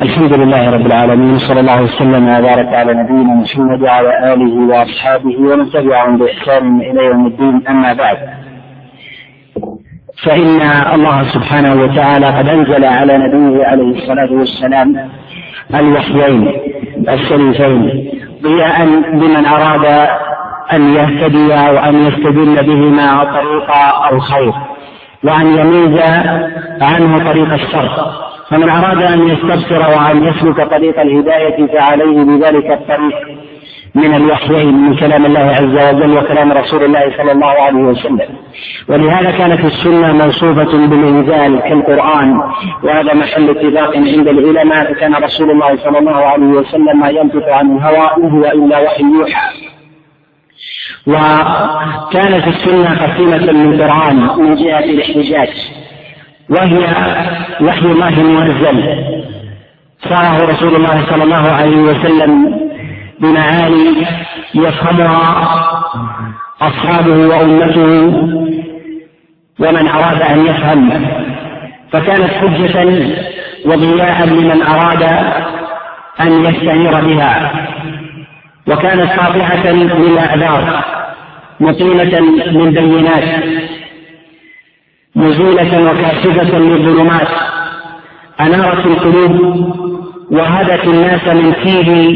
الحمد لله رب العالمين، صلى الله وسلم وبارك على نبينا محمد وعلى آله وأصحابه ومن تبعهم بإحسان إلى يوم الدين. أما بعد، فإن الله سبحانه وتعالى قد أنزل على نبيه عليه الصلاة والسلام الوحيين الشريفين ضياء لمن أراد أن يهتدي وأن يستدل بهما طريق الخير وأن يميز عنه طريق الشر. فمن أراد أن يستبصر وأن يسلك طريق الهداية فعليه بذلك الطريق من الوحيين، من كلام الله عز وجل وكلام رسول الله صلى الله عليه وسلم. ولهذا كانت السنة موصوفة بالإنزال كالقرآن، وهذا محل اتفاق عند العلماء. فكان رسول الله صلى الله عليه وسلم ما ينطق عن الهوى إن هو إلا وحي يوحى. وكانت السنة قسيمة من القرآن من جهة الاحتجاج، وهي وحي الله المنزل صاره رسول الله صلى الله عليه وسلم بمعاني يفهمها أصحابه وأمته ومن أراد أن يفهم، فكانت حجة وضياء لمن أراد أن يستنير بها، وكانت قاطعة للأعذار مقيمة من بينات مزيلة وكاشفة للظلمات، أنارت القلوب وهدت الناس من فيه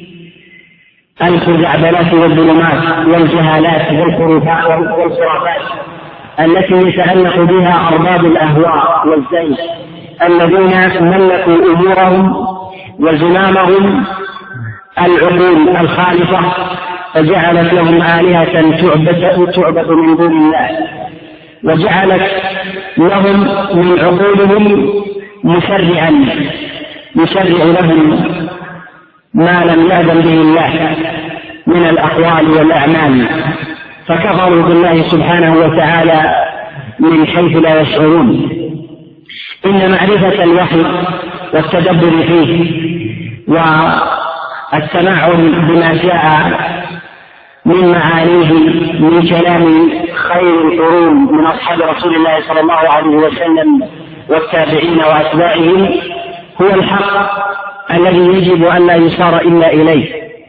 الخزعبلات والظلمات والجهالات والخرافات التي يتعلق بها أرباب الأهواء والزيغ الذين ملكوا أمورهم وزمامهم العقول الخالصة، فجعلت لهم آلهة تعبد من دون الله، وجعلت لهم من عقولهم مشرعا يشرع لهم ما لم يأذن به الله من الأقوال والأعمال، فكفروا بالله سبحانه وتعالى من حيث لا يشعرون. إن معرفة الوحي والتدبر فيه والتمعن بما جاء من معانيه من كلام خير القرون من أصحاب رسول الله صلى الله عليه وسلم والتابعين وأتباعهم هو الحق الذي يجب أن لا يصار إلا إليه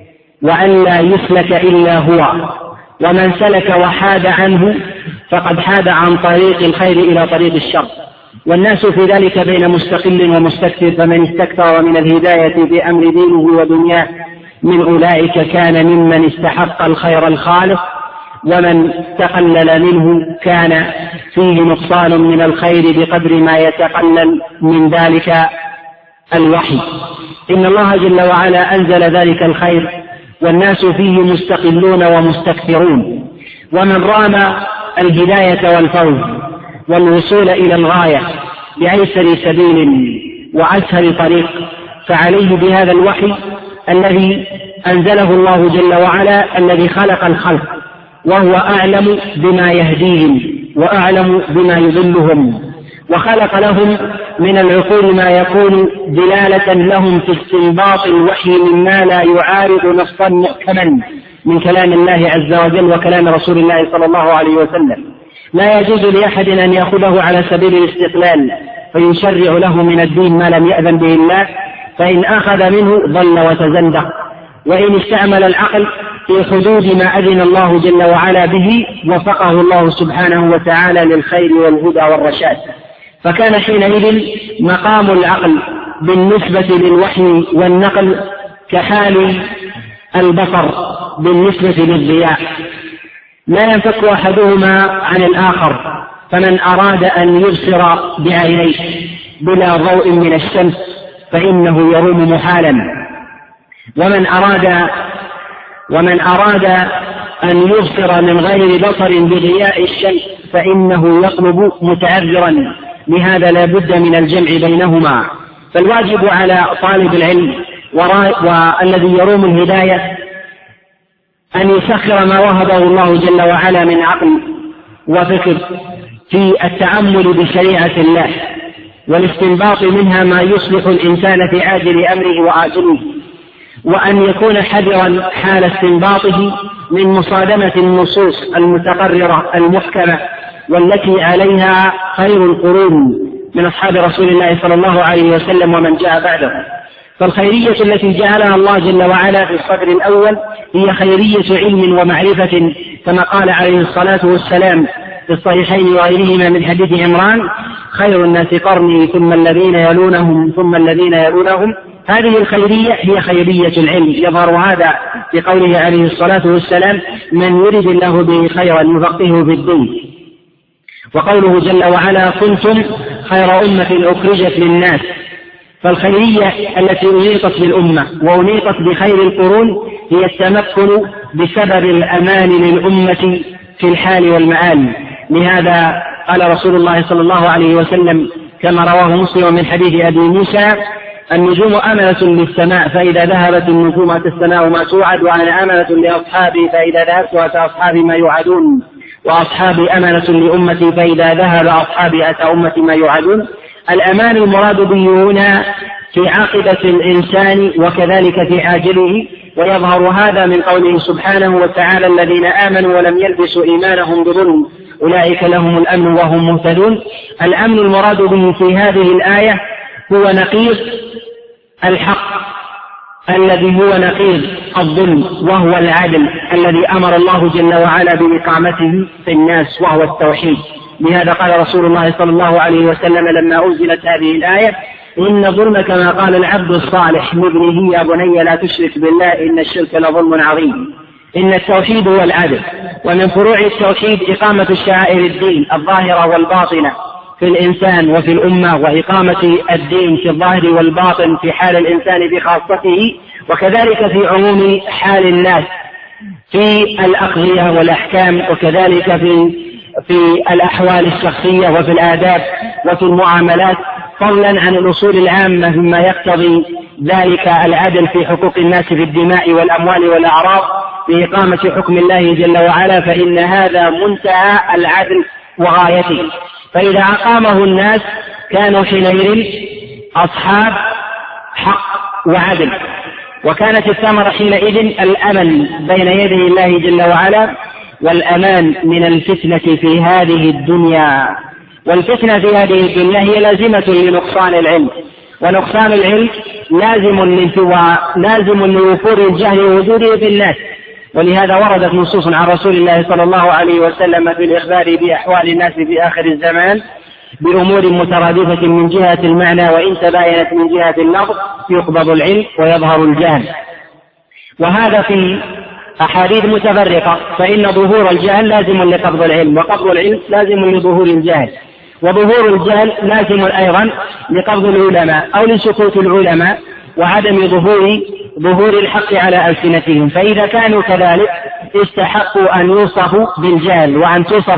وأن لا يسلك إلا هو، ومن سلك وحاد عنه فقد حاد عن طريق الخير إلى طريق الشر. والناس في ذلك بين مستقل ومستكثر، فمن استكثر من الهداية بأمر دينه ودنياه من أولئك كان ممن استحق الخير الخالص، ومن تقلل منه كان فيه نقصان من الخير بقدر ما يتقلل من ذلك الوحي. إن الله جل وعلا أنزل ذلك الخير والناس فيه مستقلون ومستكثرون، ومن رام الهداية والفوز والوصول إلى الغاية بأيسر سبيل وأسهل طريق فعليه بهذا الوحي الذي أنزله الله جل وعلا الذي خلق الخلق، وهو أعلم بما يهديهم وأعلم بما يضلهم، وخلق لهم من العقول ما يكون دلالة لهم في استنباط الوحي مما لا يعارض نصا محكما من كلام الله عز وجل وكلام رسول الله صلى الله عليه وسلم. لا يجوز لأحد أن يأخذه على سبيل الاستقلال فيشرع له من الدين ما لم يأذن به الله، فإن أخذ منه ضل وتزندق، وإن استعمل العقل في حدود ما أذن الله جل وعلا به وفقه الله سبحانه وتعالى للخير والهدى والرشاد. فكان حينئذ مقام العقل بالنسبة للوحي والنقل كحال البصر بالنسبة للضياء، لا ينفك أحدهما عن الآخر. فمن أراد أن يبصر بعينيه بلا ضوء من الشمس فإنه يروم محالا، ومن أراد أن يبصر من غير بصر بضياء الشمس فإنه يطلب متعذرا، لهذا لا بد من الجمع بينهما. فالواجب على طالب العلم والذي يروم الهداية أن يسخر ما وهبه الله جل وعلا من عقل وفكر في التأمل بشريعة الله والاستنباط منها ما يصلح الإنسان في عاجل أمره وآجله، وأن يكون حذرا حال استنباطه من مصادمة النصوص المتقررة المحكمة والتي عليها خير القرون من أصحاب رسول الله صلى الله عليه وسلم ومن جاء بعده. فالخيرية التي جعلها الله جل وعلا في الصدر الأول هي خيرية علم ومعرفة، كما قال عليه الصلاة والسلام في الصحيحين وغيرهما من حديث عمران: خير الناس قرني ثم الذين يلونهم ثم الذين يلونهم. هذه الخيرية هي خيرية العلم، يظهر هذا في قوله عليه الصلاة والسلام: من يرد الله به خيرا يفقهه في الدين. وقوله جل وعلا: كنتم خير أمة أخرجت للناس. فالخيرية التي أنيطت بالأمة وأنيطت بخير القرون هي التمكن بسبب الأمان للأمة في الحال والمآل. لهذا قال رسول الله صلى الله عليه وسلم كما رواه مسلم من حديث أبي موسى: النجوم أمنة للسماء، فإذا ذهبت النجوم أتى السماء ما توعد، وأنا أمنة لأصحابي فإذا ذهبت أتى أصحابي ما يوعدون، وأصحابي أمنة لأمتي فإذا ذهب أصحابي أتى أمتي ما يوعدون. الأمان المراد به هنا في عاقبة الإنسان وكذلك في عاجله، ويظهر هذا من قوله سبحانه وتعالى: الذين آمنوا ولم يلبسوا إيمانهم بظلم أولئك لهم الأمن وهم مهتدون. الأمن المراد به في هذه الآية هو نقيض الحق الذي هو نقيض الظلم، وهو العدل الذي أمر الله جل وعلا بإقامته في الناس، وهو التوحيد. لهذا قال رسول الله صلى الله عليه وسلم لما أنزلت هذه الآية: إن الظلم كما قال العبد الصالح لابنه: يا بني لا تشرك بالله إن الشرك لظلم عظيم. إن التوحيد هو العدل، ومن فروع التوحيد إقامة الشعائر الدين الظاهرة والباطنة في الإنسان وفي الأمة، وإقامة الدين في الظاهر والباطن في حال الإنسان بخاصته، وكذلك في عموم حال الناس في الأقضية والأحكام، وكذلك في الأحوال الشخصية وفي الآداب وفي المعاملات، فضلا عن الأصول العامة مما يقتضي ذلك العدل في حقوق الناس في الدماء والأموال والأعراض بإقامة حكم الله جل وعلا، فإن هذا منتهى العدل وغايته. فإذا أقامه الناس كانوا حينئذ أصحاب حق وعدل، وكانت الثمرة حينئذ الأمن بين يدي الله جل وعلا، والأمان من الفتنة في هذه الدنيا. والفتنة في هذه الدنيا هي لازمة لنقصان العلم، ونقصان العلم لازم لوفور الجهل ووجوده في الناس. ولهذا وردت نصوص عن رسول الله صلى الله عليه وسلم في الإخبار بأحوال الناس في آخر الزمان بأمور مترادفة من جهة المعنى، وإن تباينت من جهة اللفظ يقبض العلم ويظهر الجهل. وهذا في أحاديث متفرقة، فإن ظهور الجهل لازم لقبض العلم، وقبض العلم لازم لظهور الجهل، وظهور الجهل لازم أيضا لقبض العلماء أو لسكوت العلماء وعدم ظهور الحق على ألسنتهم. فإذا كانوا كذلك استحقوا أن يوصفوا بالجهل، وأن توصف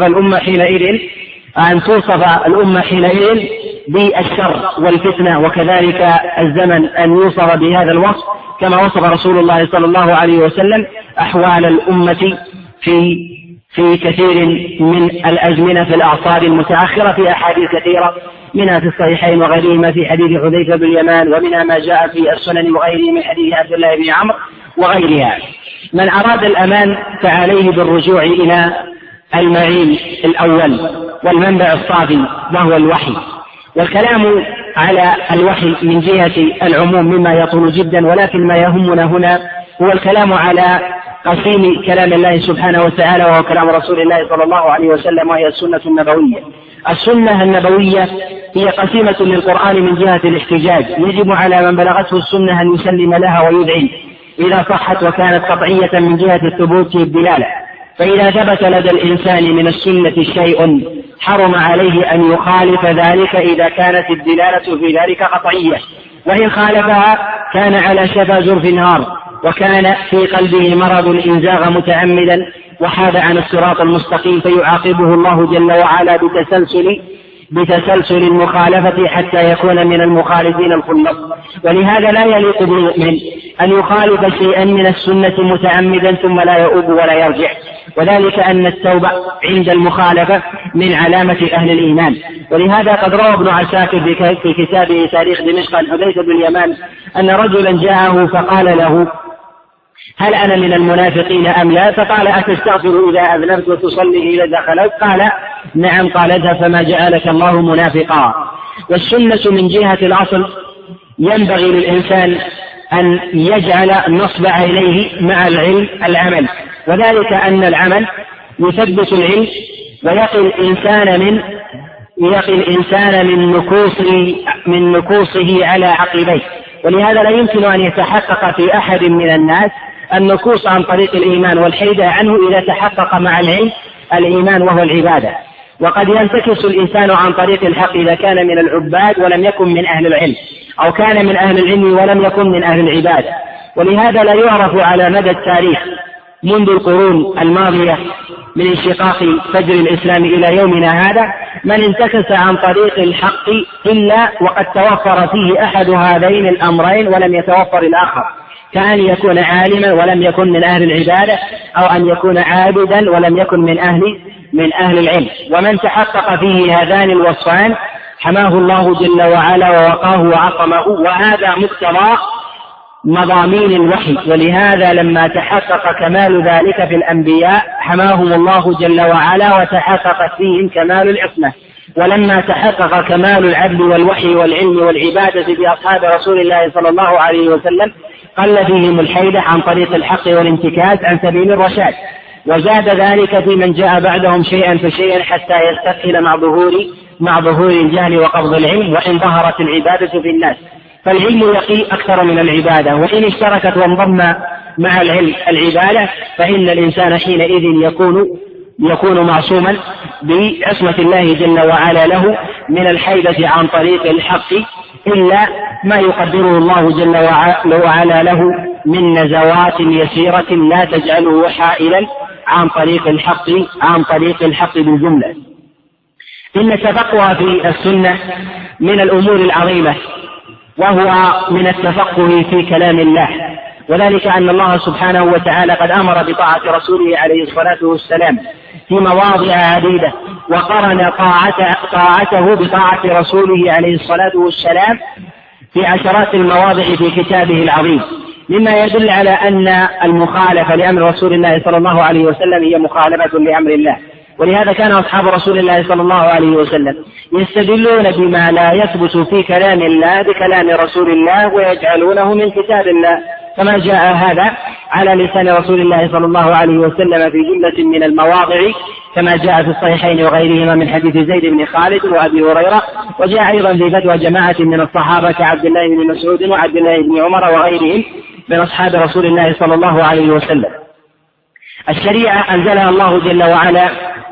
الأمة حينئذ بالشر والفتنة، وكذلك الزمن أن يوصف بهذا الوصف كما وصف رسول الله صلى الله عليه وسلم أحوال الأمة في كثير من الأزمنة في الأعصار المتأخرة في أحاديث كثيرة، منها في الصحيحين وغيرهما في حديث حذيفة بن اليمان، ومنها ما جاء في السنن وغيره من حديث عبد الله بن عمرو وغيرها. من أراد الأمان فعليه بالرجوع إلى المعين الأول والمنبع الصافي وهو الوحي. والكلام على الوحي من جهة العموم مما يطول جدا، ولكن ما يهمنا هنا هو الكلام على قسيم كلام الله سبحانه وتعالى وهو كلام رسول الله صلى الله عليه وسلم، وهي السنة النبوية. السنة النبوية هي قسيمة للقرآن من جهة الاحتجاج، يجب على من بلغته السنة أن يسلم لها ويذعن إذا صحت وكانت قطعية من جهة الثبوت الدلالة. فإذا ثبت لدى الإنسان من السنة شيء حرم عليه أن يخالف ذلك إذا كانت الدلالة في ذلك قطعية، وإن خالفها كان على شفا جرف نار، وكان في قلبه مرض إنزاغ متعمدا وحاد عن الصراط المستقيم، فيعاقبه الله جل وعلا بتسلسل المخالفة حتى يكون من المخالفين الخلص. ولهذا لا يليق بالمؤمن أن يخالف شيئا من السنة متعمدا ثم لا يؤوب ولا يرجع، وذلك أن التوبة عند المخالفة من علامة أهل الإيمان. ولهذا قد روى ابن عساكر في كتابه تاريخ دمشق عن حذيفة بن اليمان أن رجلا جاءه فقال له: هل أنا من المنافقين أم لا؟ فقال: أتستغفر إذا أذنبت وتصلي إذا دخلت؟ قال: نعم. قال: اذهب فما جعلك الله منافقا. والسنة من جهة الأصل ينبغي للإنسان أن يجعل نصب عينيه مع العلم العمل، وذلك أن العمل يثبت العلم ويقي الإنسان من نكوصه على عقبيه. ولهذا لا يمكن أن يتحقق في أحد من الناس النكوص عن طريق الإيمان والحيدة عنه إذا تحقق مع العلم الإيمان وهو العبادة. وقد ينتكس الإنسان عن طريق الحق إذا كان من العباد ولم يكن من أهل العلم، أو كان من أهل العلم ولم يكن من أهل العبادة. ولهذا لا يعرف على مدى التاريخ منذ القرون الماضية من انشقاق فجر الإسلام إلى يومنا هذا من انتكس عن طريق الحق إلا وقد توفر فيه أحد هذين الأمرين ولم يتوفر الآخر، كأن يكون عالما ولم يكن من أهل العبادة، أو أن يكون عابدا ولم يكن من أهل العلم. ومن تحقق فيه هذان الوصفان حماه الله جل وعلا ووقاه وعصمه، وهذا مقتضى مضامين الوحي. ولهذا لما تحقق كمال ذلك في الأنبياء حماهم الله جل وعلا وتحققت فيهم كمال العصمة. ولما تحقق كمال العدل والوحي والعلم والعبادة في أصحاب رسول الله صلى الله عليه وسلم قل فيهم الحيدة عن طريق الحق والانتكاس عن سبيل الرشاد. وزاد ذلك في من جاء بعدهم شيئا فشيئا حتى يستقل مع ظهور الجهل وقبض العلم، وإن ظهرت العبادة في الناس. فالعلم يقي أكثر من العبادة، وإن اشتركت وانضم مع العلم العبادة فإن الإنسان حينئذ يكون معصوما بعصمة الله جل وعلا له من الحيدة عن طريق الحق، إلا ما يقدره الله جل وعلا له من نزوات يسيرة لا تجعله حائلا عن طريق الحق بالجملة. إن التفقه في السنة من الأمور العظيمة، وهو من التفقه في كلام الله، وذلك أن الله سبحانه وتعالى قد أمر بطاعة رسوله عليه الصلاة والسلام في مواضع عديدة، وقرن طاعته بطاعة رسوله عليه الصلاة والسلام في عشرات المواضع في كتابه العظيم، مما يدل على أن المخالفة لأمر رسول الله صلى الله عليه وسلم هي مخالفة لأمر الله. ولهذا كان أصحاب رسول الله صلى الله عليه وسلم يستدلون بما لا يثبت في كلام الله بكلام رسول الله ويجعلونه من كتاب الله، كما جاء هذا على لسان رسول الله صلى الله عليه وسلم في جملة من المواضع، كما جاء في الصحيحين وغيرهما من حديث زيد بن خالد وأبي هريرة، وجاء أيضا في فتوى جماعة من الصحابة كعبد الله بن مسعود وعبد الله بن عمر وغيرهم من أصحاب رسول الله صلى الله عليه وسلم. الشريعة أنزلها الله جل وعلا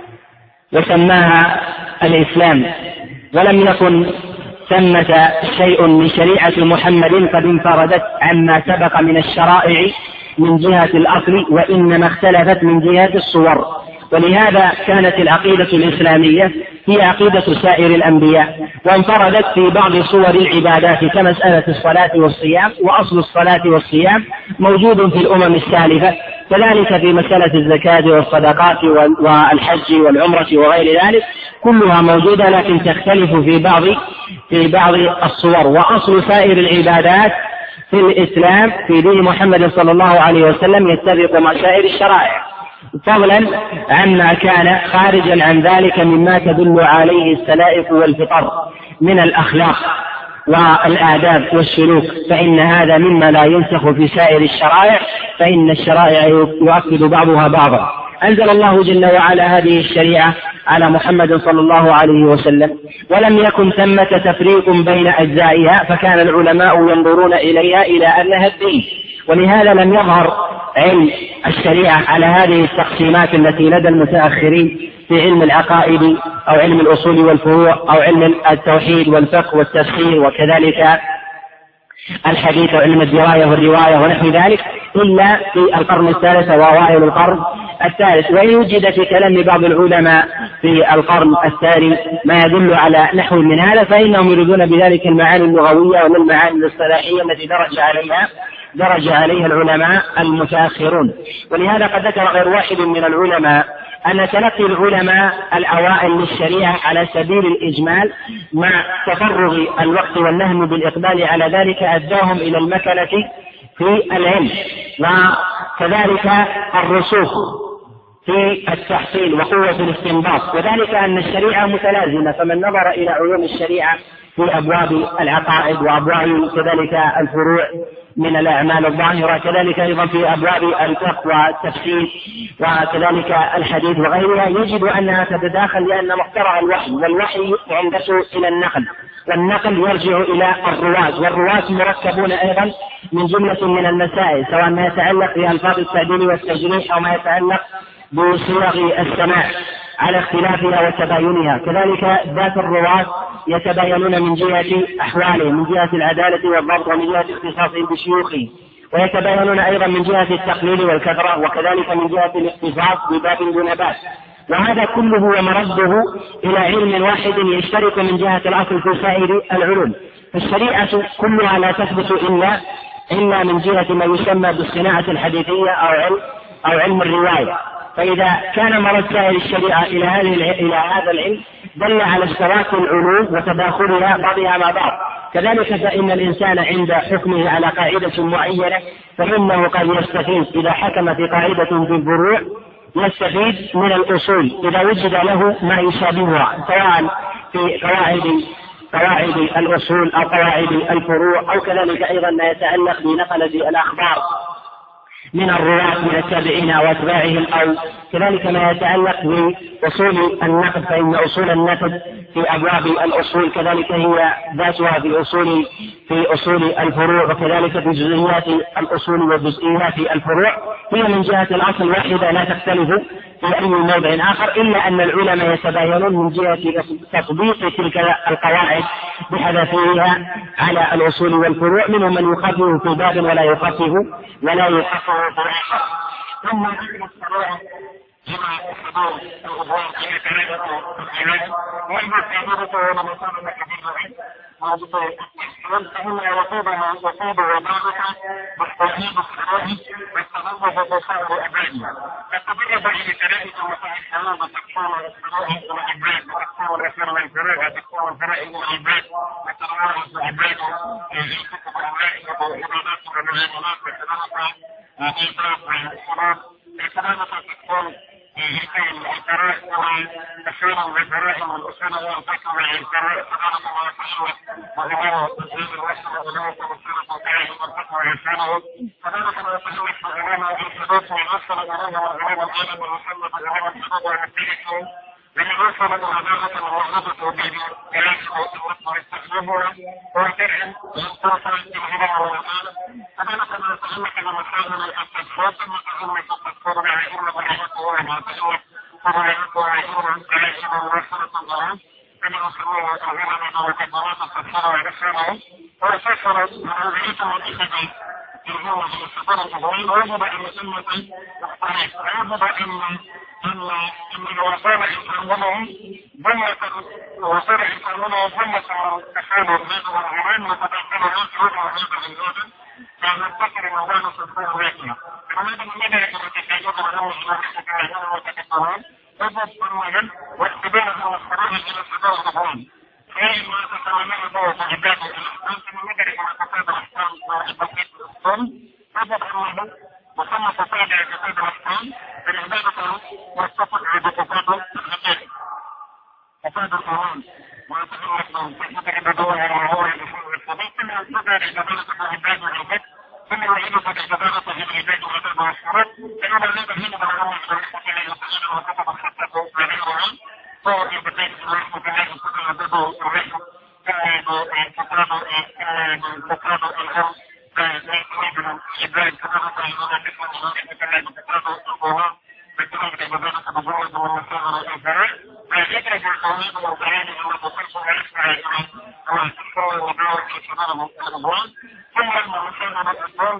وسماها الإسلام، ولم يكن ثمة شيء من شريعة محمد قد انفردت عما سبق من الشرائع من جهة الأصل، وإنما اختلفت من جهة الصور. ولهذا كانت العقيدة الإسلامية هي عقيدة سائر الأنبياء، وانفردت في بعض صور العبادات كمسألة الصلاة والصيام، وأصل الصلاة والصيام موجود في الأمم السالفة، كذلك في مسألة الزكاة والصدقات والحج والعمرة وغير ذلك كلها موجودة، لكن تختلف في بعض الصور. وأصل سائر العبادات في الإسلام في دين محمد صلى الله عليه وسلم يتفق مع سائر الشرائع، فضلا عما كان خارجا عن ذلك مما تدل عليه السلائف والفطر من الأخلاق والآداب والسلوك، فإن هذا مما لا ينسخ في سائر الشرائع، فإن الشرائع يؤكد بعضها بعضا. أنزل الله جل وعلا هذه الشريعة على محمد صلى الله عليه وسلم، ولم يكن ثمة تفريق بين أجزائها، فكان العلماء ينظرون إليها إلى أنها الدين. ولهذا لم يظهر علم الشريعة على هذه التقسيمات التي لدى المتأخرين في علم العقائد أو علم الأصول والفروع أو علم التوحيد والفقه والتفسير وكذلك الحديث وعلم الدراية والرواية ونحو ذلك، إلا في القرن الثالث وأوائل القرن الثالث. وإن وجد في كلام بعض العلماء في القرن الثاني ما يدل على نحو من هذا، فإنهم يريدون بذلك المعاني اللغوية والمعاني الاصطلاحية التي درج عليها العلماء المتأخرون. ولهذا قد ذكر غير واحد من العلماء أن تلقي العلماء الأوائل للشريعة على سبيل الإجمال مع تفرغ الوقت والنهم بالإقبال على ذلك أداهم إلى المكنة في العلم، وكذلك الرسوخ في التحصيل وقوة الاستنباط، وذلك أن الشريعة متلازمة، فمن نظر إلى علوم الشريعة في أبواب العقائد وأبواب كذلك الفروع من الأعمال الظاهرة، كذلك أيضا في أبواب الفقه والتفسير وكذلك الحديث وغيرها، يجد أنها تتداخل، لأن مقترع الوحي، والوحي ينبسط إلى النقل، والنقل يرجع إلى الرواة، والرواة مركبون أيضا من جملة من المسائل، سواء ما يتعلق بألفاظ التعديل والتجريح أو ما يتعلق بصيغ السماع على اختلافها وتباينها. كذلك ذات الرواة يتباينون من جهة أحوالهم، من جهة العدالة والضبط، ومن جهة اختصاصهم بشيوخهم، ويتباينون أيضا من جهة التقليل والكثرة، وكذلك من جهة الاختصاص بباب دون باب. وهذا كله ومرده إلى علم واحد يشترك من جهة الأصل في سائر العلوم. فالشريعة كلها لا تثبت إلا من جهة ما يسمى بالصناعة الحديثية أو علم الرواية. فإذا كان مرد سائر الشريعة إلى هذا العلم دل على اشتراك العلوم وتداخلها بعضها مع بعض. كذلك فإن الإنسان عند حكمه على قاعدة معينة فإنه قد يستفيد إذا حكم في قاعدة في الفروع، يستفيد من الأصول إذا وجد له ما يشابهها، سواء في قواعد الأصول أو قواعد الفروع، أو كذلك أيضا ما يتعلق بنقلة الأخبار من الرواة من التابعين وأتباعهم، أو كذلك ما يتعلق بأصول النقد، فإن أصول النقد في أبواب الأصول كذلك هي ذاتها في أصول الفروع، وكذلك في جزئيات الأصول وجزئيات الفروع هي من جهة الأصل واحدة لا تختلف في أي موضع آخر، إلا أن العلماء يتباينون من جهة تطبيق تلك القواعد بحذافيرها على الأصول والفروع، منهم من يخفف في باب ولا يخفف في آخر. ثم الشريعة جمع الحدود الإبواب إلى ثلاثة أنواع، والمعتبرة ولمصادر كثيرة فإنها وصوبها وضابطة بالتوحيد الشرعي والتنظف بصائر أبعادها. فتدرج إلى ثلاثة مسائل الحلول بتقسيم الشرائع إلى أبعاد، وتقسيم الأسر والفروع، وتقسيم الفرائض إلى أبعاد، وتنوع الأبعاد في كتب العبادات والمعاملات وكذلك إيقاف الصلاة، وكذلك تقسيم الفرائض والأصول والفرائض والأصول والفقه والفرائض، كذلك ما يتعلق وهو تجريد الوصف إليه بصورة تعالى والفقه والفرائض، كذلك ما يتعلق بعلوم الحدوث والوصل إليه وعلوم العالم والمسمى بعلوم الحدود والمختلفين، من الوصل إلى ذلك الموعظة بالعلم والتحليل والترعم والتوصل بالهدى والعالم، كذلك ما يتعلق بمسائل التفسير كما التفسير بالعلم والعلم والعلم فرعيته وعلم على وصلة الجلال كما يسمونه العلماء وتقديرات التفسير والرسالة، ويفسر عملية الإخلاص الهوى في السفر الأدوان. وجب أن يتم مختلف، ويجب أن الوسائل يتعاملون جملة تحول الزيت والغرام وتتعامل الزيت والزيت فنفتكر موضوع الصفور واحدة. فهذا من مدى التكاليف والأمر والتكاليف والتكاليف يجب أولا واستبانة الصراحة إلى الصدور الأدوان، فإما تتعامل به تعبات الأحكام كما مدى كتاب الأحكام وإبقية الأحكام، يجب أولا وثم تتابع كتاب الأحكام بالعبادة والتفق بكتاب الحكاية كتاب القرآن ويتعلق بتحديد العبادة والعبادة والصديق، ثم يتبع العبادة والعبادة والعبادة، ثم يعيد العبادة والعبادة والصديق، فإذا لم يكن هنا بالعلم والحكاية يتعلم وكتب الحكاية عليها فهو يبقى الرحمة بالله سبحانه وتعالى الرحمة كتاب الأرض فيتعلم العباد كتاب القرآن بالتعلق بذلك بجوز والمسائل والفرائض، فيدرج القوانين والبيان على تفسير الأسماء والتفسير والبيان في شباب الأبواب. ثم المسائل الأسباب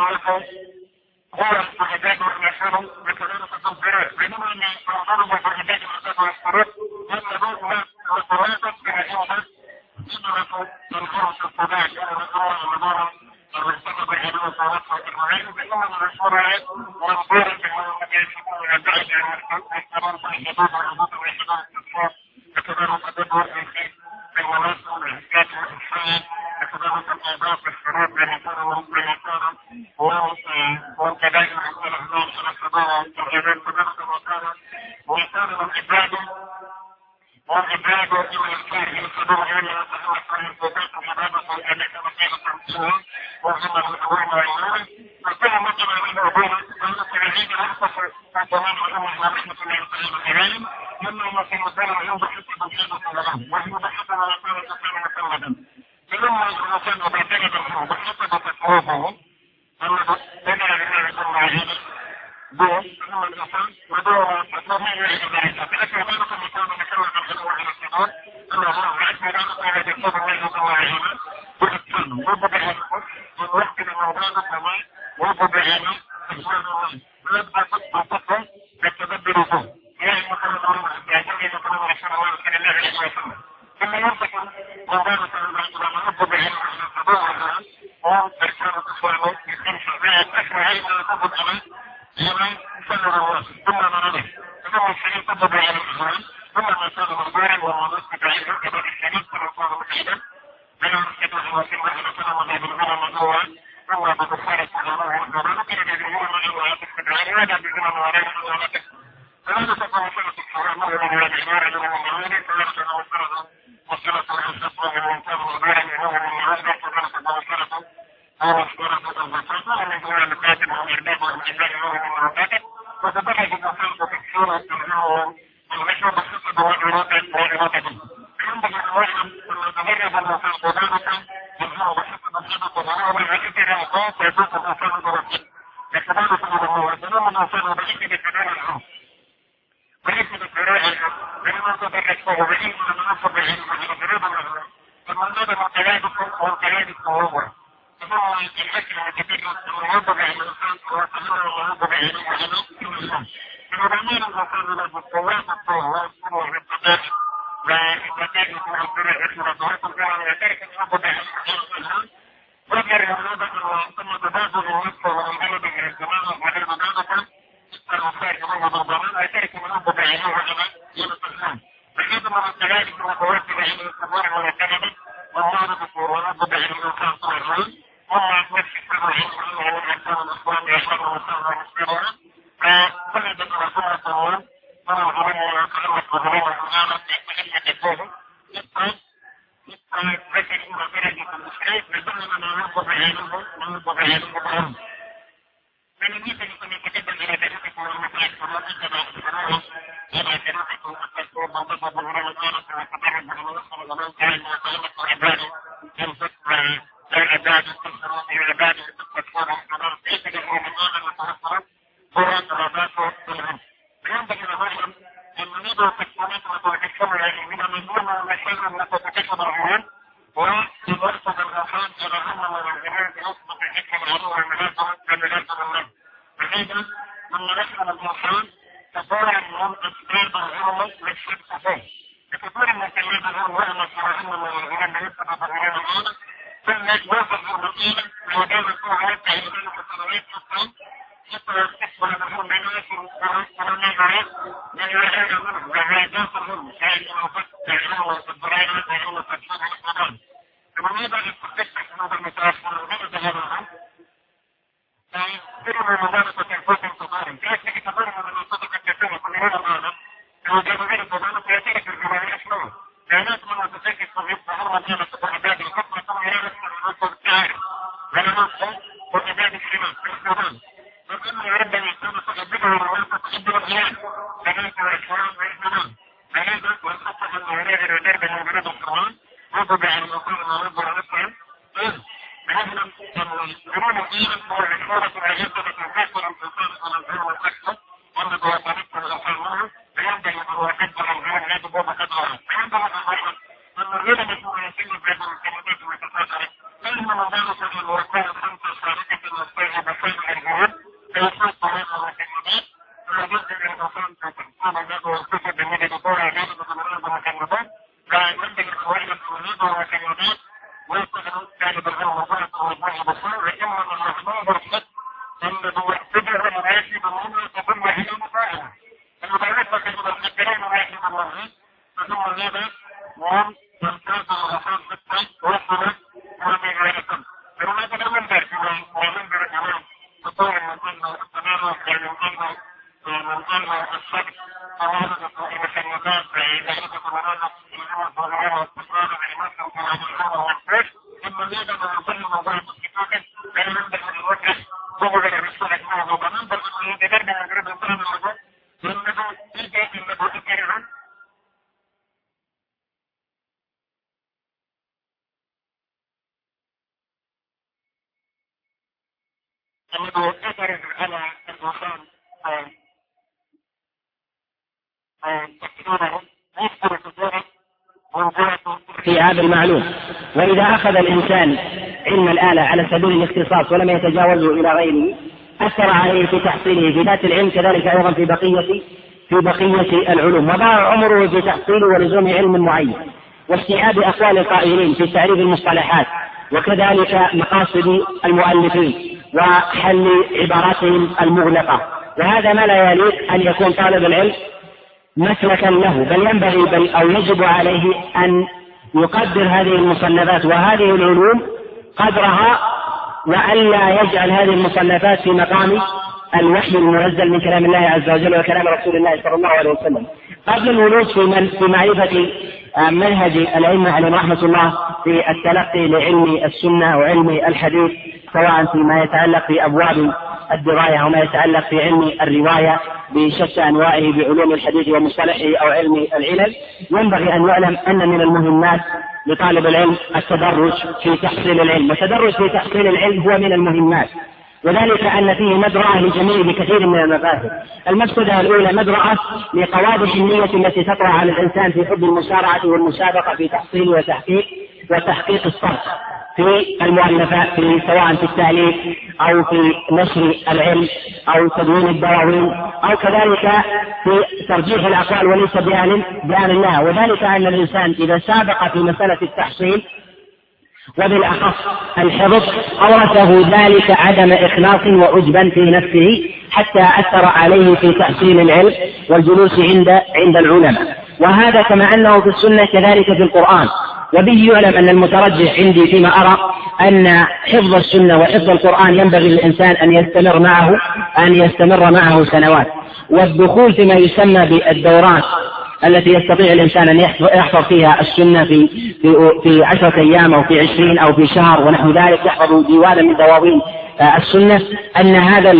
هو العباد والمسائل وكذلك الفرائض، بينما أن الضرب والعباد والفرائض يتبعون الطريقة بأنها جملة الخمس الصلاة والمدارة والمرتبط العلوم والصلاة والمعين، بينما الرسولات والصورة والمجالس والبعيد عن الكلام والحدود والعبود والحدود والتفسير، وكذلك الدب والإنسان بالمناسب والإحساس والإحسان، وكذلك الآداب والشروط والمكان والكبائر والأهمال إلى الحضارة والجبال كذلك وكان العباد والعباد إلى الكاهن الحضور إلى يتحرك عن الزباط والعبادة والأماكن وكيف وهم الأوان والعيون وكل مثلا من أبونا أنك الذين أخصصوا فضمان وهم رحمة الله الكريم مما في مثلا يوم بحثة بحثة ولهم وهم بحثة ولكان تكون مسلدا فلما الإنسان وبعتقد بحثة تكوابه أنه بدأ بما يكون معجزة بوس فلما الإنسان ودور أطلبه إلى ذلك فأكثر ذلك مثال مثلا الحلوة على الصدور أن الله عز وجل قال بكتاب الله معجزة ويتكلم وبدأ الوقت الموضوع كما وبدأ إخوان الله ويبقى تطبق بالتدبر فيه يعني مثلا يعتمد مثلا رسول الله صلى الله عليه وسلم ثم ينتقل من ذلك إلى نبض به على الصدور وإرسال الإخوان بخمسة بيئة أسمى علم يطبق عليه لمن سلم الله ثم مرده ثم الشريف طبق على الإخوان ثم الرسول مخبارا ومنصب عليه كما الشريف كما صار مكيدا من المسجد وسلم على سلام الله بالغرى مدورا ثم ببخارة الله والغرى كان بالغرى مدورا يتخذ ولا بالغرى مدورا فهذا تقوم سنة الحرام ومن الأجمار من المعونة فيرسل وصلة وصلة الحسنة من المنطقة وغير من هو من المعونة فذلك وصلة ومصدرة البطاقة ومن دون المكاتب والإرباب والإجبار هو من المكاتب وتبقى بالبطاقة تكسير التغيير المشروع بسيطة وإرادة عندما الواحد يتغير بالبطاقة ذلك يظهر بسيطة بسيطة ويعتبر الأوقات ويكون الإنسان برسيط لكذلك الله وسلم الإنسان بسيطة بكذلك الأوقات وليس بالقراءة بينما تتركه وبعيد من الأصل بعيد من الجريب الأهل ثم النظر مقلادكم وانقلادكم هو ثم الحكم الكثير يوضع الإنسان ويتهمه ويوضع الإنسان ثم بعدين الإنسان له بالقوات الطوة والإنتقاد والإنتقاد والإنتقاد والإنتقاد والإنتقاد وغير الوضع ثم تبادل النفس والانقلاب من الزمان وغير ذلك الوفاء هو بالضمان ويترك من أبو بعينه وإلى يلتزم فإذا من الثلاثة وقوات بعين الكبار والكلمة والله بطور ونبو بعينه وكان طويل والله نفس السبعين وإنه من أكثر الإخوان يشعر ومسار ومسيرون فكل ذلك رسول الله طلع عليه ويتعلق بظلم المجالة في حلية الفوضى يبقى ذكر إما درجة المشكلة بظلم ما ينبو بعينه وينبو بعينه بظلم فلم يكن يتكتب إلى ذلك والمكان والمكان والمكان إلى ذلك والتكتب وضبط الغرام الآلة والتقرب من المنصر ومن كان وقيمة العبادة ينفق العبادة التنصرون العبادة التكتب والمكان كيف يجب من آمن وتنصر برات رباته بالهم فينبغي لهم أن نريد التكتبات وتكتب منها من دون مشاعر التي تكتب العيون ويرصد الغفان إلى هم من الغنان بنصبة الحكم العلوم والملازمة والملازمة الله فإذا من نحن الإنسان تطور من أسباب العلم للشمس فيه بتطور من كلمات العلم وهم سرعهم من الغنان بنصبة الغنان العالم ثم يتوافق المسيلة ويدام الصورات تعيدان في الصلاوات حتى يستحصل لهم بناس ورميزات من يعيد منه وعيدات الهم كان ينفق العلم والضرائر والعلم والتكفير والإقرار فماذا يستحق هذا المتأخر وماذا هذا العلم فيصير من مدارسة الفوق انتظارا كيف يتبرر من الصدق الكثير كل هذا العالم الجماهير الضبانة يترك الجماهير أشنوه كانت من وتسكت صغير ظهر مدينة العباد الحكمة ثم يرسل الرسل الكائن ولنصه وعباد الحمام والسودان وإن ربنا يكون تقبله الرواسة تقبل الغيان فليس الإسلام والإسلام فهذا والخطة المهرية الردار بالمجرد القرآن وضع المقام وربع نفسه بهذا الجنون الإيمان هو الإشارة العجيبة لتنفيذ الانتصار على الظلم والأكثر أن بواسطة الأخيرون فينبغي أن يقدر الغير لا تبوب قدرها فينبغي أن الرجل يكون يسلم بهذه الكلمات المتفاخرة فإن مدارسة الوقوع الخمسة شاركة المستوجبة خير الجهود فيصير طريقة وكلمات ويجب الإنسان تكون الناس والكتب بالنسبة لدورة غير متمرزة وكلمات فينبغي الخوارج الأولية وكلمات ويستخدم ذلك الغير مضاعف والمجموع بصير وإما من المحمود والحد أنه يعتبر مناسب منه تضم هي مفاعلة المدارسة كلمة الكلام مناسب منه ثم هذا وهم يمتاز الرسول بالطيب وصلت ومن من علم الشك فوارد المسلمات بعيدة مرانة الإمام والظلام والتصال بالمسلم في هذه الحالة والفرش ثم ماذا من كل موضوع الاتفاق بين منبر الوجه ظهر الرسول الله ومنبر الوجه من أجرب الظلام الوجه لأنه إيجاد المدوء الكريم أنه أثر على الوصال في هذا المعلوم. وإذا أخذ الإنسان علم الآلة على سبيل الاختصاص ولم يتجاوزه إلى غيره أثر عليه في تحصيله في ذات العلم، كذلك أيضا في بقية العلوم، وضاع عمره في تحصيل ولزوم علم معين واستيعاب أقوال القائلين في تعريف المصطلحات، وكذلك مقاصد المؤلفين وحل عباراتهم المغلقة. وهذا ما لا يليق أن يكون طالب العلم مسلكا له، بل ينبغي أو يجب عليه أن يقدر هذه المصنفات وهذه العلوم قدرها، وألا يجعل هذه المصنفات في مقام الوحي المنزل من كلام الله عز وجل وكلام رسول الله صلى الله عليه وسلم. قبل الولوج في معرفة منهج الأئمة عليهم رحمة الله في التلقي لعلم السنة وعلم الحديث، سواء فيما يتعلق في أبواب الدراية وما يتعلق في علم الرواية بشتى أنواعه بعلوم الحديث ومصطلحه أو علم العلل، ينبغي أن يعلم أن من المهمات لطالب العلم التدرج في تحصيل العلم، والتدرج في تحصيل العلم هو من المهمات، وذلك أن فيه مدرعة لجميع بكثير من المفاهيم. المفسدة الأولى مدرعة لقوادح النية التي تطرأ على الإنسان في حب المسارعة والمسابقة في تحصيل وتحقيق الصرف في المؤلفات، سواء في التأليف أو في نشر العلم أو تدوين الدواوين أو كذلك في ترجيح الأقوال وليس بيان الله. وذلك أن الإنسان إذا سابق في مسألة التحصيل وبالأخص الحفظ أورثه ذلك عدم إخلاص وعجبا في نفسه حتى أثر عليه في تحصيل العلم والجلوس عند العلماء. وهذا كما أنه في السنة كذلك في القرآن. وبه يعلم أن المترجح عندي فيما أرى أن حفظ السنة وحفظ القرآن ينبغي للإنسان أن يستمر معه سنوات، والدخول فيما يسمى بالدورات التي يستطيع الإنسان أن يحفظ فيها السنة في 10 أيام أو في 20 أو في شهر ونحو ذلك، يحفظ ديوانا من دواوين السنة، أن هذا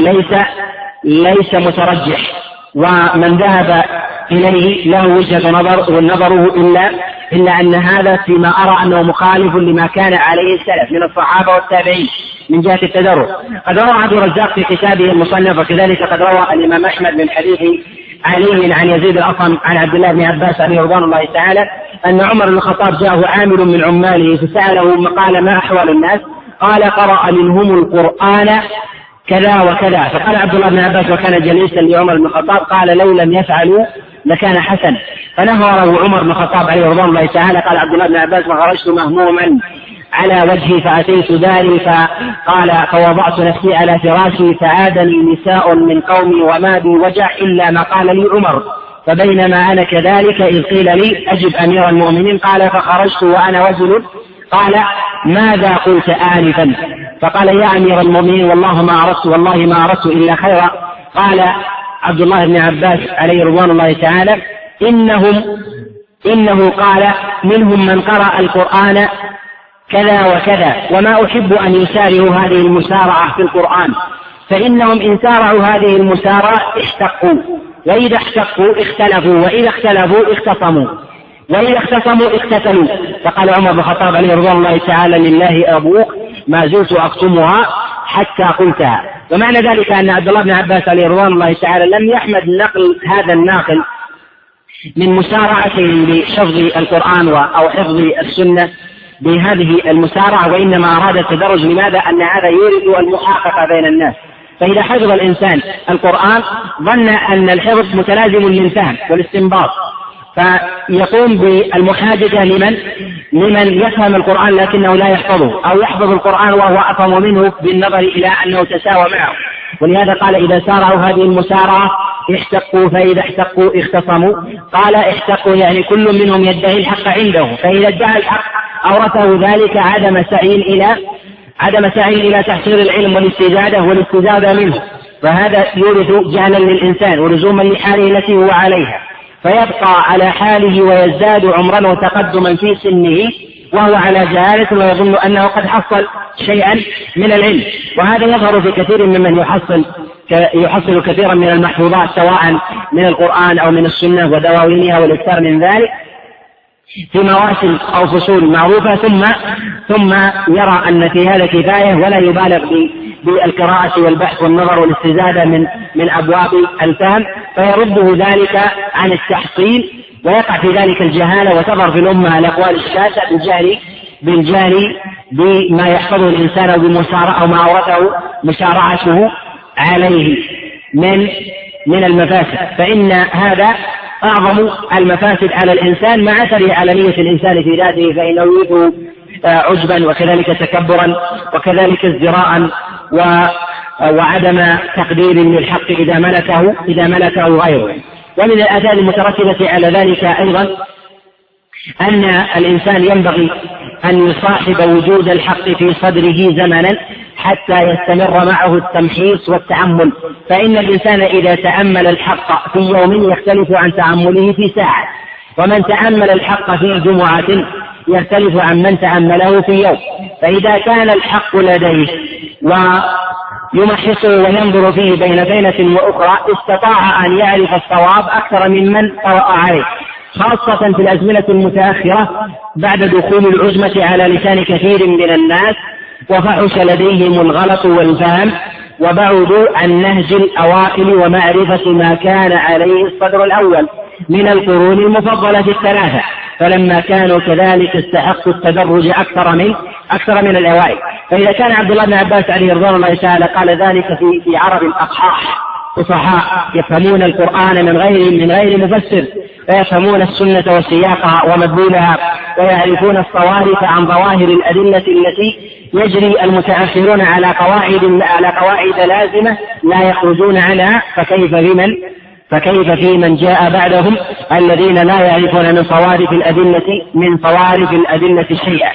ليس مترجح، ومن ذهب إليه له وجهة نظره إلا أن هذا فيما أرى أنه مخالف لما كان عليه السلف من الصحابة والتابعين من جهة التدرج. قد روى عبد الرزاق في كتابه المصنف، وكذلك قد روى الإمام أحمد من حديث علي عن يزيد الأصم عن عبد الله بن عباس عليه رضوان الله تعالى أن عمر بن الخطاب جاءه عامل من عماله فسأله قال ما أحوال الناس؟ قال قرأ منهم القرآن كذا وكذا. فقال عبد الله بن عباس وكان جليسا لعمر بن الخطاب قال لو لم يفعلوا لكان حسن. فنهره عمر بن الخطاب عليه رضوان الله تعالى. قال عبد الله بن عباس فخرجت مهموما على وجهي فأتيت داري فقال فوضعت نفسي على فراشي فعادني نساء من قومي وما بي وجع إلا ما قال لي عمر، فبينما أنا كذلك إذ قيل لي أجب أمير المؤمنين. قال فخرجت وأنا وجل. قال ماذا قلت آنفا؟ فقال يا أمير المؤمنين والله ما أردت إلا خيرا. قال عبد الله بن عباس عليه رضوان الله تعالى إنه قال منهم من قرأ القرآن كذا وكذا، وما أحب أن يسارعوا هذه المسارعة في القرآن، فإنهم إن سارعوا هذه المسارعة احتقوا، وإذا احتقوا اختلفوا، وإذا اختلفوا اختصموا، وإذا اختصموا اقتتلوا. فقال عمر بن الخطاب عليه رضوان الله تعالى لله أبوك ما زلت أكتمها حتى قلتها. ومعنى ذلك أن عبد الله بن عباس عليه رضوان الله تعالى لم يحمد نقل هذا الناقل من مسارعته لحفظ القرآن أو حفظ السنة بهذه المسارعة، وإنما أراد التدرج. لماذا؟ أن هذا يورد المحاققة بين الناس. فإذا حفظ الإنسان القرآن ظن أن الحفظ متلازم للفهم والاستنباط، فيقوم بالمحاججة لمن يفهم القرآن لكنه لا يحفظه، أو يحفظ القرآن وهو أفهم منه بالنظر إلى أنه تساوى معه. ولهذا قال إذا سارعوا هذه المسارعة احتقوا، فإذا احتقوا اختصموا. قال احتقوا يعني كل منهم يدعي الحق عنده، فإذا ادعى الحق أورثه ذلك عدم سعي إلى تحصيل العلم والاستزادة منه. فهذا يورث جهلا للإنسان ولزوما لحاله التي هو عليها، فيبقى على حاله ويزداد عمرا وتقدما في سنه وهو على جهالة ويظن أنه قد حصل شيئا من العلم. وهذا يظهر في كثير ممن يحصل كثيرا من المحفوظات سواء من القرآن أو من السنة ودواوينها والإكثار من ذلك في مواسم أو فصول معروفة، ثم يرى أن في هذا كفاية ولا يبالغ بالقراءة والبحث والنظر والاستزادة من أبواب الفهم، فيرده ذلك عن التحصيل ويقع في ذلك الجهالة، وتظهر في الأمة الأقوال الشاذة بالجهل بما يحفظه الإنسان أو ما أورثه مشارعته عليه من المفاسد. فإن هذا أعظم المفاسد على الإنسان مع أثره على نية الإنسان في ذاته، فإنه يورث عجبا وكذلك تكبرا وكذلك ازدراء وعدم تقدير للحق إذا ملكه غيره. ومن الآثار المترتبة على ذلك أيضا أن الإنسان ينبغي أن يصاحب وجود الحق في صدره زمنا حتى يستمر معه التمحيص والتأمل، فإن الإنسان إذا تأمل الحق في يوم يختلف عن تأمله في ساعة، ومن تأمل الحق في جمعة يختلف عن من تأمله في يوم. فإذا كان الحق لديه ويمحصه وينظر فيه بين بينة وأخرى استطاع أن يعرف الصواب أكثر ممن طرأ عليه، خاصة في الأزمنة المتأخرة بعد دخول العزمة على لسان كثير من الناس وفحش لديهم الغلط والفهم وبعدوا عن نهج الأوائل ومعرفة ما كان عليه الصدر الأول من القرون المفضلة الثلاثة، فلما كانوا كذلك استحقوا التدرج أكثر من الأوائل. فإذا كان عبد الله بن عباس عليه رضوان الله تعالى قال ذلك في عرب الأقحاح فصحاء يفهمون القرآن من غير مفسر، فيفهمون السنة وسياقها ومدلولها ويعرفون الصوارف عن ظواهر الأدلة التي يجري المتأخرون على قواعد لازمة لا يخرجون عنها، فكيف في من جاء بعدهم الذين لا يعرفون من صوارف الأدلة شيئا.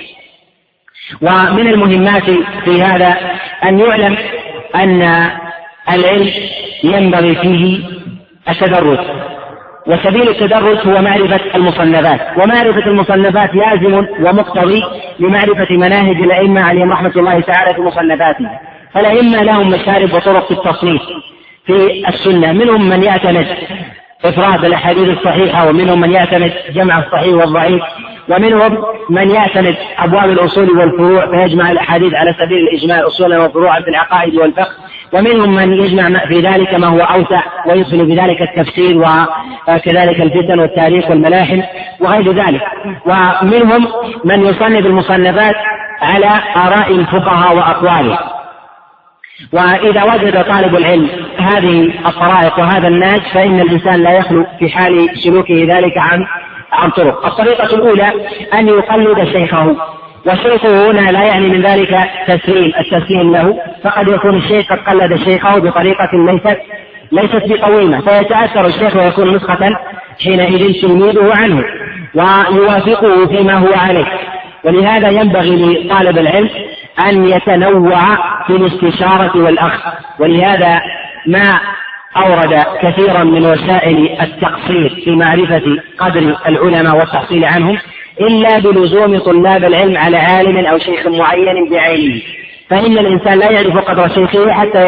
ومن المهمات في هذا أن يعلم أن العلم ينبغي فيه التدرج، وسبيل التدرج هو معرفة المصنفات، ومعرفة المصنفات لازم ومقتضي لمعرفة مناهج الأئمة عليهم رحمة الله تعالى في مصنفاتهم. فالأئمة لهم مشارب وطرق في التصنيف في السنة، منهم من يعتمد إفراد الأحاديث الصحيحة، ومنهم من يعتمد جمع الصحيح والضعيف، ومنهم من يعتمد أبواب الأصول والفروع فيجمع الأحاديث على سبيل الإجماع أصولا وفروعا في العقائد والفقه، ومنهم من يجمع في ذلك ما هو أوسع ويدخل في ذلك التفسير وكذلك الفتن والتاريخ والملاحم وغير ذلك، ومنهم من يصنف المصنفات على آراء الفقهاء وأقوالهم. وإذا وجد طالب العلم هذه الطرائق وهذا النهج فإن الإنسان لا يخلو في حال سلوكه ذلك عن طرق. الطريقة الأولى أن يقلد شيخه، وشيخه هنا لا يعني من ذلك التسليم له، فقد يكون الشيخ قد قلد شيخه بطريقة ليست بقويمة فيتأثر الشيخ ويكون نسخة حينئذ تلميذه عنه ويوافقه فيما هو عليه. ولهذا ينبغي لطالب العلم أن يتنوع في الاستشارة والأخذ، ولهذا ما أورد كثيرا من وسائل التقصير في معرفة قدر العلماء والتحصيل عنهم إلا بلزوم طلاب العلم على عالم أو شيخ معين بعينه، فإن الإنسان لا يعرف قدر شيخه حتى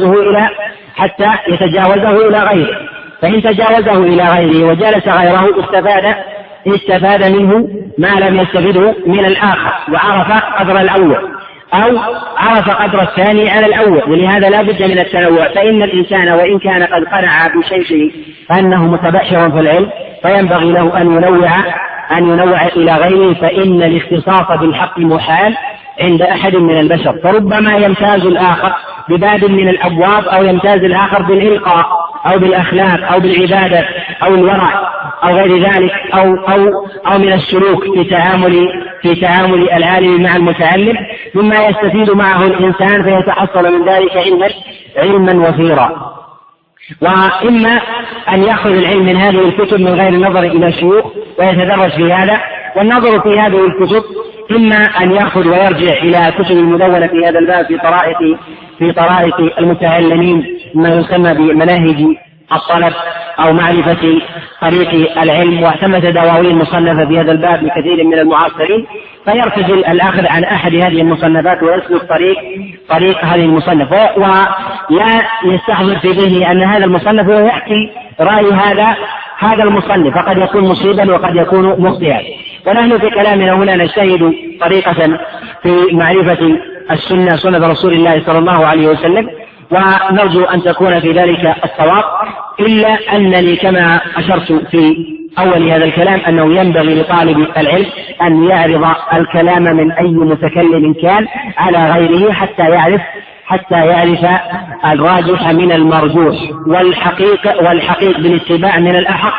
يتجاوزه إلى غيره، فإن تجاوزه إلى غيره وجلس غيره استفاد منه ما لم يستفده من الآخر، وعرف قدر الأول أو عرف قدر الثاني على الأول. ولهذا لا بد من التنوع، فإن الإنسان وإن كان قد قنع بشيخه أنه متبحر في العلم فينبغي له أن ينوع إلى غيره، فإن الاختصاص بالحق محال عند أحد من البشر، فربما يمتاز الآخر بباب من الأبواب أو يمتاز الآخر بالإلقاء أو بالأخلاق أو بالعبادة أو الورع أو غير ذلك أو من السلوك في تعامل العالم مع المتعلم، مما يستفيد معه الإنسان فيتحصل من ذلك علما وفيرا. وإما أن يأخذ العلم من هذه الكتب من غير النظر إلى شيوخ ويتدرج في هذا، والنظر في هذه الكتب إما أن يأخذ ويرجع إلى كتب المدونة في هذا الباب في طرائق المتعلمين ما يسمى بمناهج الطلب أو معرفة طريق العلم، وثمة دواوين مصنفة في هذا الباب لكثير من المعاصرين، فيرتجل الأخذ عن أحد هذه المصنفات ويسلك طريق هذه المصنف، ولا يستحضر في ذهنه أن هذا المصنف هو يحكي رأي هذا المصنف، فقد يكون مصيبا وقد يكون مخطئا. ونحن في كلامنا هنا نجتهد طريقة في معرفة السنة، سنة رسول الله صلى الله عليه وسلم، ونرجو أن تكون في ذلك الصواب، إلا أنني كما أشرت في أول هذا الكلام أنه ينبغي لطالب العلم أن يعرض الكلام من أي متكلم كان على غيره حتى يعرف الراجح من المرجوح والحقيق بالاتباع من الأحق،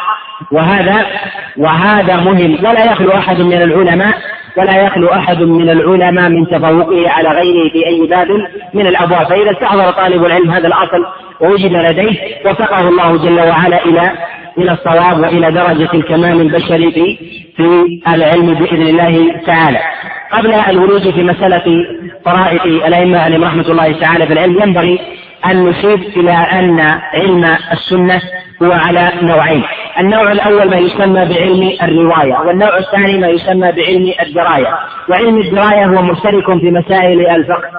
وهذا مهم. ولا يخلو أحد من العلماء من تفوقه على غيره في أي باب من الأبواب. فإذا استحضر طالب العلم هذا الأصل ووجد لديه، وفقه الله جل وعلا إلى الصواب وإلى درجة الكمال البشري في العلم بإذن الله تعالى. قبل الورود في مسألة طرائق الأئمة عليهم رحمة الله تعالى في العلم، ينبغي أن نشير إلى أن علم السنة هو على نوعين. النوع الأول ما يسمى بعلم الرواية، والنوع الثاني ما يسمى بعلم الدراية. وعلم الدراية هو مشترك في مسائل الفقه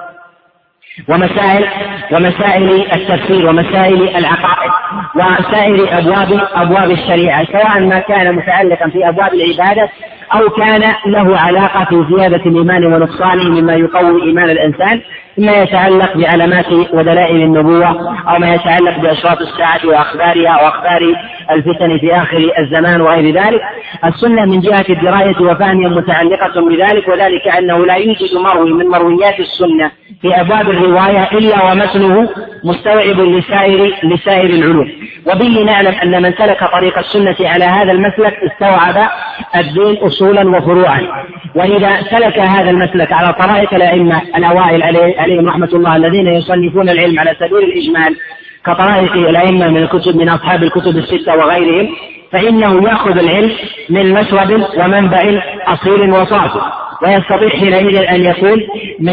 ومسائل التفسير ومسائل العقائد وسائر أبواب الشريعة، سواء ما كان متعلقا في أبواب العبادة أو كان له علاقة في زيادة الإيمان ونقصانه مما يقوي إيمان الإنسان، ما يتعلق بعلامات ودلائل النبوة، أو ما يتعلق بأشراط الساعة وأخبارها وأخبار الفتن في آخر الزمان وغير ذلك. السنة من جهة الدراية وفهمها متعلقة بذلك، وذلك أنه لا يوجد مروي من مرويات السنة في أبواب الرواية إلا ومتنه مستوعب لسائر العلوم. وبه نعلم أن من سلك طريق السنة على هذا المسلك استوعب الدين أصولا وفروعا. وإذا سلك هذا المسلك على طرائق الأئمة الأوائل عليهم رحمة الله الذين يصنفون العلم على سبيل الإجمال كطرائق الأئمة من أصحاب الكتب الستة وغيرهم، فإنه يأخذ العلم من مشرب ومنبع أصيل وصافي، ويستطيع حينئذ أن يكون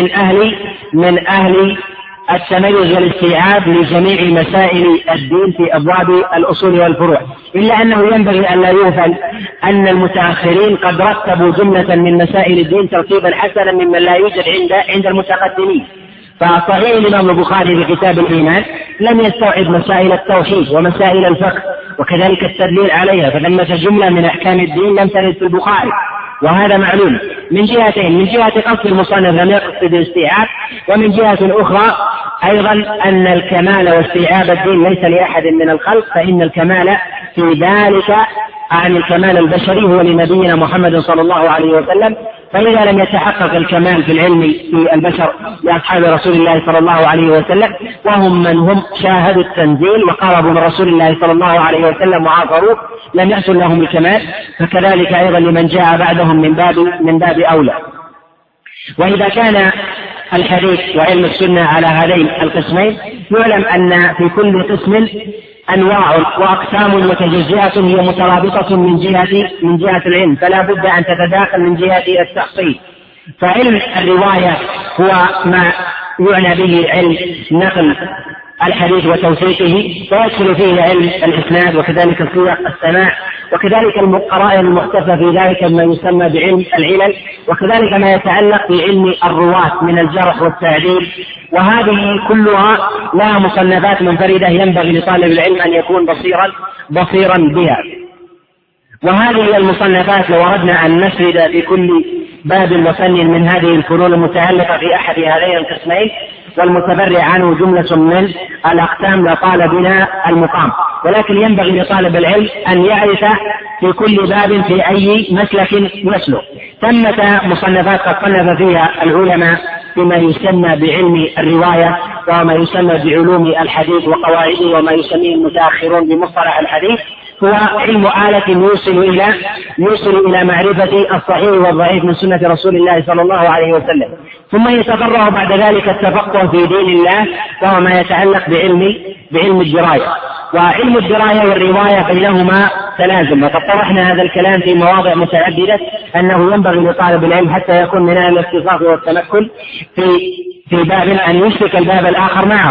من أهل التميز والاستيعاب لجميع مسائل الدين في أبواب الأصول والفروع. إلا أنه ينبغي أن لا يغفل أن المتأخرين قد رتبوا جملة من مسائل الدين ترتيبا حسنا ممن لا يوجد عند المتقدمين. فصحيح الإمام البخاري في كتاب الإيمان لم يستوعب مسائل التوحيد ومسائل الفقه وكذلك التدليل عليها، فثمة جملة من أحكام الدين لم ترد في البخاري، وهذا معلوم من جهتين: من جهة قصد المصنف لم يقصد الاستيعاب، ومن جهة أخرى أيضا أن الكمال واستيعاب الدين ليس لأحد من الخلق، فإن الكمال في ذلك عن الكمال البشري هو لنبينا محمد صلى الله عليه وسلم. فإذا لم يتحقق الكمال في العلم في البشر لأصحاب رسول الله صلى الله عليه وسلم، وهم من هم شاهدوا التنزيل وقربوا من رسول الله صلى الله عليه وسلم وعاصروه، لم يحصل لهم الكمال، فكذلك أيضا لمن جاء بعدهم من باب أولى. وإذا كان الحديث وعلم السنة على هذين القسمين، يعلم أن في كل قسم أنواع وأقسام متجزئة هي مترابطة من جهة العلم، فلا بد أن تتداخل من جهة التحصيل. فعلم الرواية هو ما يعنى به علم نقل الحديث وتوثيقه، ويدخل فيه علم الإسناد وكذلك صيغ السماع، وكذلك القرائن المحتفى في ذلك ما يسمى بعلم العلل، وكذلك ما يتعلق بعلم الرواة من الجرح والتعديل. وهذه كلها لها مصنفات منفردة ينبغي لطالب العلم أن يكون بصيرا بها. وهذه المصنفات لو أردنا أن نسرد في كل باب وفن من هذه الفنون المتعلقة في أحد هذين القسمين والمتبرع عنه جملة من الأقسام لطال بنا المقام، ولكن ينبغي لطالب العلم أن يعرف في كل باب في أي مسلك يسلك. ثمة مصنفات قد صنف فيها العلماء بما يسمى بعلم الرواية وما يسمى بعلوم الحديث وقواعده، وما يسميه المتأخرون بمصطلح الحديث، هو علم آلة يوصل إلى معرفة الصحيح والضعيف من سنة رسول الله صلى الله عليه وسلم. ثم يتفرع بعد ذلك التفقه في دين الله، وهو ما يتعلق بعلم الدراية. وعلم الدراية والرواية بينهما تلازم، وقد طرحنا هذا الكلام في مواضع متعددة أنه ينبغي لطالب العلم حتى يكون من أهل الاختصاص والتمكن في باب أن يشرك الباب الآخر معه.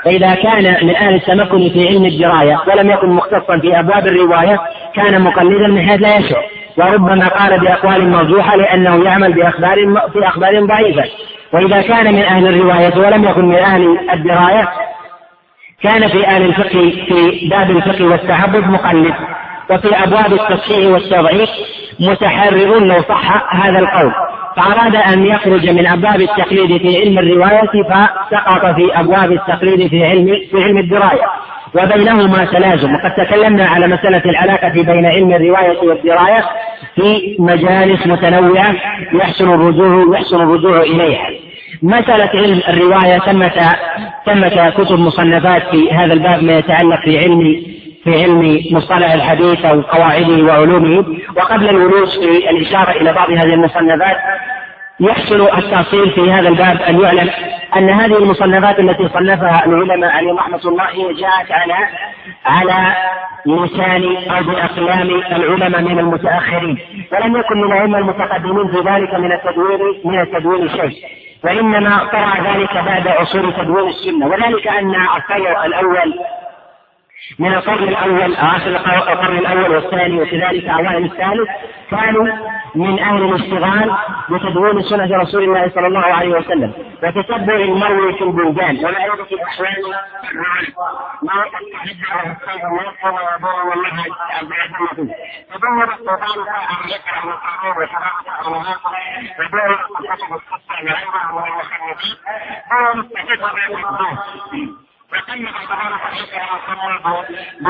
فإذا كان من أهل التمكن في علم الدراية ولم يكن مختصا في أبواب الرواية كان مقلدا من حيث لا يشعر، وربما قال بأقوال مرجوحة لأنه يعمل في أخبار ضعيفة. وإذا كان من أهل الرواية ولم يكن من أهل الدراية كان في أهل الفقه في باب الفقه والتعبد مقلد، وفي أبواب التصحيح والتضعيف متحرر لو صح هذا القول، فأراد أن يخرج من أبواب التقليد في علم الرواية فسقط في أبواب التقليد في علم الدراية، وبينهما تلازم. وقد تكلمنا على مسألة العلاقة بين علم الرواية والدراية في مجالس متنوعة يحسن الرجوع إليها. مسألة علم الرواية ثمة كتب مصنفات في هذا الباب ما يتعلق في علم مصطلح الحديث أو قواعده وعلومه. وقبل الولوج في الإشارة إلى بعض هذه المصنفات يحصل التفصيل في هذا الباب أن يعلم أن هذه المصنفات التي صنفها العلماء عليهم رحمة الله جاءت على لسان أو بأقلام العلماء من المتأخرين، ولم يكن من الأئمة المتقدمين في ذلك من التدوين شيء، وإنما طرأ ذلك بعد عصور تدوين السنة. وذلك أن الطير الأول من القرن الأول آخر القرن الأول والثاني وكذلك أوائل الثالث كانوا من أهل الاشتغال بتدوين سنة رسول الله صلى الله عليه وسلم وتتبع المروي في البلدان ومعرفة الأحوال ما تستحبه السيد المصر ويضر والله أبعدنا تدور السلطان عن ذكر المقرور وشرافة المناصر ودور الكتب الستة لغيرها من المخرجين دور التجد بالمقدور وكان بعضهم حديث عن صلى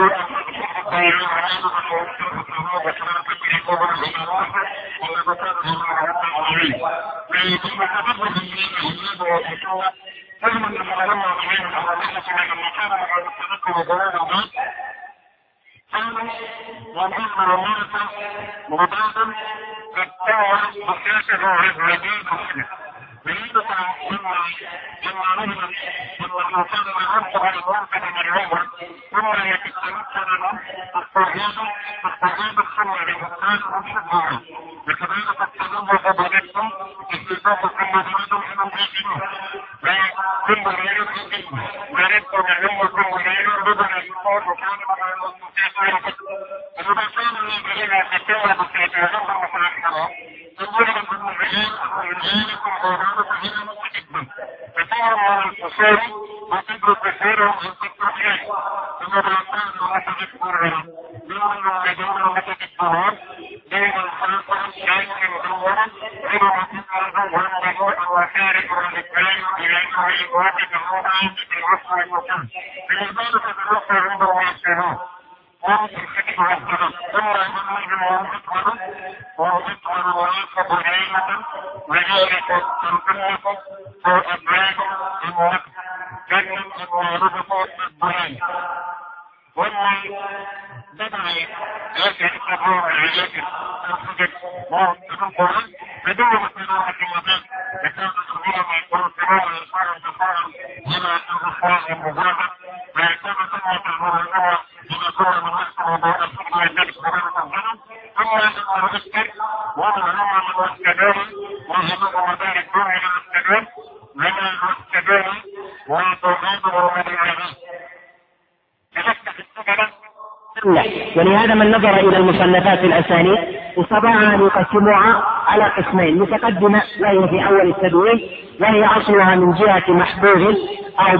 ولهذا من نظر إلى المصنفات في الأسانيد استطاع أن يقسمها على قسمين: متقدمة وهي في أول التدوين وهي أصلها من جهة محفوظ أو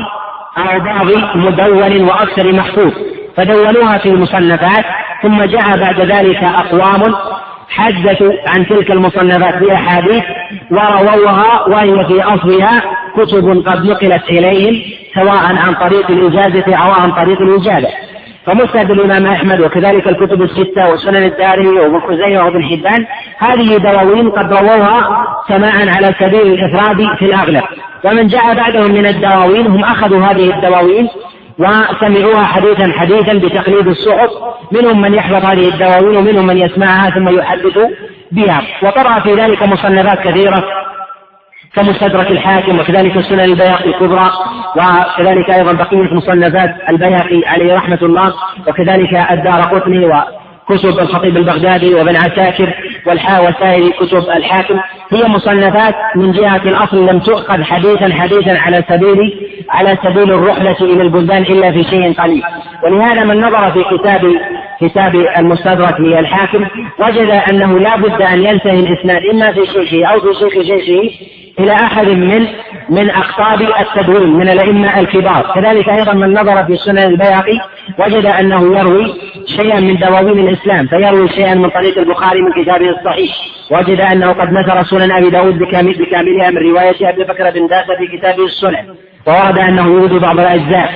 بعض مدون وأكثر محفوظ فدونوها في المصنفات، ثم جاء بعد ذلك أقوام حدثوا عن تلك المصنفات بأحاديث ورووها وهي في أصلها كتب قد نقلت إليهم سواء عن طريق الإجازة أو عن طريق الوجادة. فمسند الإمام أحمد وكذلك الكتب الستة وسنن الدارمي وابن خزيمة وابن حبان هذه دواوين قد رووها سماعا على سبيل الإفراد في الأغلب. ومن جاء بعدهم من الدواوين هم أخذوا هذه الدواوين وسمعوها حديثا بتقليد الصحف، منهم من يحفظ هذه الدواوين ومنهم من يسمعها ثم يحدث بها. وطرأ في ذلك مصنفات كثيرة كمستدرك الحاكم وكذلك السنن البيهقي الكبرى وكذلك أيضا بقية مصنفات البيهقي عليه رحمة الله وكذلك الدارقطني وكتب الخطيب البغدادي وابن عساكر. وسائر كتب الحاكم هي مصنفات من جهة الأصل لم تؤخذ حديثا على سبيل الرحلة إلى البلدان إلا في شيء قليل. ولهذا من نظر في كتاب المستدرك للحاكم وجد أنه لا بد أن ينتهي الإسناد إما في شيخه أو في شيخه إلى أحد من أقطاب التدوين من الأئمة الكبار. كذلك أيضا من نظر في سنن البيهقي وجد أنه يروي شيئا من دواوين الإسلام، فيروي شيئا من طريق البخاري من كتابه الصحيح، وجد أنه قد نشر سنن أبي داود بكاملها من رواية أبي بكر بن داسة في كتابه السنن، وورد أنه يريد بعض الأجزاء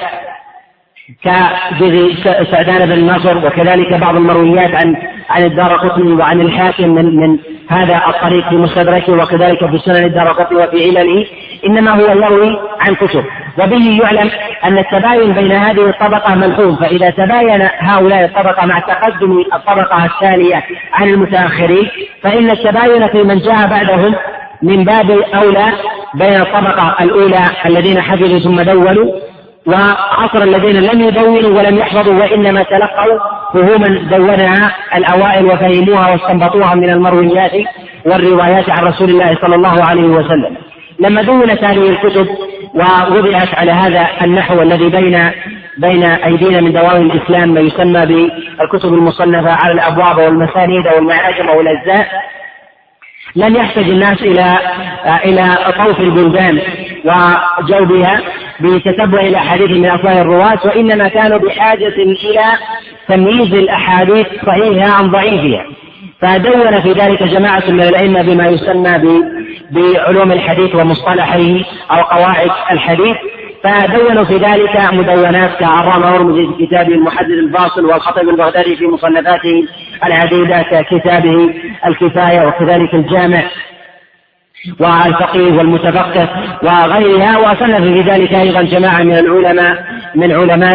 كجزء سعدان بن نصر، وكذلك بعض المرويات عن الدارقطني وعن الحاكم من هذا الطريق في مستدركه، وكذلك في سنن الدارقطني وفي علله، إنما هو يروي عن كتب. وبه يعلم أن التباين بين هذه الطبقة ملحوظ، فإذا تباين هؤلاء الطبقة مع تقدم الطبقة الثانية عن المتأخرين فإن التباين في من جاء بعدهم من باب أولى بين الطبقة الأولى الذين حفظوا ثم دونوا وعصر الذين لم يدونوا ولم يحفظوا وإنما تلقوا فهوما دونها الأوائل وفهموها واستنبطوها من المرويات والروايات عن رسول الله صلى الله عليه وسلم. لما دونت هذه الكتب ووضعت على هذا النحو الذي بين أيدينا من دواوين الإسلام ما يسمى بالكتب المصنفة على الأبواب والمسانيد والمعاجم والأجزاء، لم يحتاج الناس إلى طوف البلدان وجوبها بتتبع الأحاديث من أصحاب الرواة، وإنما كانوا بحاجة إلى تمييز الأحاديث صحيحها عن ضعيفها، فدون في ذلك جماعة من الأئمة بما يسمى بعلوم الحديث ومصطلحه أو قواعد الحديث، فدونوا في ذلك مدونات كعرام هرمزي في كتابه المحدد الفاصل، والخطيب البغدادي في مصنفاته العديدة ككتابه الكفاية، وكذلك الجامع والفقيه والمتفقه وغيرها. وصنف في ذلك أيضا جماعة من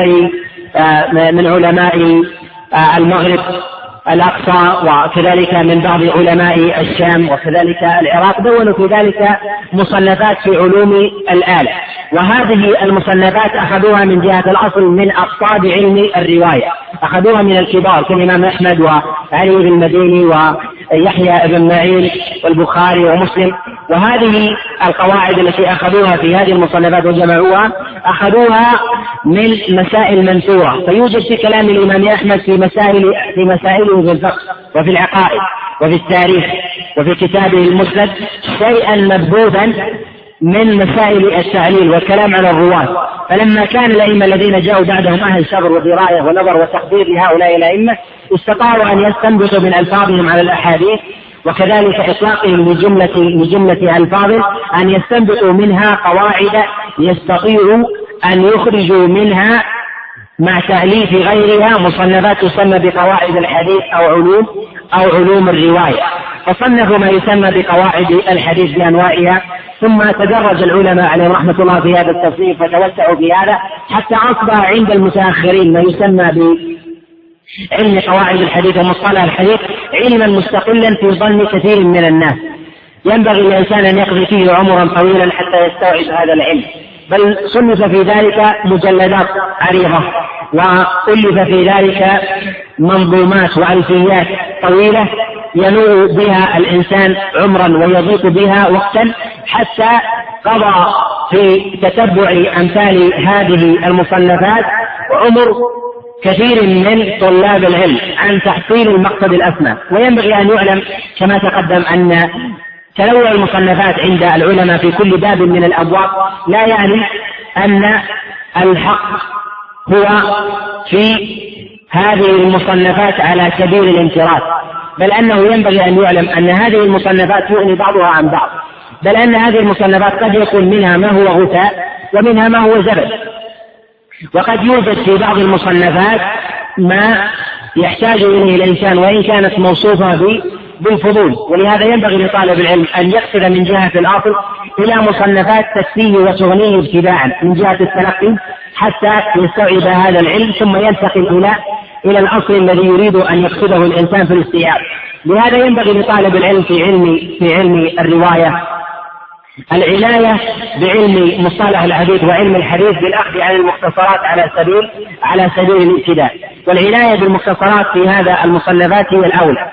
علماء المغرب الأقصى، وكذلك من بعض علماء الشام وكذلك العراق، دونوا في ذلك مصنفات في علوم الآلة. وهذه المصنفات أخذوها من جهة الأصل من أقطاب علم الرواية، أخذوها من الكبار كالإمام أحمد وعلي بن المديني ويحيى بن معين والبخاري ومسلم. وهذه القواعد التي أخذوها في هذه المصنفات وجمعوها أخذوها من مسائل منثورة، فيوجد في كلام الإمام أحمد في مسائله في الفقه وفي العقائد وفي التاريخ وفي كتابه المسند شيئا مبثوثا من مسائل التعليل والكلام على الرواة. فلما كان الأئمة الذين جاءوا بعدهم أهل صبر ودراية ونظر وتقدير لهؤلاء الأئمة استطاعوا أن يستنبطوا من ألفاظهم على الأحاديث، وكذلك إطلاقهم لجملة ألفاظ أن يستنبطوا منها قواعد يستطيعوا أن يخرجوا منها مع تأليف غيرها مصنفات تسمى بقواعد الحديث أو علوم الرواية. فصنفوا ما يسمى بقواعد الحديث بأنواعها، ثم تدرج العلماء عليهم رحمة الله في هذا التصنيف فتوسعوا في هذا حتى أصبح عند المتأخرين ما يسمى بعلم قواعد الحديث ومصطلح الحديث علما مستقلا في ظن كثير من الناس، ينبغي للإنسان أن يقضي فيه عمرا طويلا حتى يستوعب هذا العلم. بل صنف في ذلك مجلدات عريضة، وألف في ذلك منظومات وألفيات طويلة ينوء بها الإنسان عمرا ويضيق بها وقتا، حتى قضى في تتبع أمثال هذه المصنفات عمر كثير من طلاب العلم عن تحصيل المقصد الأسمى. وينبغي أن يعلم كما تقدم أن تنوع المصنفات عند العلماء في كل باب من الأبواب لا يعني أن الحق هو في هذه المصنفات على سبيل الانفراد، بل أنه ينبغي أن يعلم أن هذه المصنفات يغني بعضها عن بعض، بل أن هذه المصنفات قد يكون منها ما هو غثاء ومنها ما هو زبد، وقد يوجد في بعض المصنفات ما يحتاج إليه الإنسان وإن كانت موصوفة بالفضول. ولهذا ينبغي لطالب العلم أن يقصد من جهة الأصل إلى مصنفات تكفيه وتغنيه ابتداء من جهة التلقي حتى يستوعب هذا العلم، ثم ينتقل إلى الأصل الذي يريد أن يقصده الإنسان في الاستيعاب. لهذا ينبغي لطالب العلم في علم الرواية العناية بعلم مصطلح الحديث وعلم الحديث بالأخذ عن المختصرات على سبيل الابتداء، والعناية بالمختصرات في هذا المصنفات هي الأولى.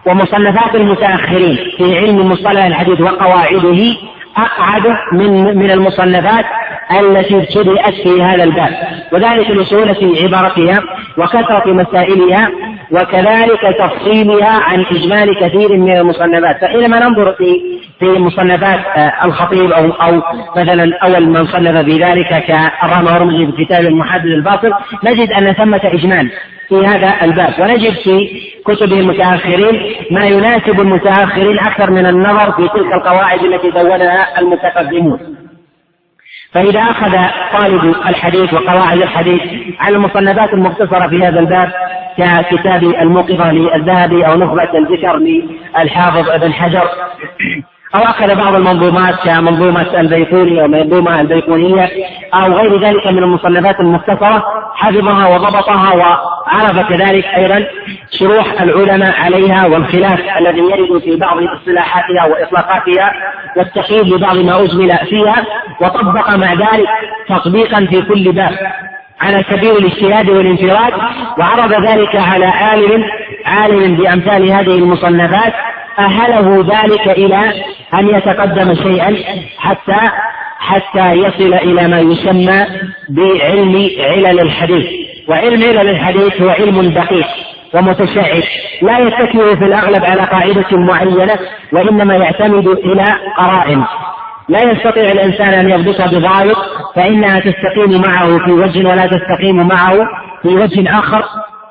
ومصنفات المتأخرين في علم مصطلح الحديث وقواعده أقعد من المصنفات التي ابتدأت في هذا الباب، وذلك لسهولة عبارتها وكثرة مسائلها وكذلك تفصيلها عن إجمال كثير من المصنفات. فحينما ننظر في مصنفات الخطيب أو مثلا أول من صنف في ذلك كالرامي هرمزي في كتاب المحدد الباطل، نجد أن ثمة إجمال في هذا الباب، ونجد في كتب المتأخرين ما يناسب المتأخرين أكثر من النظر في تلك القواعد التي دونها المتقدمون. فإذا أخذ طالب الحديث وقواعد الحديث على المصنفات المختصرة في هذا الباب ككتاب الموقظة للذهبي أو نخبة الذكر للحافظ ابن حجر، أو أخذ بعض المنظومات كمنظومة البيقوني أو منظومة البيقونية أو غير ذلك من المصنفات المختصرة، حفظها وضبطها وعرف كذلك أيضا شروح العلماء عليها والخلاف الذي يرد في بعض اصطلاحاتها وإطلاقاتها والتقييد لبعض ما أجمل فيها، وطبق مع ذلك تطبيقا في كل باب على سبيل الاجتهاد والانفراد، وعرض ذلك على عالم بأمثال هذه المصنفات أهله ذلك إلى أن يتقدم شيئا حتى يصل إلى ما يسمى بعلم علل الحديث. وعلم علل الحديث هو علم دقيق ومتشعب لا يتكئ في الأغلب على قاعدة معينة، وإنما يعتمد إلى قرائن لا يستطيع الإنسان أن يضبطها بضابط، فإنها تستقيم معه في وجه ولا تستقيم معه في وجه آخر.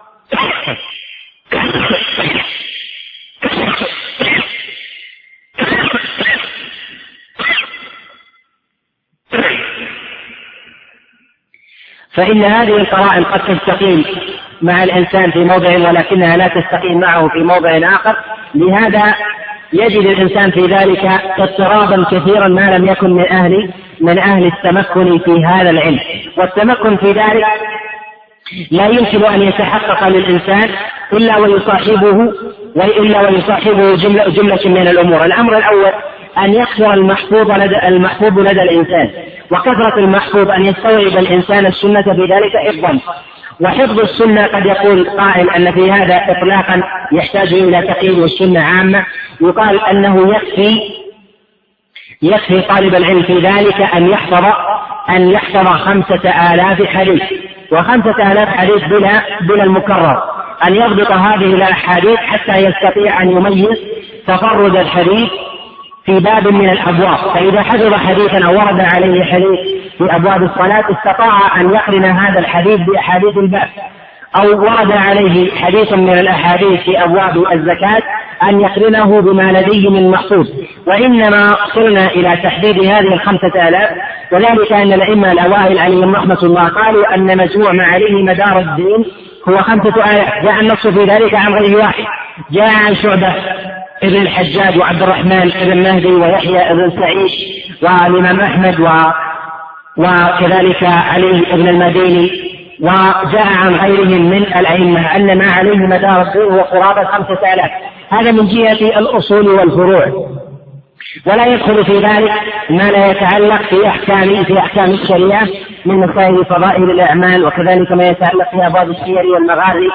فإن هذه القرائن قد تستقيم مع الإنسان في موضع ولكنها لا تستقيم معه في موضع آخر، لهذا يجد الإنسان في ذلك اضطرابا كثيرا ما لم يكن من أهل التمكن في هذا العلم. والتمكن في ذلك لا يمكن أن يتحقق للإنسان إلا ويصاحبه جملة من الأمور. الأمر الأول أن يكثر المحفوظ لدى الإنسان، وكثرة المحفوظ أن يستوعب الإنسان السنة بذلك حفظا. وحفظ السنة قد يقول قائل أن في هذا إطلاقا يحتاج إلى تقييد، والسنة عامة. يقال أنه يكفي طالب العلم في ذلك أن يحفظ 5000 حديث، و5000 حديث بلا المكرر، أن يضبط هذه الأحاديث حتى يستطيع أن يميز تفرد الحديث في باب من الأبواب. فإذا حفظ حديثا أو ورد عليه حديث في أبواب الصلاة استطاع أن يقرن هذا الحديث بأحاديث الباب، أو ورد عليه حديث من الأحاديث في أبواب الزكاة أن يقرنه بما لديه من محفوظ. وإنما صرنا إلى تحديد هذه 5000، وذلك أن الأئمة الأوائل عليهم رحمة الله قالوا أن مجموع ما عليه مدار الدين هو 5000. جاء النص في ذلك عن غير واحد، جاء عن شعبة ابن الحجاج وعبد الرحمن ابن مهدي ويحيى ابن سعيد والإمام أحمد وكذلك علي ابن المديني، وجاء عن غيرهم من الأئمة أن ما عليه مدار الدين هو قرابة 5000. هذا من جهة الأصول والفروع، ولا يدخل في ذلك ما لا يتعلق في أحكام الشريعة من مسائل فضائل الأعمال، وكذلك ما يتعلق في أبواب السير والمغازي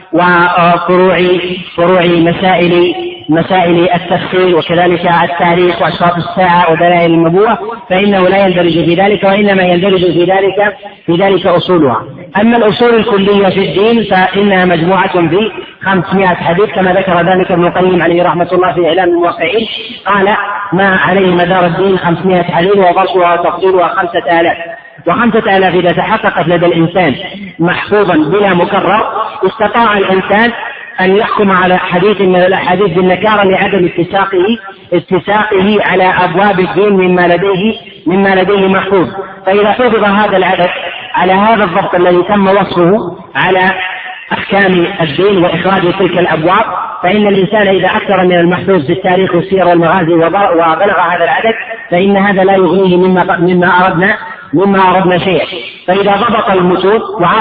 وفروع مسائل التفسير، وكذلك التاريخ وأشراط الساعة ودلائل النبوة، فإنه لا يندرج في ذلك، وإنما يندرج في ذلك أصولها. أما الأصول الكلية في الدين فإنها مجموعة في 500 حديث، كما ذكر ذلك ابن القيم عليه رحمة الله في إعلام الموقعين، قال ما عليه مدار الدين 500 حديث وضرسها وتفصيلها 5000. و5000 إذا تحققت لدى الإنسان محفوظا بلا مكرر استطاع الإنسان أن يحكم على حديث من الأحاديث بالنكارة لعدم اتساقه على أبواب الدين مما لديه محفوظ. فإذا حفظ هذا العدد على هذا الضبط الذي تم وصفه على أحكام الدين وإخراج تلك الأبواب، فإن الإنسان إذا أكثر من المحفوظ في التاريخ والسير والمغازي وبلغ هذا العدد فإن هذا لا يغنيه مما أردنا شيئا. فإذا ضبط المتون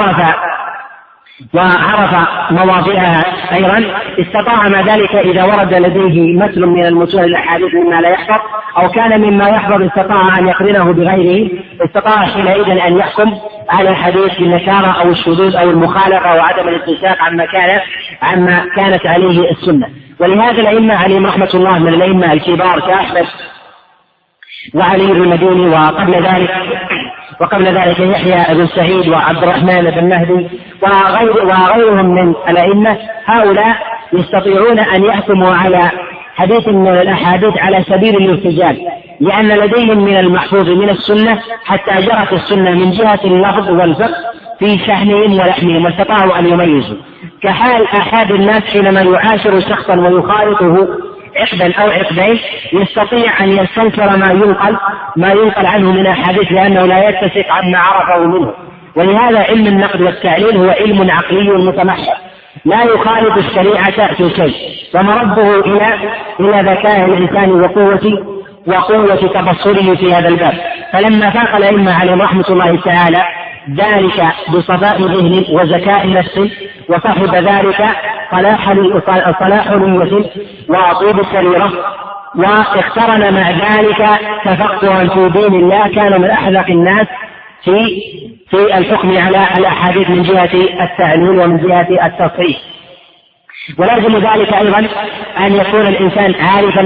وعرف مواضعها أيضا استطاع ما ذلك إذا ورد لديه مثل من المتون الأحاديث مما لا يحفظ أو كان مما يحفظ استطاع أن يقرنه بغيره، استطاع حينئذ أن يحكم على حديث النكارة أو الشذوذ أو المخالفة وعدم الاتساق عما كانت عليه السنة. ولهذا الأئمة عليهم رحمة الله من الأئمة الكبار كأحمد وعلي بن المديني وقبل ذلك يحيى بن سعيد وعبد الرحمن بن مهدي وغيرهم من الأئمة، هؤلاء يستطيعون أن يحكموا على حديث من الأحاديث على سبيل الارتجال، لأن لديهم من المحفوظ من السنة حتى جرت السنة من جهة اللفظ والفقه في شحنهم ولحمهم، واستطاعوا أن يميزوا، كحال أحد الناس حينما يعاشر شخصا ويخالطه عقدا أو عقدين يستطيع أن يستنكر ما ينقل عنه من أحاديث لأنه لا يتسق عما عرفه منه. ولهذا علم النقد والتعليل هو علم عقلي متمحض لا يخالف الشريعة في شيء، ومرده إلى ذكاء الإنسان وقوة تبصره في هذا الباب. فلما فاق الأئمة عليهم رحمة الله تعالى ذلك بصفاء ذهن وذكاء نفس، وصاحب ذلك صلاح نية وطيب سريرة، واقترن مع ذلك تفقها في دين الله، كان من أحذق الناس في الحكم على الأحاديث من جهة التعليل ومن جهة التصحيح. ولازم ذلك أيضا أن يكون الإنسان عارفا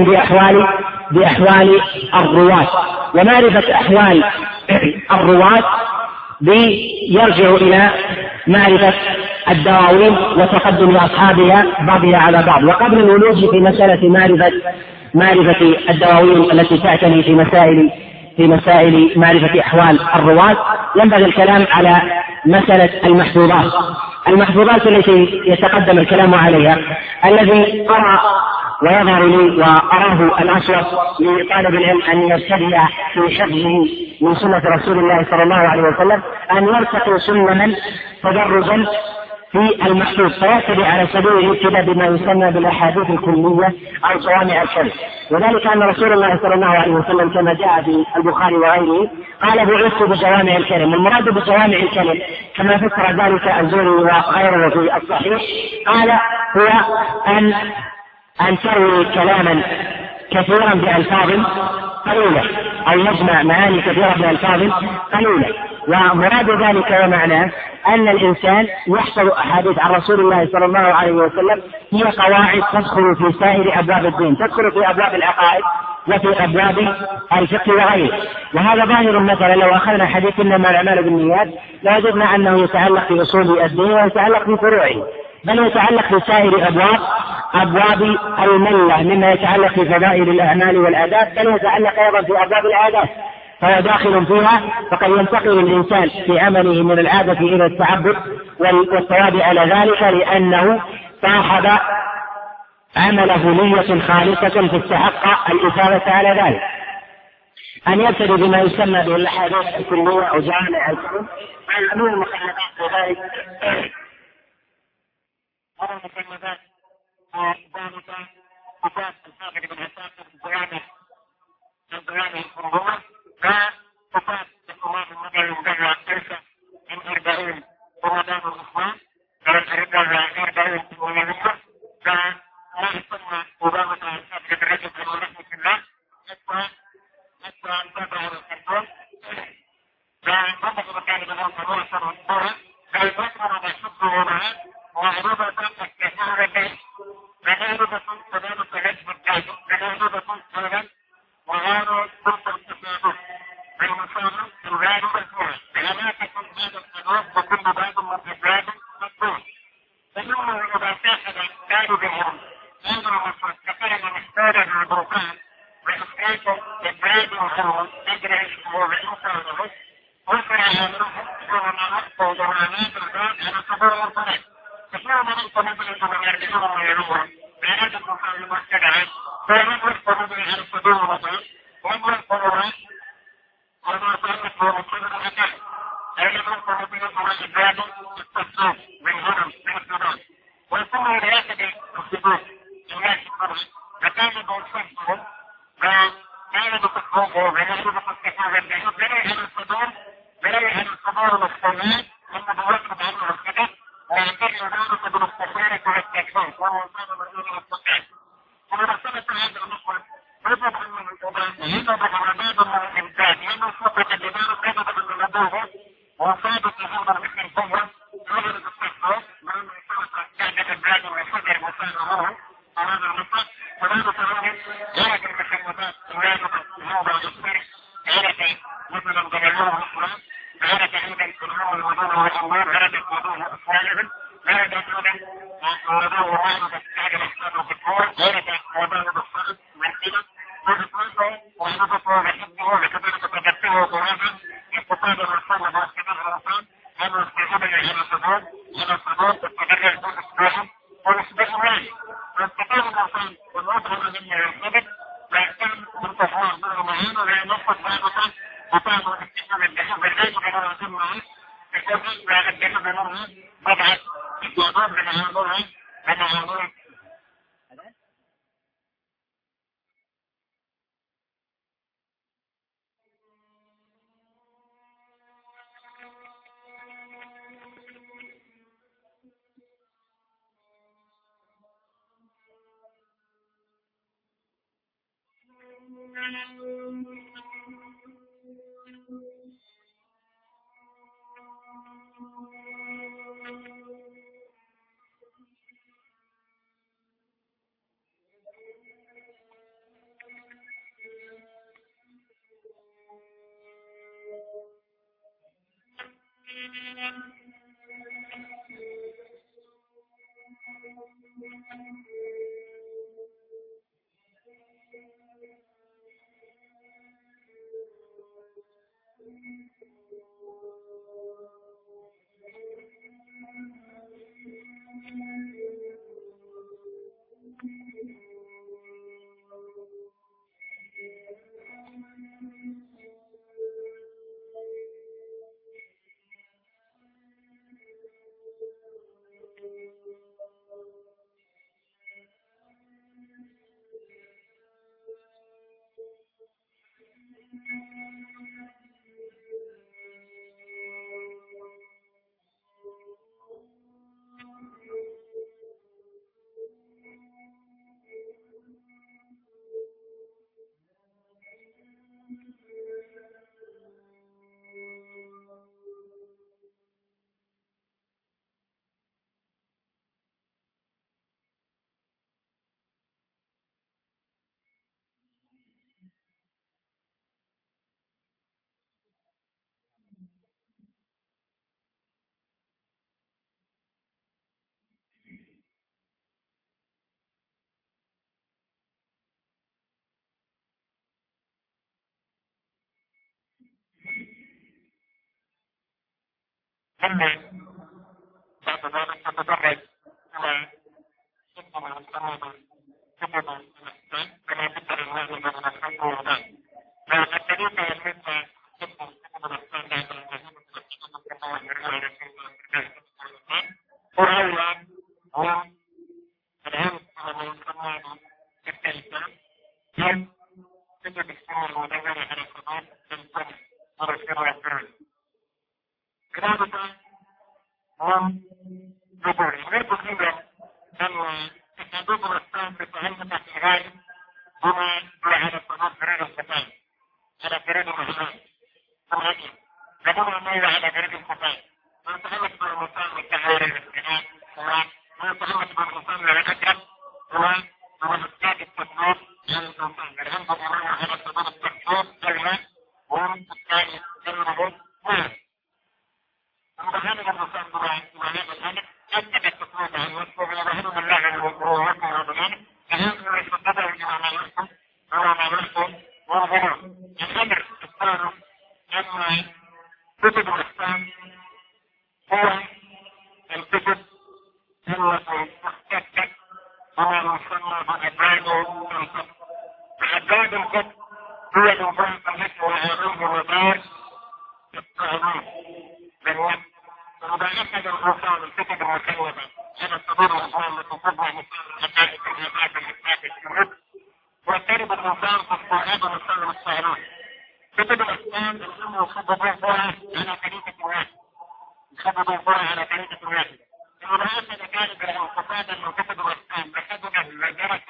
بأحوال الرواة، ومعرفة أحوال الرواة يرجع إلى معرفة الدواوين وتقدم أصحابها بعضها على بعض. وقبل الولوج في مسألة معرفة الدواوين التي تعتني في مسائل معرفة أحوال الرواة، ينبغي الكلام على مسألة المحفوظات التي يتقدم الكلام عليها. الذي أرى ويظهر لي وأراه الأشرف لطالب العلم أن يبتدئ في حفظه من سنة رسول الله صلى الله عليه وسلم أن يرتقي سلما تدرجا في المحفوظ، فيعتدي على سبيل الابتداء بما يسمى بالأحاديث الكلية أو جوامع الكلم. وذلك أن رسول الله صلى الله عليه وسلم كما جاء في البخاري وغيره قال بعثت بجوامع الكلم. والمراد بجوامع الكلم كما فسر ذلك الزهري وغيره في الصحيح قال هو أن تروي كلاما كثيرا بألفاظ قليلة أو يجمع معاني كثيرة بألفاظ قليلة. ومراد ذلك ومعناه أن الإنسان يحفظ أحاديث عن رسول الله صلى الله عليه وسلم هي قواعد تدخل في سائر أبواب الدين، تدخل في أبواب العقائد وفي أبواب الفقه وغيره. وهذا ظاهر مثلا لو أخذنا حديث إنما الأعمال بالنيات لوجدنا أنه يتعلق في أصول الدين ويتعلق في فروعه، بل يتعلق بسائر أبواب الملة مما يتعلق في فضائل الأعمال والآداب، بل يتعلق أيضا في أبواب العادات، فهو داخل فيها. فقد ينتقل الإنسان في عمله من العادة إلى التعبد والثواب على ذلك، لأنه صاحب عمله نية خالصة تستحق الإثابة على ذلك. أن يبتدي بما يسمى بالأحاديث الكلية أو جوامع الكلم من المخلفات في ذلك المخلفات ذلك كتاب الحافظ بن عساكر الجوامع الكلية كتاب الإمام النووي مجلد 9 من 40 رمضان الإسلام من 40 ونبيه ما يسمى إمامة الحافظ بن رجب بن رحمة الله حتى انتبه الحكم فانتبه مكان الإمام النووي صلى الله عليه وسلم فيذكر بحبه معه وعروضة كثيرة وعروضة كذلك نجم الدين وعروضة أيضا وغير سلطة التفاضل بالمصالح الغالبة الأولى فلا تكون هذا الحدوث بكل باب من أبواب مفتوح. فإنه إذا شاهد طالب العلم هذا المفروض كفرنا محتاجا للبركان وإثبات إبراد العلم تدري وبإنسانه وفر عنه وما نحفظ جوانات الباب على صدور الطريق. فشو من الطريق من يرجعون ويروون بهذا المقام المحتدعين فمن يحفظ به على صدور الطريق ومن يحفظ وما تعلق بمصير الحكام أين يحفظ به على إبراد التصوف بالهرم بالإسلام ويكون لياسد الصدور الناس القرآن فكان بوصفهم كان بتقومه بنجد التفاضل البعيد بليه عن الصدور المستمعين لما بوصف عنه الخدم ويعتبر ذلك بالاستخارة والتكفير وهو كان مريض الصحيح. ومرسلة هذا النقل يجب أن يجب على باب من الإمداد لأنه سبق بذلك يجب أن نبوه وصادق تظهر مثل القوة وجدت الصحة لأنه سرق كعبة البلاد وصدر مساعده هذا المطلق وهذا تعالى جاءت المخلفات الواجبة موضع السرق عرف مثلا ضمنوه الإسلام عرف أيضا الأمور المدونة والأمور عرفت وضوء أسوالهم عرفت أيضا وضوء واحدة بعد الإسلام في الكون عرفت وضوء الصرق والكلى وإطلاقه وعرفته وحبه وكذلك تبته وقرابه استفاد الرسول واستفاد الرسول هذا استفادنا إلى صدور تتبرع كل أسبوع والأسبوع الواحد واستفاد الرسول والوضع من الثبت ويحتم بالتفويض بالرمعين ولا نصف ضابطة وطالب الاستفادة الجحيم بالغاية بلا يتمعه التوفيق بعد الجحيم بنوره بضعة استعداد بمعاملها بمعاملها ثم بعد ذلك تتدرج إلى سنة الصلاة سنة الإحسان كما ذكر الله من الحمد والله فالتدريب يسمى سنة الإحسان بعد الجهيم وأولا هو العلم على الإنسان بالتأثير يوم سنة السنة المدونة على الصلاة بالفرق ورسول الله كذلك هم يقول غير بسيطة أن التحديد والإحسان في تعلم الغاية هما على الصلاة فريد الصفات على فريد المهمات ولكن لدينا ميل على فريد الصفات ويتعلق بالمسام والتعاون والاجتهاد ويتعلق بالمسام والأكرم هو مستاد التطبيق على الإنسان الحمد لله على سبيل التطبيق أولا هم الثاني أنهم مهم وهذا المسام وهذا الأمر أثبت التطبيق عن وصفه ويظهر الله عنه ووصفه وبيانه فهذا يصدقه إلى ما يحكم والغرور الأمر الثاني أن كتب الإحسان هو الكتب التي تحتك بما يسمى بأبعاد الكتب أبعاد الكتب هي الوظائف التي وعليه وبار التعليم بالوقت وإذا أخذ الإنسان الكتب المكلفة على الصدور الإنسان التي تبنى مثال الحقائق والإبعاد الإثبات الشروط ويقترب الإنسان في الصعيد والسلم الصعيدون كتب الإحسان الأمر يخبط الفرع على طريقة واحد يخبط الفرع على طريقة واحد إذا أخذ كاتب الانتفاضة من كتب الإحسان بحجمه ودرجة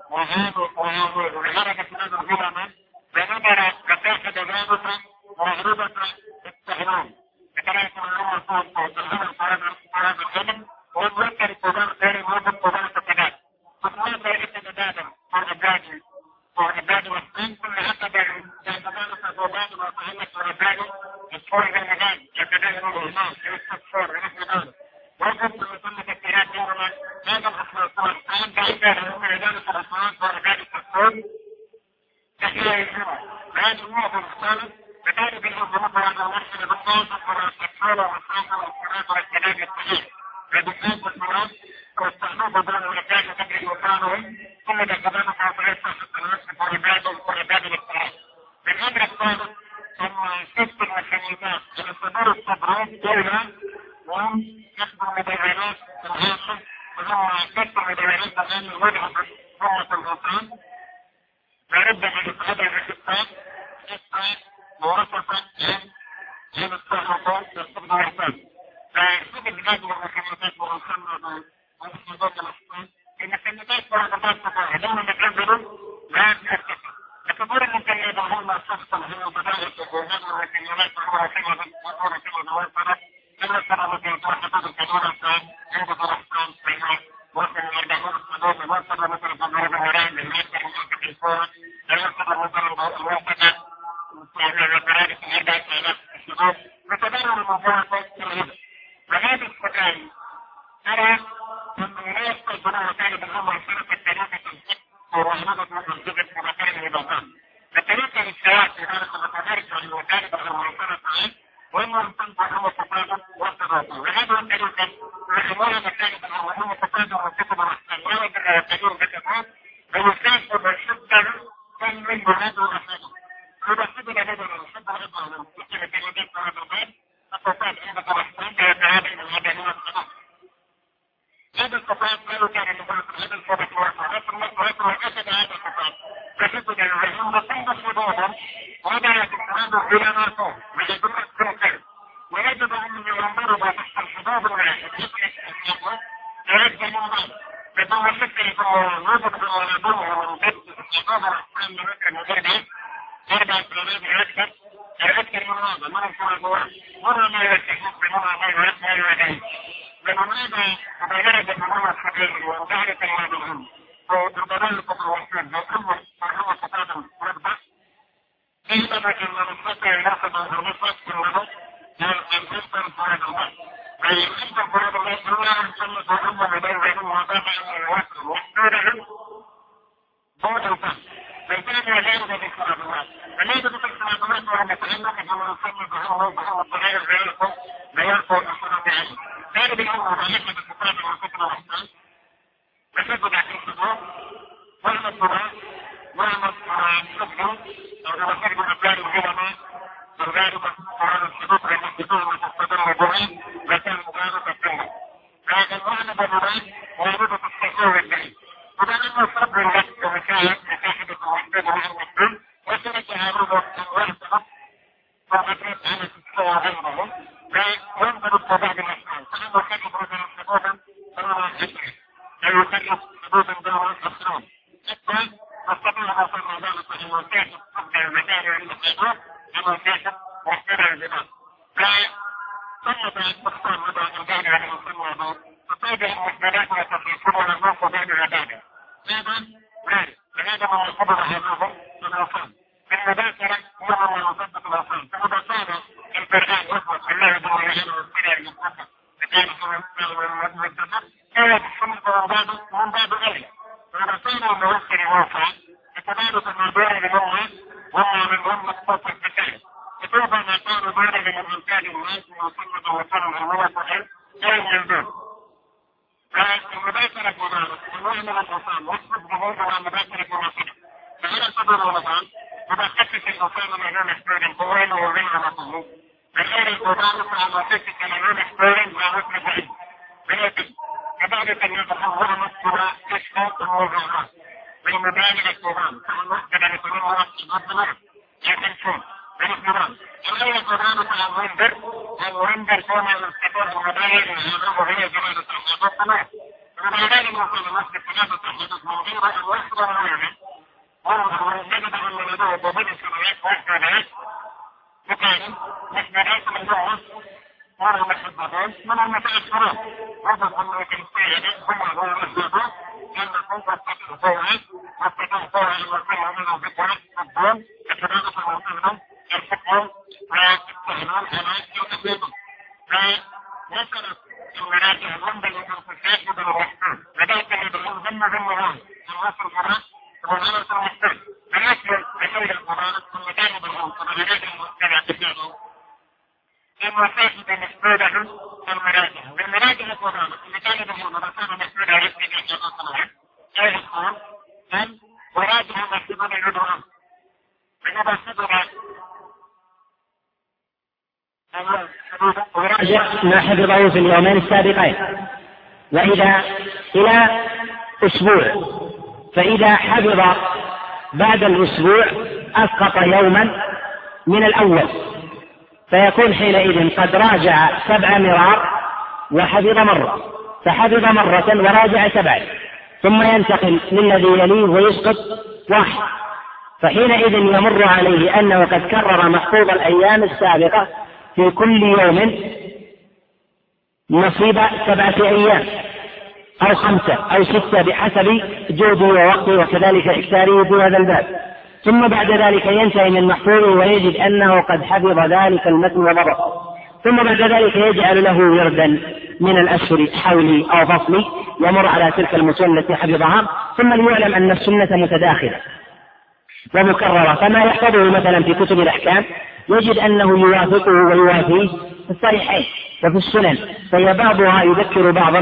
وعرفت هذا الظلمة بنظر متاحة ذلك معرضة التعليم بثلاثة من الصوت الهواء فراد الجبل والذكر القضاء غير موجب قضاء التداد فالله لا يتدادم والعباد والدين كل هكذا يتدادم الضباب وطعمة والعباد يدخل بالمجال يتدادم الإمام يستغفر ونحن ذلك وجب لسنة التداد يوما هذا الأخلاقات عند عبادة هم عبادة الأخلاق وعبادة الصوم تحية الجمعة هذه النقطة الثالث بذلك الأنظمة على المحسن بالطاقة والاستقرار والصلاة والصلاة والسلام الصحيح وبالذات الصلاة واستحباب دون الإنتاج تدري مكانهم ثم تقدم تعطيات الصلاة والعباد الاختلاف. بالأمر الثالث أن ست المسلمات إلى صدور الصبرات دولة وهم يخدم مدرسات الهاشم وهم ست مدرسات الآن الوضع ثم الغطان ورد من القدر الرجال موافقة من الصحافات يستخدم الإنسان فيجب البلاد والمكانات والمسمى والمسمى الأحسان المكانات والمكانات دون مكانهم لا ترتفع لكبير المكانات هم الشخص هم بداية الجهاد والمكانات وهو سنة وصلت إلا سنة وصلت الكبيرة عند الأحسان بين وصل الأربعون الصدوق وصل مثل الضمير بمران بالناس في الفور ويصل مثل الوقت وتبين الموضوع التجريبي وهذه السؤال أرى أن لا يستيقظون وكان بالأمر السنة الثلاثة الجد ورهنة من الجد في مكان الإضافان الثلاثة للسواء في ذلك المتدارك والمتارك والمعصرة معه وإنه يمكن أن يتفاجأ والتراثي وهذا الثلاثة وحماية مكانة الأمر يتفاجأ والكتب والأحسن لا يجب أن يتجون بكثرات ويساسب الشدة كان من بلاد وأحسن إذا حدنا بدنا نحب الإضافة مثل الجنودين في هذا الباب الصفات عندك الأحسن يتعامل من هذا النوع الصفات هذا الصفات لا كان لبعض هذا الصفات ولكن أسد هذا الصفات فشدنا الرجل وصند الصدودا وضع الصفات إلى مرفوع ويجب السنكر ويجب أن ينضرب تحت الحدود الواحد يجب الموضوع بدون شكل ويوجد ونظمه من ضد الحدود الأحسن لمكة مجرد أربع سنوات أكثر من هذا ما نفعل مرة ما يستحق بمرة ما يستحق لماذا تغيرت المرة الحقيقية وانتهت هذا الهم وتبرل التطورات وكل مرحلة تقدم مربع إذا كان نستطيع نأخذ الرصاص في الوضع الإنسان فرد الله أي الإنسان فرد الله سنة أنسان فرد مدرهم وضعهم الوقت وحدودهم بعد الفهم فإنسان يجب بفرد الله فليس بفرد الله وأن نتعلم أنه نصنع بهم الضغير بيرفع الأحرام عنه هذا بالأمر ولكن بفرد الوقت والإحسان وشدد عن الصدور وعلى الصلاة وعلى الصدر وغفر بأبدال العلماء وغالبا قرار الحدود عن الحدود وتصدر الجميع وكان مغاربة الدولة هذا المعنى بالمراد واربة التحقيق والدليل وبعدما صبر الوقت ومساعد مساحدة وحدد عن المسلم وسنة عروضة وحدة وغفرت عن التحقيق غيرهم وينظر الطبع بالأسعال فإنه كان يبرز الحدودا فهو الحدود أي يكرس حدودا دون الأسرام حتى نستطيع أن نصنع ذلك أن ينتهي قبل المسائل عند الحدود أن ينتهي واحترى الجبال فصنف المختار مدى الإنسان على المسلم فطيب المحددات وتفيصون الناس بعد العبادة هذا غير فهذا ما يصبر هذا الأوصان المذاكرة هو ما يصدق الأوصان فإذا كان القرآن يثبت الله يدعو إليه والسنة المصدق فكان المدة كانت السنة من باب أولى فإذا كان الموسر الواقع فتبارك الموضوع للأمة وهو من أمة صوت الفتاة فكيف ما كان بارد من إنتاج الناس ومسند وصنع الموسر لا ينزل فالمذاكرة مدارس المعنى الإنسان يثبت بهذا على مذاكرة مناسبة فهذا القدر والنظام إذا خفف الإنسان من محتوى القوين وبين عمله غير المدارس على خفف من محتوى وعمل بعيد ولكن كذلك أن يتحول مصدر تشفى الموضوعات بالمبالغ النظام فالمصدر يتنوع الضمان يتنشون بالنظام إلا النظام على المنبر كون الاستقرار المبالغ الهدف هي جمال التحقيقات تمام المبالغ المصدر مصدر ثلاثة تحقيقات من غير أن يحصل معنا ونجد أن لديه بضل سنوات وحدات مكان مصدرات من نوع مرة محبتين من المتأثرين وضع أنه تنسيني هم هو رسيبه أن كنت تتفوعي والتتفوعي والفوعي منه بطريق الدون كتبادة المؤمنين الحكم والتهنون على التفيد فنسرت المراجع المنبل والمنفسات بدل الرحمن لذلك اللي بالهم هون الوصل الحرام والغلط المحتاج فنسل بحول القرآن ثم كان بالهم فبالغاية المؤمنين اعتفاده الموافق بالنسبة المراجع بالمراجع القرآن اللي كان بالهم رسول مسؤول عن اسم الجزء الصلاة أي القرآن أن وراجع مسؤول العدوان أنا بصدر وراجع ما حفظه في اليومين السابقين وإذا إلى أسبوع فإذا حفظ بعد الأسبوع أسقط يوما من الأول فيكون حينئذ قد راجع 7 مرار وحفظ مرة فحفظ مرة وراجع 7 ثم ينتقل للذي يليه ويسقط 1 فحينئذ يمر عليه أنه قد كرر محفوظ الأيام السابقة في كل يوم نصيب 7 أيام أو 5 أو 6 بحسب جوده ووقته وكذلك إكثاره في هذا الباب ثم بعد ذلك ينتهي من محفوظه ويجد أنه قد حفظ ذلك المتن وضبط ثم بعد ذلك يجعل له وردا من الأشهر حولي أو فصلي يمر على تلك المتون التي حفظها ثم ليعلم أن السنة متداخلة ومكررة فما يحفظه مثلا في كتب الأحكام يجد أنه يوافقه ويوافيه في الصحيحين وفي السنن فهي بعضها يذكر بعضا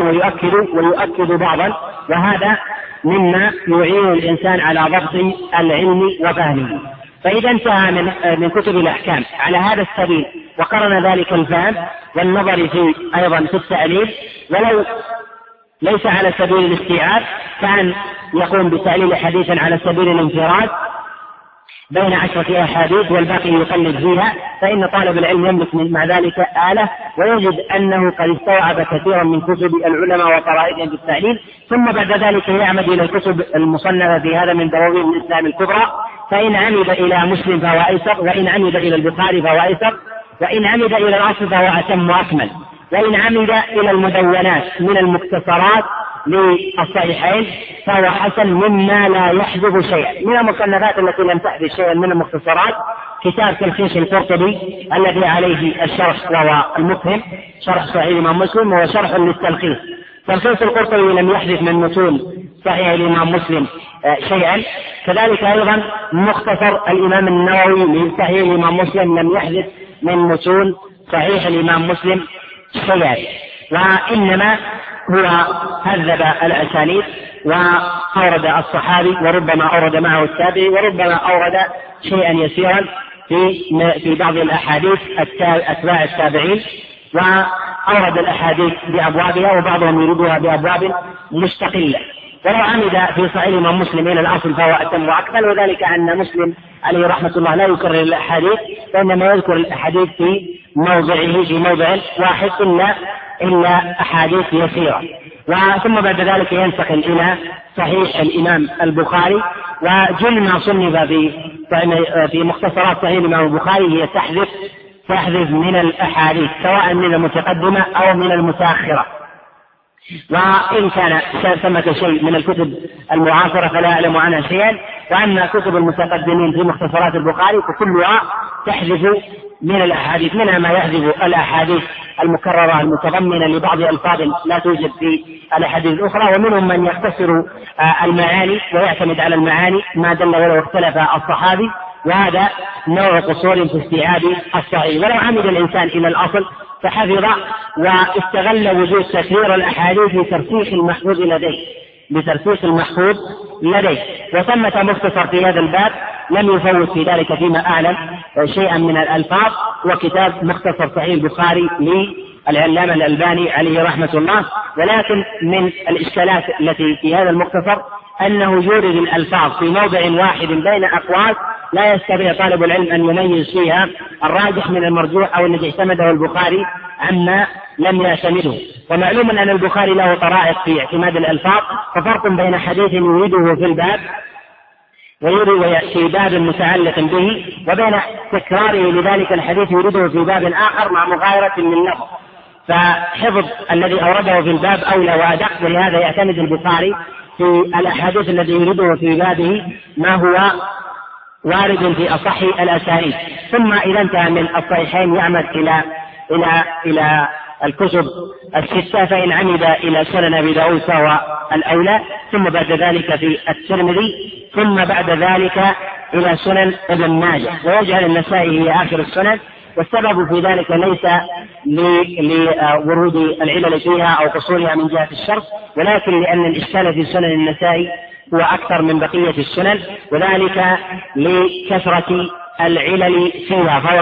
ويؤكد بعضا وهذا مما يعين الإنسان على ضبط العلم وفهمه فإذا انتهى من كتب الأحكام على هذا السبيل وقرن ذلك الفهم والنظر فيه أيضا في التأليل ولو ليس على سبيل الاستيعاب كان يقوم بتأليل حديثا على سبيل الانفراد بين 10 أحاديث والباقي يقلد فيها فإن طالب العلم يملك مع ذلك آلة ويجد أنه قد استوعب كثيرا من كتب العلماء وطرائقهم في التأليل ثم بعد ذلك يعمد إلى الكتب المصنفة في هذا من دواوين الإسلام الكبرى فإن عمد إلى مسلم فهو أيسر وإن عمد إلى البخاري فهو أيسر وإن عمد إلى الأصل فهو أتم وأكمل وإن عمد إلى المدونات من المختصرات للصحيحين فهو حسن مما لا يحذف شيئا من المصنفات التي لم تحذف شيئا من المختصرات كتاب تلخيص القرطبي الذي عليه الشرح وهو المفهم شرح صحيح الإمام مسلم وهو شرح للتلخيص تلخيص القرطبي لم يحذف من متون صحيح الإمام مسلم شيئا كذلك أيضا مختصر الإمام النووي من صحيح الإمام مسلم لم يحذف من متون صحيح الإمام مسلم شيئا وإنما هو هذب الأسانيد وأورد الصحابي وربما أورد معه التابعي وربما أورد شيئا يسيرا في بعض الأحاديث أتباع التابعين وأورد الأحاديث بأبوابها وبعضهم يريدها بأبواب مستقلة ولو عمد في صحيح الإمام مسلم إلى الأصل فهو أتم وأكمل وذلك أن مسلم عليه رحمة الله لا يكرر الأحاديث وإنما يذكر الأحاديث في موضعه في موضع واحد إلا أحاديث يسيرة ثم بعد ذلك ينتقل إلى صحيح الإمام البخاري وجل ما صنف في مختصرات صحيح الإمام البخاري هي تحذف من الأحاديث سواء من المتقدمة أو من المتأخرة وإن كان ثمة شيء من الكتب المعاصرة فلا أعلم عنها شيئا وأما كتب المتقدمين في مختصرات البخاري فكلها تحذف من الأحاديث منها ما يحذف الأحاديث المكررة المتضمنة لبعض ألفاظ لا توجد في الأحاديث الأخرى ومنهم من يختصر المعاني ويعتمد على المعاني ما دل ولو اختلف الصحابي وهذا نوع قصور في استيعاب الصحيح ولو عمد الإنسان إلى الأصل فحفظ واستغل وجود تكرير الأحاديث لترسيخ المحفوظ لديه وثمة مختصر في هذا الباب لم يفوت في ذلك فيما أعلم شيئا من الألفاظ وكتاب مختصر صحيح البخاري للعلامة الألباني عليه رحمة الله ولكن من الإشكالات التي في هذا المختصر أنه يورد الألفاظ في موضع واحد بين أقوال لا يستطيع طالب العلم أن يميز فيها الراجح من المرجوح أو الذي اعتمده البخاري عما لم يعتمده ومعلوم أن البخاري له طرائق في اعتماد الألفاظ ففرق بين حديث يريده في الباب ويأتي باب متعلق به وبين تكراره لذلك الحديث يريده في باب آخر مع مغايرة من لفظ فحفظ الذي أورده في الباب أولى وأدق، ولهذا يعتمد البخاري في الأحاديث الذي يريده في بابه ما هو وارد في أصح الأسانيد، ثم إذا انتهى من الصحيحين يعمد إلى الكتب الستة، فإن عمد إلى سنن أبي داود فهو الأولى، ثم بعد ذلك في الترمذي، ثم بعد ذلك إلى سنن ابن ماجه، ويجعل النسائي هي آخر السنن. والسبب في ذلك ليس لورود العلل فيها أو قصورها من جهة الشرط، ولكن لأن الإشكال في سنن النسائي هو أكثر من بقية السنن، وذلك لكثرة العلل فيها، فهو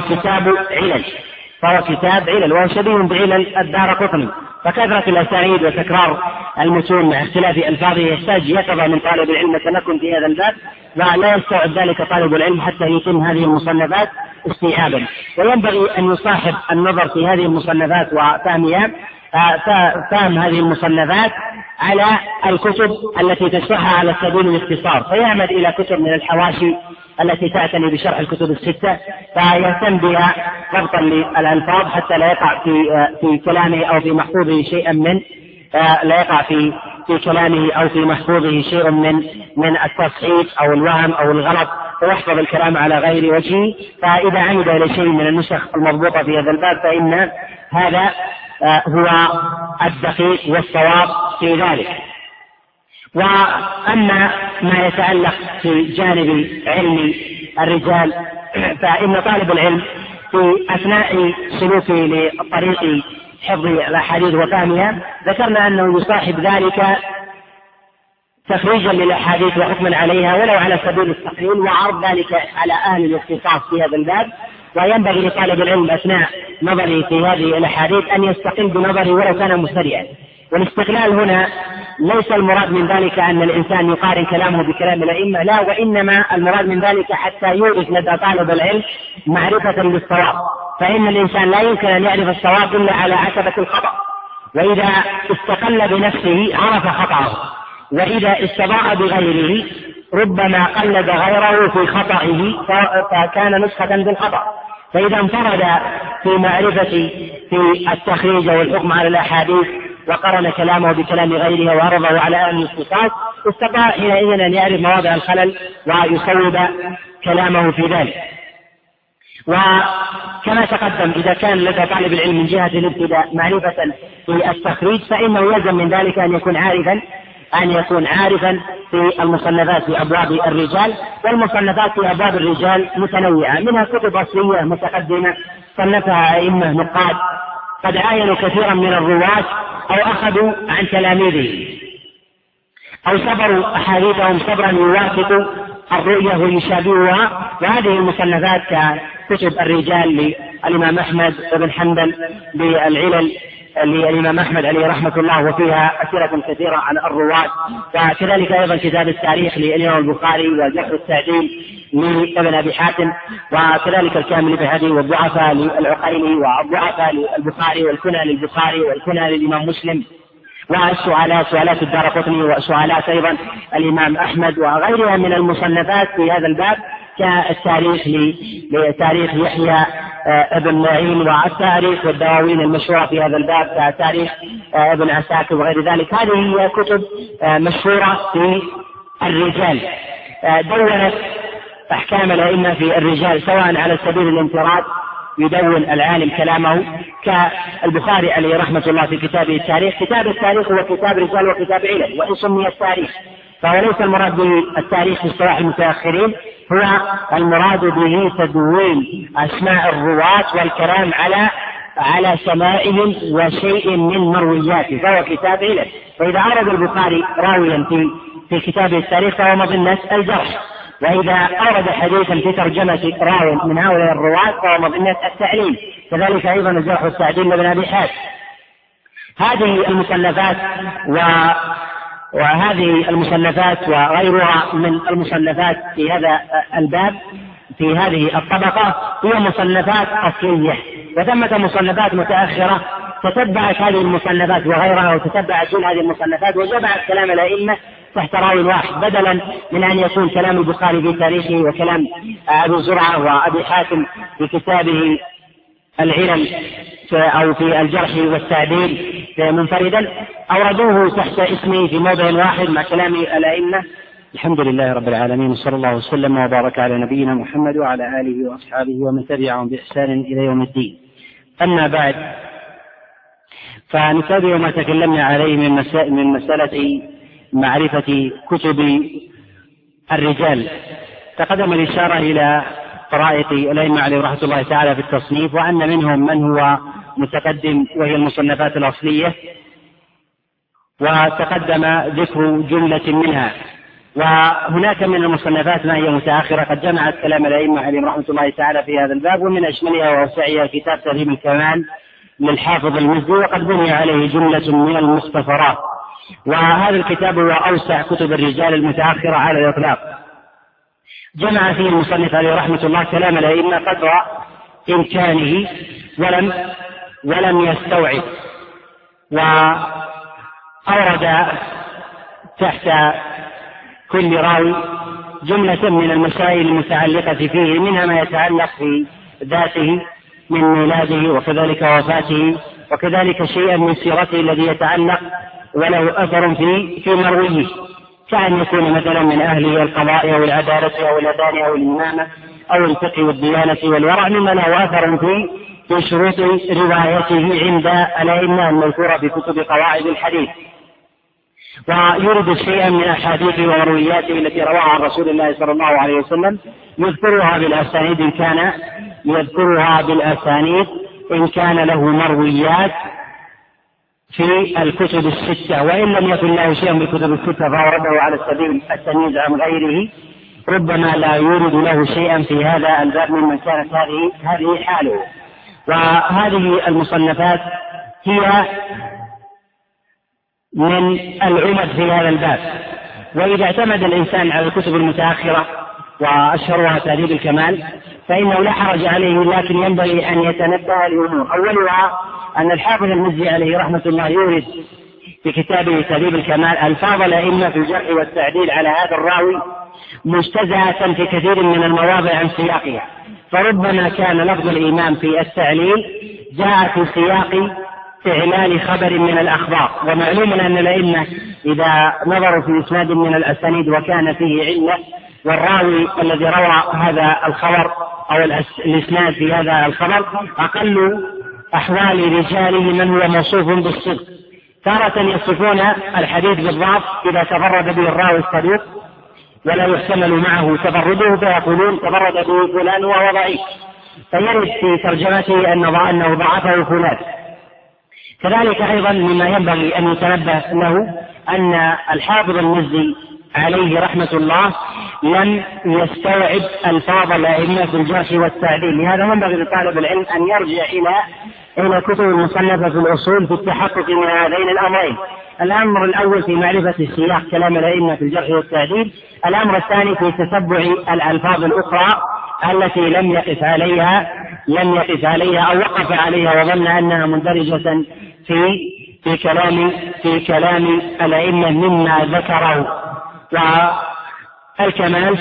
كتاب علل وهو شبيه بعلل الدارقطني، فكثرة الأسانيد وتكرار المتون مع اختلاف ألفاظه يحتاج يقظة من طالب العلم التمكن في هذا الباب، ولا يستوعب ذلك طالب العلم حتى يتم هذه المصنفات استيعابا. وينبغي أن يصاحب النظر في هذه المصنفات وفهمها فهم هذه المصنفات على الكتب التي تشرحها على سبيل الاختصار، فيعمد إلى كتب من الحواشي التي تعتني بشرح الكتب الستة، فيهتم بها ضبطا للألفاظ حتى لا يقع في كلامه أو في محفوظه شيئا لا يقع في كلامه أو في محفوظه شيء من التصحيح أو الوهم أو الغلط، ويحفظ الكلام على غير وجهه. فإذا عمد إلى شيء من النسخ المضبوطة في هذا الباب فإن هذا هو الدقيق والصواب في ذلك. وأما ما يتعلق في جانب علم الرجال فإن طالب العلم في أثناء سلوكه لطريق حفظ الأحاديث وفهمها ذكرنا أنه يصاحب ذلك تخريجا للأحاديث وحكما عليها ولو على سبيل التقرير، وعرض ذلك على أهل الاختصاص في هذا الباب. وينبغي لطالب العلم أثناء نظره في هذه الأحاديث أن يستقل بنظره ولو كان مبتدئا. والاستقلال هنا ليس المراد من ذلك أن الإنسان يقارن كلامه بكلام الأئمة، لا، وإنما المراد من ذلك حتى يورث لدى طالب العلم معرفة بالصواب، فإن الإنسان لا يمكن أن يعرف الصواب إلا على عتبة الخطأ، وإذا استقل بنفسه عرف خطأه، وإذا استضاء بغيره ربما قلد غيره في خطئه فكان نسخة بالخطأ. فإذا انفرد في معرفة في التخريج والحكم على الأحاديث وقرن كلامه بكلام غيره وعرضه على أهل الاختصاص استطاع حينئذ أن يعرف مواضع الخلل ويصوب كلامه في ذلك. وكما تقدم إذا كان لدى طالب العلم من جهة الابتداء معرفة في التخريج فإنه يلزم من ذلك أن يكون عارفا في المصنفات في أبواب الرجال. والمصنفات في أبواب الرجال متنوعة، منها كتب أصلية متقدمة صنفها أئمة نقاد قد عاينوا كثيرا من الرواة أو أخذوا عن تلاميذه أو صبروا أحاديثهم صبرا يوافق الرؤية ويشابهها. وهذه المصنفات ككتب الرجال للإمام أحمد بن حنبل بالعلل للإمام أحمد عليه رحمة الله وفيها أسئلة كثيرة عن الرواة، وكذلك أيضا كتاب التاريخ للإمام البخاري وجرح التعديل لابن أبي حاتم، وكذلك الكامل للبيهقي والضعفاء للعقيلي والضعفاء للبخاري والكنى للبخاري والكنى للإمام مسلم، سؤالات الدارقطني وسؤالات أيضا الإمام أحمد وغيرها من المصنفات في هذا الباب كالتاريخ لتاريخ يحيى ابن معين والتاريخ والدواوين المشهورة في هذا الباب كتاريخ ابن عساكر وغير ذلك. هذه هي كتب مشهورة في الرجال دونت أحكام الأئمة في الرجال سواء على سبيل الانفراد يدون العالم كلامه كالبخاري عليه رحمة الله في كتابه التاريخ. كتاب التاريخ هو كتاب رجال وكتاب علل، وإن سمي التاريخ فهو ليس المراد بالتاريخ في اصطلاح المتأخرين، هو المراد به تدوين أسماء الرواة والكلام على سمائهم وشيء من مروياته، فهو كتاب علل. فإذا عرض البخاري راويا في كتابه التاريخ فهو مظنة الجرح، وإذا أورد حديثا في ترجمة راو من هؤلاء الرواة فهو مظنة التعليل، كذلك أيضا الجرح والتعديل لابن أبي حاتم. هذه المصنفات وهذه المصنفات وغيرها من المصنفات في هذا الباب في هذه الطبقة هي مصنفات أصلية، وثمة مصنفات متأخرة تتبعت هذه المصنفات وغيرها وتتبعت كل هذه المصنفات وجمعت كلام الأئمة تحت راوي واحد، بدلا من أن يكون كلام البخاري في تاريخه وكلام أبي زرعة وأبي حاتم في كتابه العلل أو في الجرح والتعديل منفردا أوردوه تحت اسمه في موضع واحد مع كلام الأئمة. الحمد لله رب العالمين، صلى الله وسلم وبارك على نبينا محمد وعلى آله وأصحابه ومن تبعهم بإحسان إلى يوم الدين. أما بعد، فنتابع ما تكلمنا عليه من مسألة معرفة كتب الرجال. تقدم الإشارة إلى طرائق الأئمة عليه رحمة الله تعالى في التصنيف، وأن منهم من هو متقدم وهي المصنفات الأصلية، وتقدم ذكر جملة منها. وهناك من المصنفات ما هي متأخرة قد جمعت كلام الأئمة عليه رحمة الله تعالى في هذا الباب، ومن أشملها وأوسعها كتاب تهذيب الكمال للحافظ المزي، وقد بني عليه جملة من المختصرات. وهذا الكتاب هو أوسع كتب الرجال المتأخرة على الإطلاق. جمع فيه المصنف عليه رحمة الله كلام الأئمة قدر إمكانه ولم يستوعب، وأورد تحت كل راوي جملة من المسائل المتعلقة فيه، منها ما يتعلق في ذاته من ميلاده وكذلك وفاته، وكذلك شيئا من سيرته الذي يتعلق وله أثر في مرويه، كأن يكون مثلا من أهل القضاء أو العدالة أو الأذان أو الإمامة أو الفقه والديانة والورع، مما له أثر في شروط روايته عند الأئمة المذكورة في كتب قواعد الحديث. ويرد شيئا من أحاديث ومروياته التي رواها عن رسول الله صلى الله عليه وسلم، يذكرها بالأسانيد إن كان له مرويات في الكتب الستة، وإن لم يكن له شيء من الكتب الستة فأورده على سبيل التمييز عن غيره، ربما لا يورد له شيئا في هذا الباب ممن كانت هذه حاله. وهذه المصنفات هي من العمد في هذا الباب. وإذا اعتمد الإنسان على الكتب المتأخرة وأشهرها تهذيب الكمال فإنه لا حرج عليه، لكن ينبغي أن يتنبه لأمور. أولها أن الحافظ المزي عليه رحمة الله يورد في كتابه تهذيب الكمال ألفاظ الأئمة في الجرح والتعديل على هذا الراوي مجتزأة في كثير من المواضع عن سياقها، فربما كان لفظ الإمام في التعليل جاء في سياق إعلان خبر من الأخبار. ومعلوم أن الأئمة إذا نظروا في إسناد من الأسانيد وكان فيه علة، والراوي الذي روى هذا الخبر أو الإسناد في هذا الخبر أقل أحوال رجاله من هو موصوف بالصدق، تارة يصفون الحديث بالضعف إذا تفرد به الراوي الصدوق ولا يحتمل معه تفرده فيقولون تفرد به فلان وهو ضعيف، فيرد في ترجمته أنه ضعفه فلان. كذلك أيضا مما ينبغي أن يتنبه له أن الحافظ المزي عليه رحمة الله لم يستوعب ألفاظ الأئمة في الجرح والتعديل، لهذا ينبغي لطالب العلم أن يرجع إلى كتب المصنفة في الأصول في التحقق من هذين الأمرين. الأمر الأول في معرفة سياق كلام الأئمة في الجرح والتعديل، الأمر الثاني في تتبع الألفاظ الأخرى التي لم يقف عليها أو وقف عليها وظن أنها مندرجة في كلام الأئمة مما ذكره. والكمال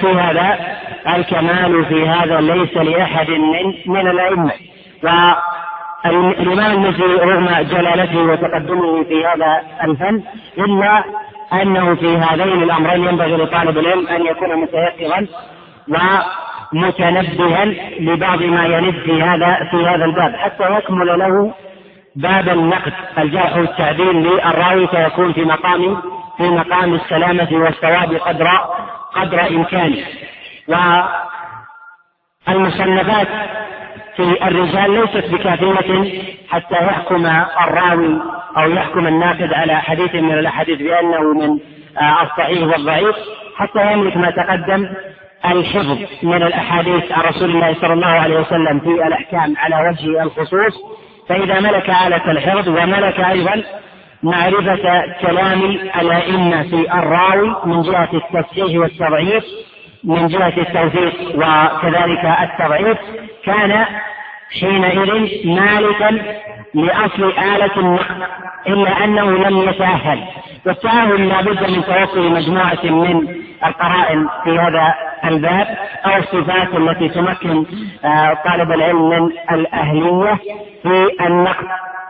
في هذا ليس لأحد من الأئمة. والإمام المزي رغم جلالته وتقدمه في هذا الفن إلا أنه في هذين الأمرين ينبغي لطالب العلم أن يكون متيقظا ومتنبها لبعض ما يرد في هذا الباب حتى يكمل له باب النقد الجرح والتعديل للراوي، فيكون في مقام السلامة والصواب قدر إمكانه. والمصنفات في الرجال ليست بكافية حتى يحكم الراوي أو يحكم الناقد على حديث من الأحاديث بأنه من الصحيح والضعيف حتى يملك ما تقدم الحفظ من الأحاديث عن رسول الله صلى الله عليه وسلم في الأحكام على وجه الخصوص. فإذا ملك آلة الحفظ وملك أيضا معرفة كلام الأئمة في الراوي من جهة التصحيح والتضعيف، من جهة التوثيق وكذلك التضعيف، كان حينئذ مالكا لأصل آلة النقد، إلا أنه لم يتأهل، والتأهل لا بد من توفر مجموعة من القرائن في هذا الباب أو الصفات التي تمكن طالب العلم من الأهلية في النقد.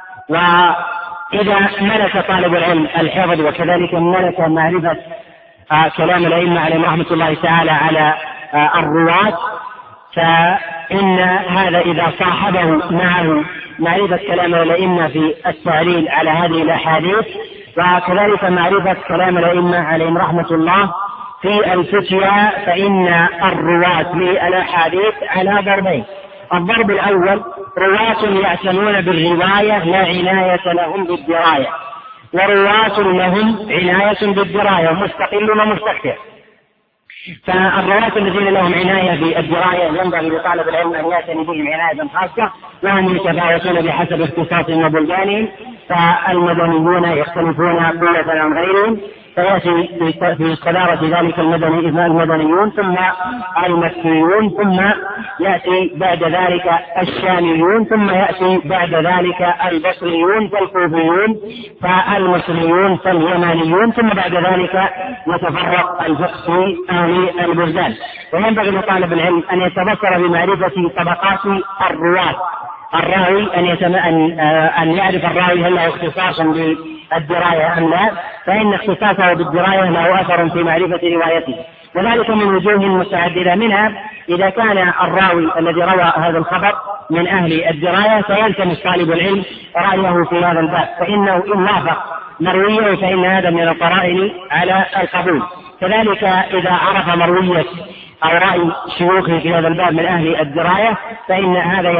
وإذا ملك طالب العلم الحفظ وكذلك ملك معرفة كلام الأئمة عليهم رحمة الله تعالى على الرواة، فإن هذا إذا صاحبه معه معرفة كلام الأئمة في التعليل على هذه الأحاديث، وكذلك معرفة كلام الأئمة عليهم رحمة الله في الفتيا، فإن الرواة للأحاديث على ضربين. الضرب الأول رواة يعتنون بالرواية لا عناية لهم بالدراية، ورواة لهم عناية بالدراية مستقل ومستكثر. فالرواة الذين لهم عناية بالدراية ينبغي لطالب العلم أن يعتني بهم عناية خاصة، وهم يتفاوتون بحسب اختصاصهم وبلدانهم، فالمدنيون يختلفون قوة عن غيرهم، فيأتي في صدارة ذلك المدنيون ثم المكيون، ثم يأتي بعد ذلك الشاميون، ثم يأتي بعد ذلك البصريون فالكوفيون، فالمصريون فاليمانيون، ثم بعد ذلك يتفرق الفقه في أهل البلدان. وينبغي لطالب العلم أن يتبصر بمعرفة طبقات الرواة. الراوي أن يعرف الراوي هل له اختصاص بالدراية أم لا، فإن اختصاصه بالدراية له أثر في معرفة روايته، وذلك من وجوه متعددة. منها إذا كان الراوي الذي روى هذا الخبر من أهل الدراية فيلتمس طالب العلم رأيه في هذا الباب، فإنه إن وافق مرويه فإن هذا من القرائن على القبول. كذلك إذا عرف مروية أو رأي شيوخه في هذا الباب من أهل الدراية فإن هذا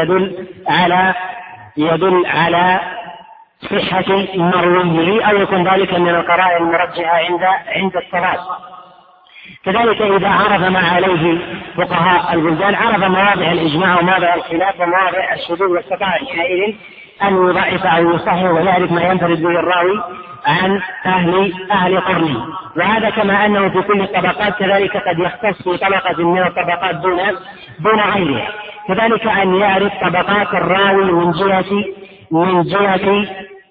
يدل على صحة مرويه، أو يكون ذلك من القرائن المرجحة عند الثبات. كذلك إذا عرف ما عليه فقهاء البلدان، عرف مواضع الإجماع ومواضع الخلاف ومواضع الشذوذ واستطاع حينئذ أن يضعف أو يصحح ويعرف ما ينفرد به الراوي عن أهل قرنه. وهذا كما أنه في كل الطبقات كذلك قد يختص في طبقة من الطبقات دون غيرها. كذلك أن يعرف طبقات الراوي من جهة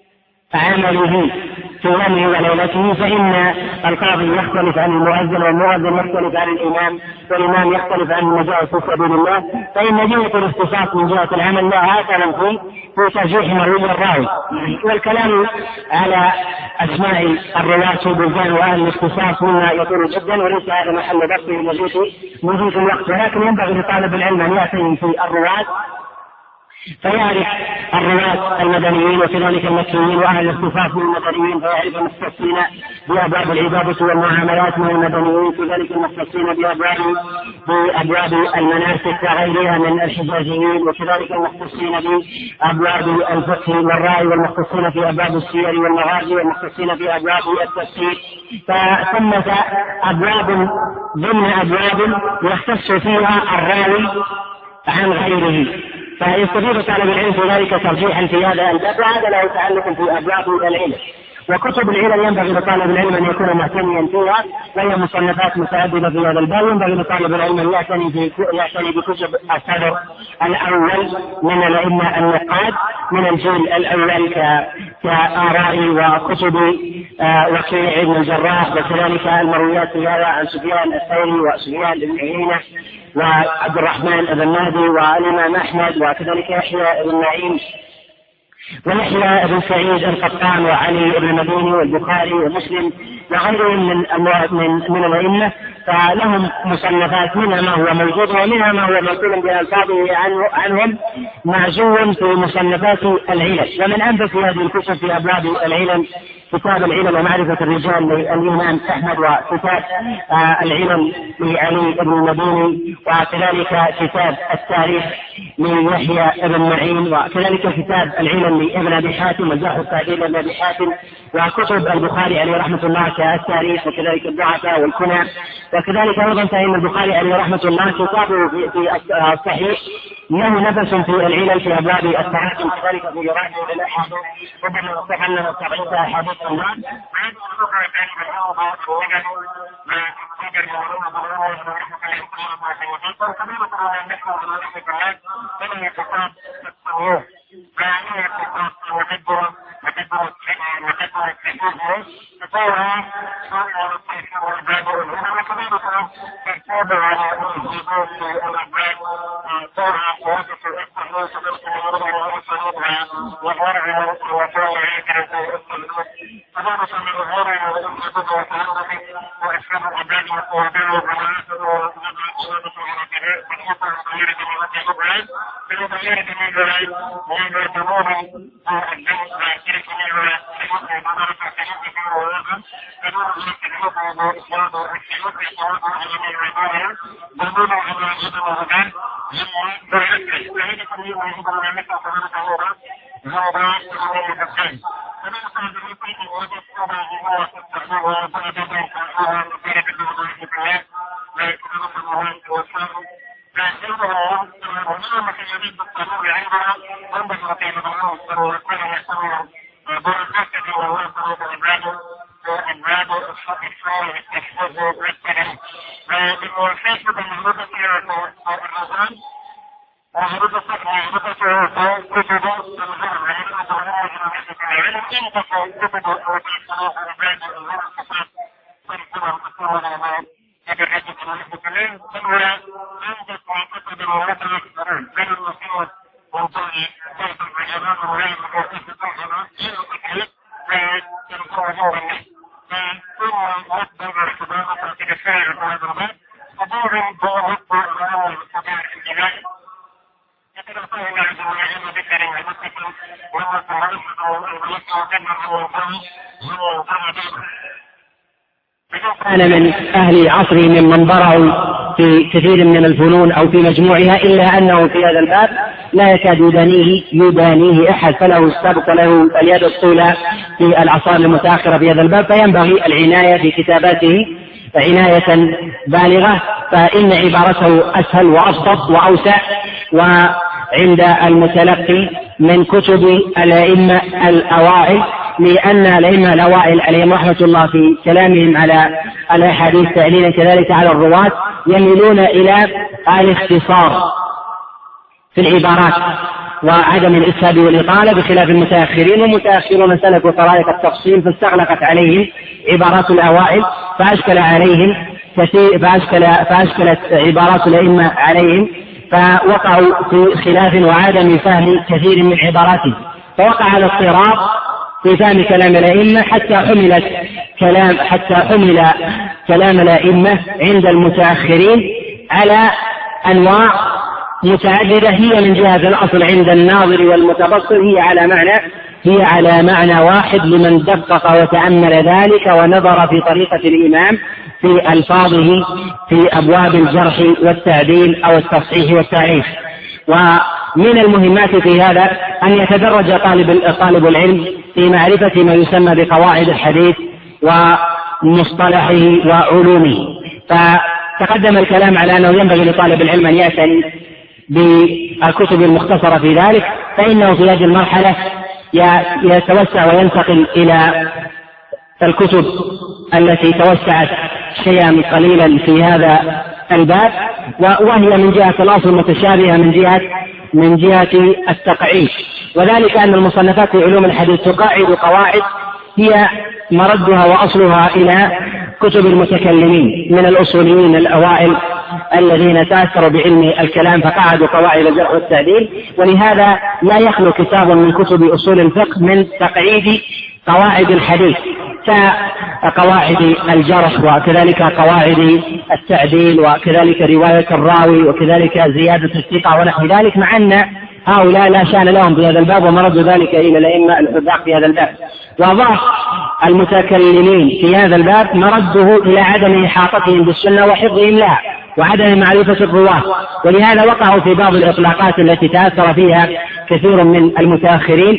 عمله في يومه وليلته، فإن القاضي يختلف عن المؤذن، والمؤذن يختلف عن الإمام، والإمام يختلف عن المجاهد في سبيل الله، فإن جهة الاختصاص من جهة العمل لها أثر في ترجيح مروي الراوي. والكلام على أسماء الرواة في البلدان وأهل الاختصاص مما يطول جدا، وليس هذا محل بحثه مزيد الوقت، ولكن ينبغي لطالب العلم أن يعتني في الرواة فيعرف الرواة المدنيين وكذلك المكيين وأهل الاختصاص من المدنيين، فيعرف المختصين بأبواب العبادة والمعاملات من المدنيين، كذلك المختصين بأبواب المناسك وغيرها من الحجازيين، وكذلك المختصين بأبواب الفقه والرأي، والمختصين في أبواب السير والمغازي، والمختصين في أبواب التفسير. فثمة أبواب ضمن أبواب يختص فيها الراوي عن غيره، فيستفيد طالب العلم في ذلك ترجيحا في هذا الباب، وهذا له تعلق في أبواب العلم. وكتب العلم ينبغي لطالب العلم أن يكون مهتميا فيها، وهي مصنفات متعددة في هذا الباب. ينبغي لطالب العلم أن يعتني بكتب الصدر الأول من الأئمة النقاد من الجيل الأول كآراء وكتب وكيع بن الجراح، وكذلك المرويات في هذا عن سفيان الثوري وسفيان بن عيينة وعبد الرحمن بن مهدي والإمام أحمد، وكذلك يحيى بن معين ويحيى بن سعيد القطان وعلي بن المديني والبخاري ومسلم وغيرهم من الأئمة، فلهم مصنفات منها ما هو موجود ومنها ما هو منقول بألفاظه عنهم معزو في مصنفات العلل. ومن أنفس هذه الكتب في أبواب العلل كتاب العلل ومعرفة الرجال للإمام أحمد، وكتاب العلل لعلي بن المديني، وكذلك كتاب التاريخ ليحيى بن معين، وكذلك كتاب العلل لابن أبي حاتم وجرح التعديل لابن أبي حاتم، وكتب البخاري عليه رحمة الله كالتاريخ، وكذلك الضعفاء والكنى. وكذلك أيضا فإن البخاري عليه رحمة الله كتابه في الصحيح له نفس في العلل في أبواب التراجم، كذلك في يراجع الأحاديث ربما يصح أنه 70 أحاديث الناس. وكذلك وكثرة تكفيره فطورها صار التيسير والعباد والهدى وكذلك ترتاب على الجبال والعباد طورها قواسة الإستحلال كذلك الغرب والصليبها والورع والوفاء عندنا الصليب كذلك من الغرع والإنجاب والتعلم وإسلام العباد والقوابل والبنات والإجابة على كذلك بالحكم الصغير من الجبال بالغير من الجبال ومن الجمهور الجنس تلك من الحكم ومدارة الحكم في الوزن كذلك الحكم والإسلام والحكم في الصواب على العبادة ضمن على جد الوزن هم برهتك وهذا كله يجب أن نعمل كذلك هو هذا هو الحكم كذلك الحكم وجد صبا هو التحليل وبعد ذلك هو مدارة الوزن وكذلك المهم والسلام فإنه هنا مثل يريد التنوع عندنا ينبغي أن يتنوع ويكون يستمر بركاته ويصل بعباده وأبواب الصالح التحفظ والسلام بالموافقة بالمهمة الرسول وهرب الصحة كتب الغرب العلم إن كتب وتحصل عباد الله الصفات فالسلام السلام على يتحدث عن المسلمين فهو عندك معتقد الوطن السرور بين المسلمين والطريق بيت الجبال والعلم والكيف الطاهرة إلى التكليف ويرفعه الناس ثم مصدر ارتباط التكفير بهذا الباب صدور ضوء الأمر صدور الإله يتلقاه عز وجل ذكر ومسكن وهو التعريف والمسكن وكبر والقوي هو وقوي كان من أهل عصره ممن برعوا في كثير من الفنون أو في مجموعها إلا أنه في هذا الباب لا يكاد يدانيه أحد فله السبق وله اليد الطولى في العصر المتأخرة في هذا الباب فينبغي العناية في كتاباته عناية بالغة فإن عبارته أسهل وأبسط وأوسع وعند المتلقي من كتب الأئمة الأوائل لأن الأئمة الأوائل عليهم رحمة الله في كلامهم على الأحاديث تعليلا كذلك على الرواة يميلون إلى الاختصار في العبارات وعدم الإسهاب والإطالة بخلاف المتأخرين والمتأخرون سلكوا طرائق التفصيل فاستغلقت عليهم عبارات الأوائل فأشكل عليهم كثير فأشكلت عبارات الأئمة عليهم فوقعوا في خلاف وعدم فهم كثير من عباراتهم فوقع الاضطراب في فهم كلام الأئمة حتى حمل كلام الأئمة عند المتأخرين على أنواع متعددة هي من جهة الأصل عند الناظر والمتبصر هي على معنى واحد لمن دقق وتأمل ذلك ونظر في طريقة الإمام في ألفاظه في أبواب الجرح والتعديل أو التصحيح والتعريف. ومن المهمات في هذا أن يتدرج طالب العلم في معرفة ما يسمى بقواعد الحديث ومصطلحه وعلومه. فتقدم الكلام على أنه ينبغي لطالب العلم أن يعتني بالكتب المختصرة في ذلك فإنه في هذه المرحلة يتوسع وينتقل إلى الكتب التي توسعت شيئا قليلا في هذا الباب وهي من جهة الأصل متشابهة من جهة التقعيد وذلك أن المصنفات في علوم الحديث تقاعد قواعد هي مردها وأصلها إلى كتب المتكلمين من الأصوليين الأوائل الذين تأثروا بعلم الكلام فقعدوا قواعد الجرح والتعديل ولهذا لا يخلو كتاب من كتب أصول الفقه من تقعيد قواعد الحديث كقواعد الجرح وكذلك قواعد التعديل وكذلك رواية الراوي وكذلك زيادة الثقة ونحو ذلك مع أن هؤلاء لا شأن لهم في هذا الباب ومردوا ذلك إلى الأئمة الحذاق في هذا الباب. وضعف المتكلمين في هذا الباب مرده إلى عدم إحاطتهم بالسنة وحفظهم لها وعدم معرفة الرواة ولهذا وقعوا في بعض الإطلاقات التي تأثر فيها كثير من المتأخرين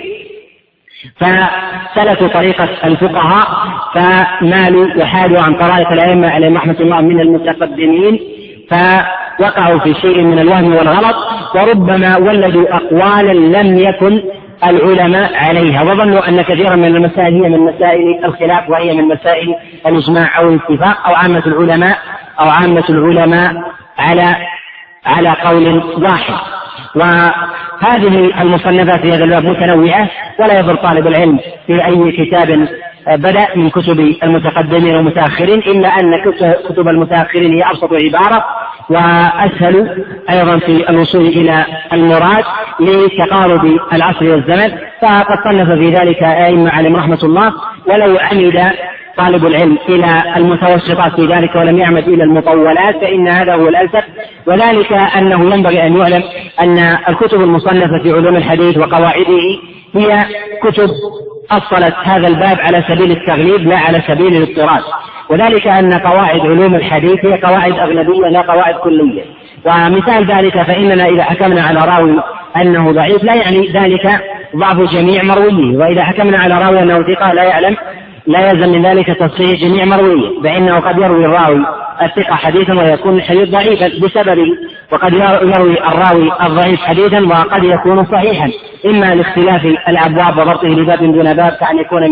فسلكوا طريقة الفقهاء فمالوا وحادوا عن طرائق الأئمة عليهم رحمة الله من المتقدمين فوقعوا في شيء من الوهم والغلط وربما ولدوا أقوالا لم يكن العلماء عليها وظنوا أن كثيرا من المسائل هي من مسائل الخلاف وهي من مسائل الإجماع أو الاتفاق أو عامة العلماء على قول واحد وهذه المصنفات في هذا الباب متنوعة، ولا يضر طالب العلم في أي كتاب بدأ من كتب المتقدمين والمتأخرين، إلا أن كتب المتأخرين هي أبسط عبارة وأسهل أيضا في الوصول إلى المراد لتقارب العصر والزمن، فقد صنف في ذلك أئمة عليهم رحمة الله. ولو عمد طالب العلم إلى المتوسطات في ذلك ولم يعمد إلى المطولات فإن هذا هو الأنسب، وذلك أنه ينبغي أن يعلم أن الكتب المصنفة في علوم الحديث وقواعده هي كتب أصلت هذا الباب على سبيل التغليب لا على سبيل الاضطراد، وذلك أن قواعد علوم الحديث هي قواعد أغلبية لا قواعد كلية. ومثال ذلك فإننا إذا حكمنا على راوي أنه ضعيف لا يعني ذلك ضعف جميع مرويه، وإذا حكمنا على راوي أنه ثقة لا يلزم من ذلك تصحيح جميع مرويه، فإنه قد يروي الراوي الثقة حديثا ويكون الحديث ضعيفا بسببه، وقد يروي الراوي الضعيف حديثا وقد يكون صحيحا، إما لاختلاف الأبواب وضبطه لباب دون باب، كأن يكون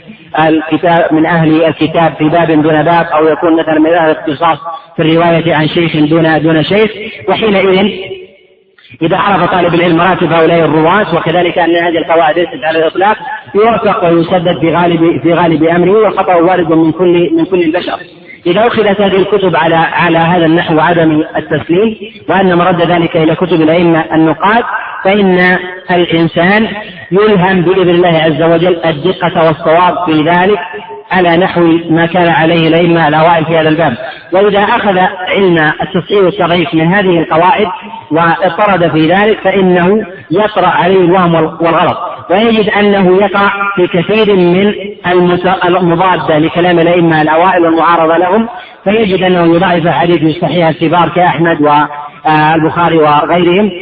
من أهل الكتاب في باب دون باب، أو يكون مثلا من أهل الاختصاص في الرواية عن شيخ دون شيخ. وحينئذ إذا عرف طالب العلم مراتب هؤلاء الرواة، وكذلك أن هذه القواعد ليست على الإطلاق، يوفق ويسدد في غالب أمره، والخطأ وارد من كل البشر. إذا أخذت هذه الكتب على هذا النحو عدم التسليم، وأن مرد ذلك إلى كتب الأئمة النقاد، فإن الإنسان يلهم بإذن الله عز وجل الدقة والصواب في ذلك على نحو ما كان عليه الأئمة الأوائل في هذا الباب. وإذا أخذ علم التصحيح والتضعيف من هذه القواعد واضطرد في ذلك فإنه يطرأ عليه الوهم والغلط، ويجد أنه يقع في كثير من المضادة لكلام الأئمة الأوائل والمعارضة لهم، فيجد أنه يضاعف حديث الصحيح الكبار كأحمد والبخاري وغيرهم،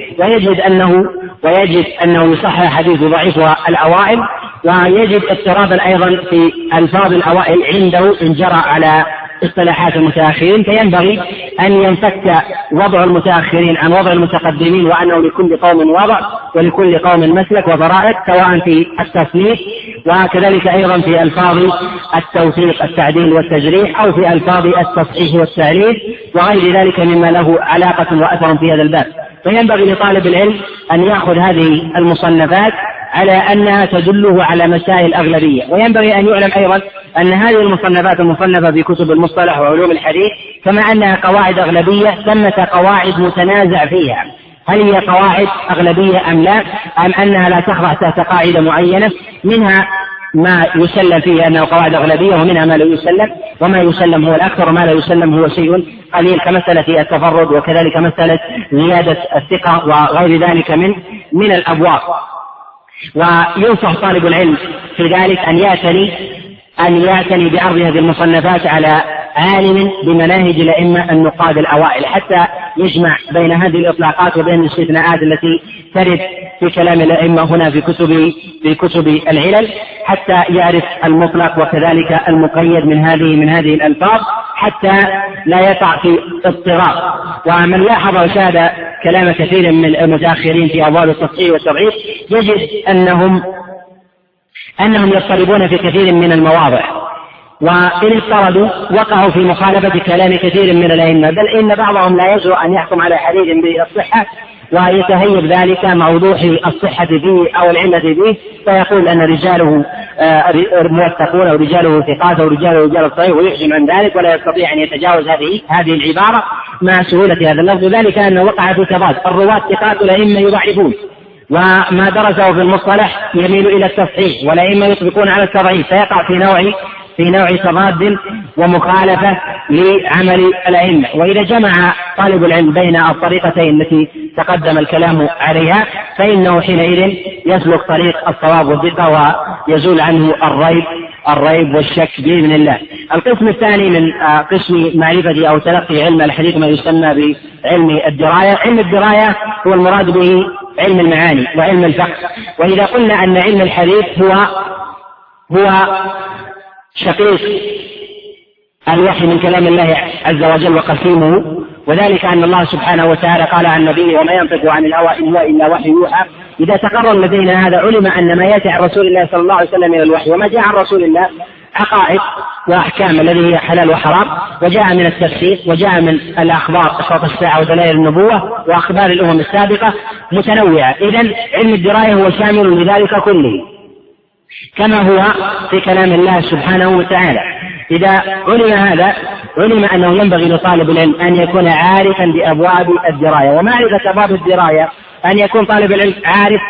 ويجد أنه يصحح حديث ضعيف الأوائل، ويجد اضطرابا أيضا في ألفاظ الأوائل عنده إن جرى على اصطلاحات المتأخرين. فينبغي أن ينفك وضع المتأخرين عن وضع المتقدمين، وأنه لكل قوم وضع ولكل قوم مسلك وضرائب، سواء في التصنيف وكذلك أيضا في ألفاظ التوثيق التعديل والتجريح، أو في ألفاظ التصحيح والتعليل وغير ذلك مما له علاقة وأثر في هذا الباب. فينبغي لطالب العلم أن يأخذ هذه المصنفات على أنها تدله على مسائل أغلبية. وينبغي أن يعلم أيضا أن هذه المصنفات المصنفة في كتب المصطلح وعلوم الحديث كما أنها قواعد أغلبية ثمة قواعد متنازع فيها، هل هي قواعد أغلبية أم لا، أم أنها لا تخضع تحت قاعدة معينة، منها ما يسلم فيه أنه قواعد أغلبية، ومنها ما لا يسلم، وما يسلم هو الأكثر وما لا يسلم هو شيء قليل، كمسألة التفرد وكذلك مسألة زيادة الثقة وغير ذلك من الأبواب. وينصح طالب العلم في ذلك أن يعتني بعرض هذه المصنفات على عالم بمناهج الأئمة النقاد الأوائل، حتى يجمع بين هذه الإطلاقات وبين الاستثناءات التي ترد في كلام الأئمة هنا في كتب العلل، حتى يعرف المطلق وكذلك المقيد من هذه الألفاظ، حتى لا يقع في اضطراب. ومن لاحظ وشاهد كلام كثير من المتأخرين في أبواب التصحيح والتضعيف يجد أنهم يضطربون في كثير من المواضع، وإن اضطردوا وقعوا في مخالفة كلام كثير من الأئمة، بل إن بعضهم لا يجرؤ أن يحكم على حديث بالصحة ويتهيب ذلك مع وضوح الصحة فيه أو العلة فيه، فيقول أن رجاله موثقون ورجاله ثقات ورجاله رجال صحيح، ويحجم عن ذلك ولا يستطيع أن يتجاوز هذه العبارة مع سهولة هذا اللفظ، ذلك أنه وقع في تضاد، الرواة ثقات والأئمة يضعفون، وما درسه في المصطلح يميل إلى التصحيح، والأئمة يطبقون على التضعيف، فيقع في نوع تضاد ومخالفة لعمل الأئمة. وإذا جمع طالب العلم بين الطريقتين التي تقدم الكلام عليها فإنه حينئذ يسلك طريق الصواب والدقة ويزول عنه الريب والشك بإذن الله. القسم الثاني من قسم معرفة أو تلقي علم الحديث ما يسمى بعلم الدراية. علم الدراية هو المراد به علم المعاني وعلم الفقه. وإذا قلنا أن علم الحديث هو شقيق الوحي من كلام الله عز وجل وقسيمه، وذلك أن الله سبحانه وتعالى قال عن نبيه وما ينطق عن الهوى إن هو إلا وحي يوحى. إذا تقرر لدينا هذا علم أن ما يأتي عن رسول الله صلى الله عليه وسلم من الوحي وما جاء عن رسول الله عقائد وأحكام الذي هي حلال وحرام، وجاء من التفسير، وجاء من الأخبار أشراط الساعة ودلائل النبوة وأخبار الأمم السابقة متنوعة. إذن علم الدراية هو شامل لذلك كله كما هو في كلام الله سبحانه وتعالى. إذا علم هذا علم أنه ينبغي لطالب العلم أن يكون عارفا بأبواب الدراية، ومعرفة أبواب الدراية أن يكون طالب العلم عارف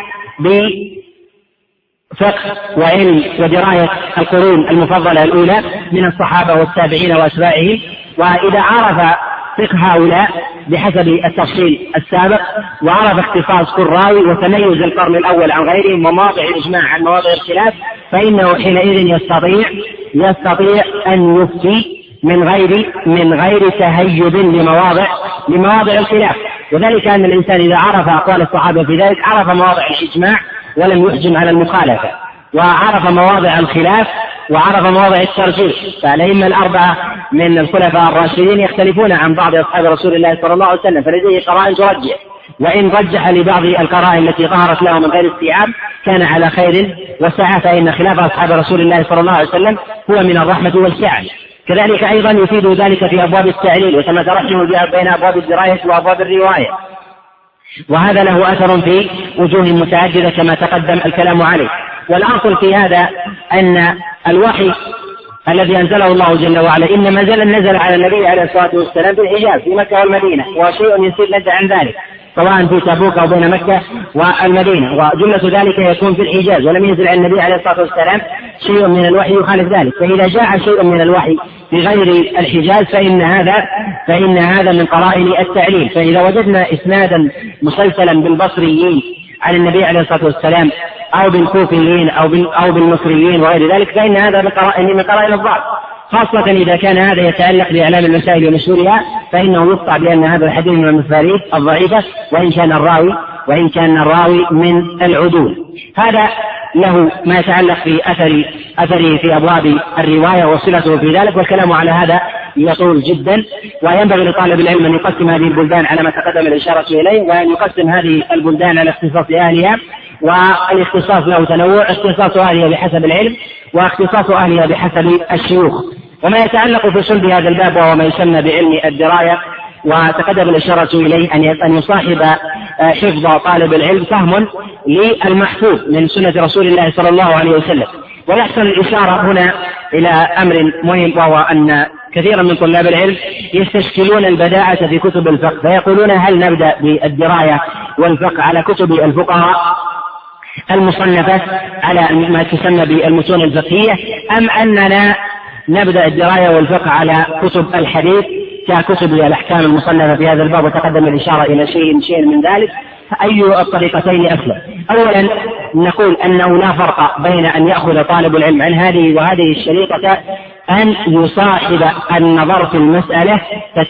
بفقه وعلم ودراية القرون المفضلة الأولى من الصحابة والتابعين وأتباعهم، وإذا عرف فقه هؤلاء بحسب التفصيل السابق وعرف اختصاص كل راوي وتميز القرن الأول عن غيرهم ومواضع الإجماع عن مواضع الخلاف، فإنه حينئذ يستطيع أن يفتي من غير تهيب لمواضع الخلاف. وذلك أن الإنسان إذا عرف أقوال الصحابة في ذلك عرف مواضع الإجماع ولم يحجم على المخالفة، وعرف مواضع الخلاف وعرف مواضع الترجيح. فالأئمة الأربعة من الخلفاء الراشدين يختلفون عن بعض أصحاب رسول الله صلى الله عليه وسلم، فلديه قرائن ترجح، وإن رجح لبعض القرائن التي ظهرت له من غير استيعاب كان على خير وسعة، فإن خلاف أصحاب رسول الله صلى الله عليه وسلم هو من الرحمة والسعة. كذلك أيضا يفيد ذلك في أبواب التعليل وتمترحم بين أبواب الدراية وأبواب الرواية، وهذا له أثر في وجوه متعددة كما تقدم الكلام عليه. والأصل في هذا أن الوحي الذي أنزله الله جل وعلا إنما نزل على النبي عليه الصلاة والسلام في الحجاز في مكة والمدينة، وشيء يسير لك عن ذلك سواء في تبوك أو بين مكة والمدينة، وجملة ذلك يكون في الحجاز، ولم ينزل على النبي عليه الصلاة والسلام شيء من الوحي يخالف ذلك. فإذا جاء شيء من الوحي في غير الحجاز فإن هذا من قرائن التعليل. فإذا وجدنا إسنادا مسلسلا بالبصريين عن النبي عليه الصلاة والسلام أو بالكوفيين أو بالمصريين وغير ذلك فإن هذا من قرائن الضعف، خاصة إذا كان هذا يتعلق بإعلام المسائل ومشهورها، فإنه يقطع بأن هذا الحديث من المساريد الضعيفة وإن كان الراوي من العدول. هذا له ما يتعلق في أثره في أبواب الرواية وصلته في ذلك، والكلام على هذا يطول جدا، وينبغي لطالب العلم أن يقسم هذه البلدان على ما تقدم الإشارة إليه، وأن يقسم هذه البلدان على اختصاص أهلها. والاختصاص له تنوع، اختصاص أهلها بحسب العلم واختصاص أهلها بحسب الشيوخ. وما يتعلق في صلب هذا الباب وهو ما يسمى بعلم الدراية، وتقدم الإشارة إليه أن يصاحب حفظ طالب العلم فهم للمحفوظ من سنة رسول الله صلى الله عليه وسلم. ويحصل الإشارة هنا إلى أمر مهم، وهو أن كثيرا من طلاب العلم يستشكلون البداعة في كتب الفقه، فيقولون هل نبدأ بالدراية والفقه على كتب الفقهاء المصنفة على ما تسمى بالمتون الفقهية، أم أننا نبدأ الدراية والفقه على كتب الحديث ككتب الأحكام المصنفة في هذا الباب؟ وتقدم الإشارة إلى شيء من ذلك. أي الطريقتين أسلم؟ أولا نقول أنه لا فرق بين أن يأخذ طالب العلم عن هذه وهذه الشريطة أن يصاحب النظر في المسألة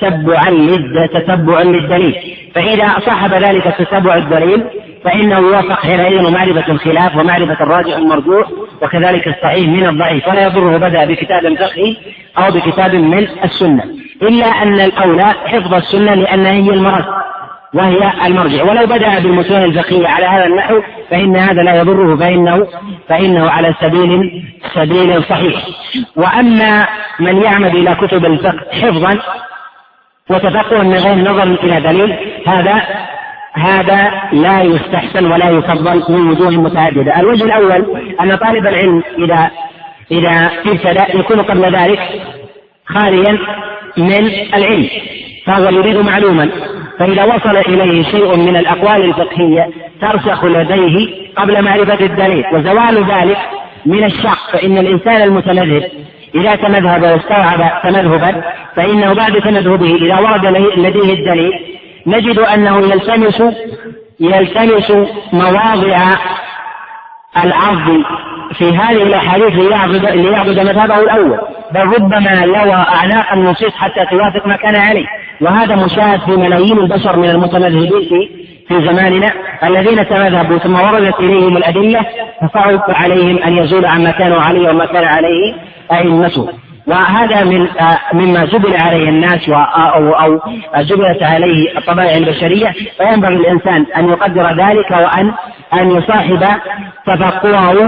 تتبعا للدليل، فإذا صاحب ذلك تتبع الدليل فإنه يوافق حينئذ معرفة الخلاف ومعرفة الراجح المرجوح وكذلك الصحيح من الضعيف، ولا يضره بدأ بكتاب فقهي أو بكتاب من السنة، إلا أن الأولى حفظ السنة لأنها هي المرجع وهي المرجع. ولو بدأ بالمتون الفقهية على هذا النحو فإن هذا لا يضره، فإنه على سبيل صحيح. وأما من يعمد إلى كتب الفقه حفظا وتفقها من غير نظر إلى دليل هذا لا يستحسن ولا يفضل من وجوه متعددة. الوجه الأول أن طالب العلم إذا ابتدأ يكون قبل ذلك خاليا من العلم، فهو يريد معلوما، فإذا وصل إليه شيء من الأقوال الفقهية ترسخ لديه قبل معرفة الدليل، وزوال ذلك من الشق. فإن الإنسان المتمذهب إذا تمذهب واستوعب تمذهبا فإنه بعد تمذهبه إذا ورد لديه الدليل نجد أنه يلتمس مواضع العرض في هذه الأحاديث ليعبد مذهبه الأول، بل ربما لوى أعناق النصوص حتى توافق ما كان عليه. وهذا مشاهد في ملايين البشر من المتمذهبين في زماننا الذين تمذهبوا ثم وردت إليهم الأدلة فصعب عليهم أن يزول عما كانوا عليه وما كان عليه أئمته. وهذا مما جبل عليه الناس أو جبلت عليه الطبائع البشرية، فينبغي الإنسان أن يقدر ذلك وأن يصاحب تفقهه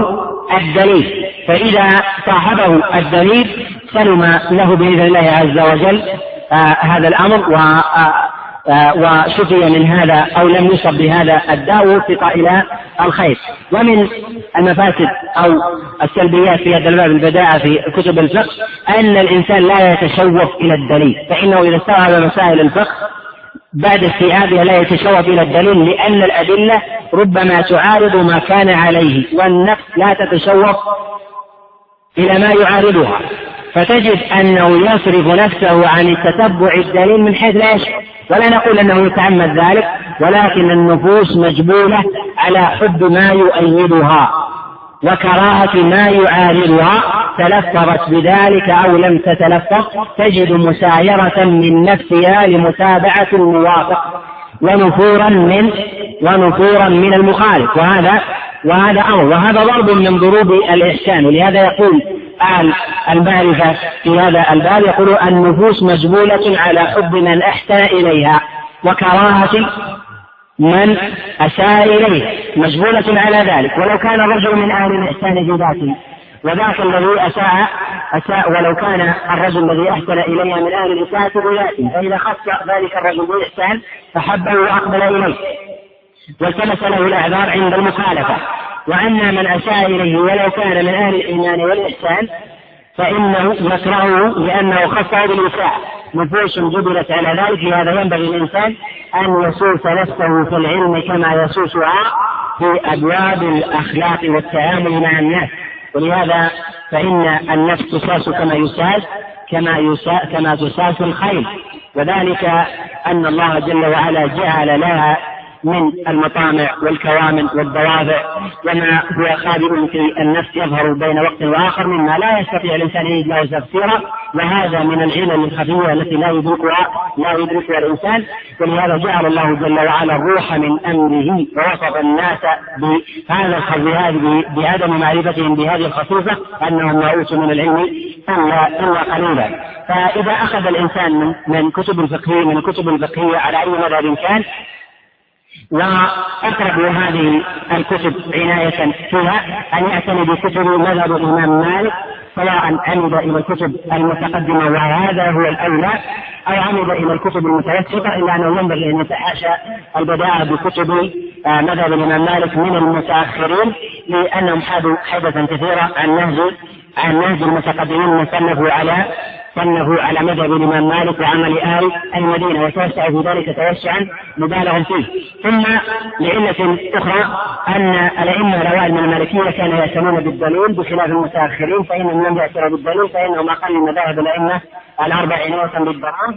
الدليل، فإذا صاحبه الدليل سلم له بإذن الله عز وجل هذا الأمر وشفي من هذا أو لم يصب بهذا الداء ووفق إلى الخير. ومن المفاسد أو السلبيات في هذا الباب البداءة في كتب الفقه أن الإنسان لا يتشوف إلى الدليل، فإنه إذا استوعب مسائل الفقه بعد استيعابها لا يتشوف إلى الدليل، لأن الأدلة ربما تعارض ما كان عليه، والنفس لا تتشوف إلى ما يعارضها، فتجد أنه يصرف نفسه عن تتبع الدليل من حيث لا يشعر. ولا نقول أنه يتعمد ذلك، ولكن النفوس مجبولة على حب ما يؤيدها وكراهة ما يعارضها، تلفظت بذلك أو لم تتلفظ تجد مسايرة من نفسها لمتابعة الموافق ونفورا من المخالف، وهذا أمر، وهذا ضرب من ضروب الإحسان. ولهذا يقول أهل المعرفة في هذا الباب يقول النفوس مجبولة على حب من أحسن إليها وكراهة من أساء إليه، مجبولة على ذلك. ولو كان الرجل من أهل الإحسان في ذاته وذاك الذي أساء ولو كان الرجل الذي أحسن إليها من أهل الإساءة بذاته، فإذا خص ذلك الرجل بالإحسان فحبه وأقبل إليه والتمس له الأعذار عند المخالفة. وأما من أساء إليه ولو كان من أهل الإيمان والإحسان فإنه يكرهه لأنه خصه بالإساءة، نفوس جبلت على ذلك. لهذا ينبغي الإنسان أن يسوس نفسه في العلم كما يسوسها في أبواب الأخلاق والتعامل مع الناس. ولهذا فإن النفس تساس كما تساس الخيل، وذلك أن الله جل وعلا جعل لها من المطامع والكوامن والدوافع وما هو خابئ في النفس يظهر بين وقت وآخر مما لا يستطيع الإنسان أن يجد له تفسيرا، وهذا من العلل الخفية التي لا يدركها الإنسان. ولهذا جعل الله جل وعلا الروح من أمره ووصف الناس بهذا الخزي بعدم معرفتهم بهذه الخصوصة أنهم ما أوتوا من العلم إلا قليلا. فإذا أخذ الإنسان من كتب الفقهية على أي مذهب كان وأقرب هذه الكتب عناية فيها أن يعتني بكتب مذهب الإمام مالك، سواء عمد إلى الكتب المتقدمة وهذا هو الأولى، أو عمد إلى الكتب المتوسطة، إلا أنه ينبغي أن يتحاشى البداءة بكتب مذهب الإمام مالك من المتأخرين، لأنهم حادوا حدثا كثيرا عن نهج المتقدمين صنفوا على مذهب الإمام مالك وعمل أهل المدينة، وتوسعوا في ذلك توسعا مبالغا فيه. ثم لعلة أخرى أن الأئمة الأوائل من المالكية كانوا يهتمون بالدليل بخلاف المتأخرين، فإنهم لم يأتوا بالدليل، فإنهم أقل من مذاهب الأئمة الأربع عناية بالدليل.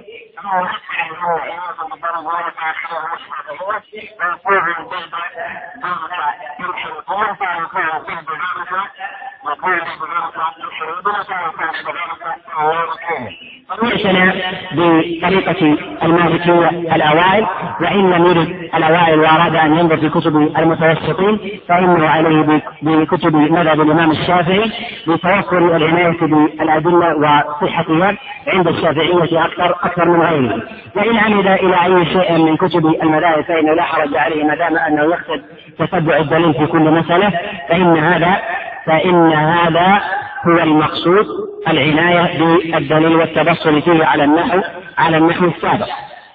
فنعتنى بطريقة المالكية الأوائل، وإن لم يرد الأوائل وأراد أن ينظر في كتب المتوسطين فإنه عليه بكتب مذهب الإمام الشافعي بتوفر العناية بالأدلة وصحتها عند الشافعية أكثر من غيره. وإن عمد إلى أي شيء من كتب المذاهب فإنه لا حرج عليه ما دام أنه يقصد تتبع الدليل في كل مسألة، فإن هذا هو المقصود، العناية بالدليل والتبصر فيه على النحو السابق.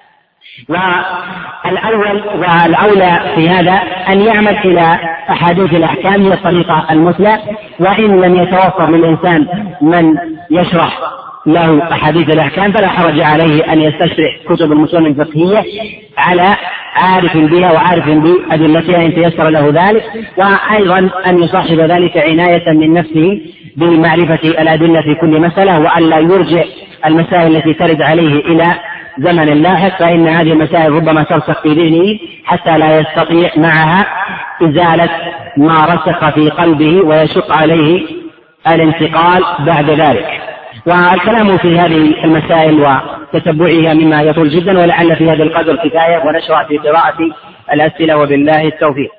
والأولى في هذا أن يعمد إلى أحاديث الأحكام هي الطريقة المثلى، وإن لم يتوفر للإنسان من يشرح له أحاديث الأحكام فلا حرج عليه أن يستشرح كتب المسلم الفقهية على عارف بها وعارف بأدلتها إن تيسر له ذلك، وأيضا أن يصاحب ذلك عناية من نفسه بمعرفة الأدلة في كل مسألة، وأن لا يرجع المسائل التي ترد عليه إلى زمن لاحق، فإن هذه المسائل ربما ترسخ في ذهنه حتى لا يستطيع معها إزالة ما رسخ في قلبه ويشق عليه الانتقال بعد ذلك. والكلام في هذه المسائل وتتبعها مما يطول جدا، ولعل في هذا القدر كفاية، ونشرع في قراءة الأسئلة وبالله التوفيق.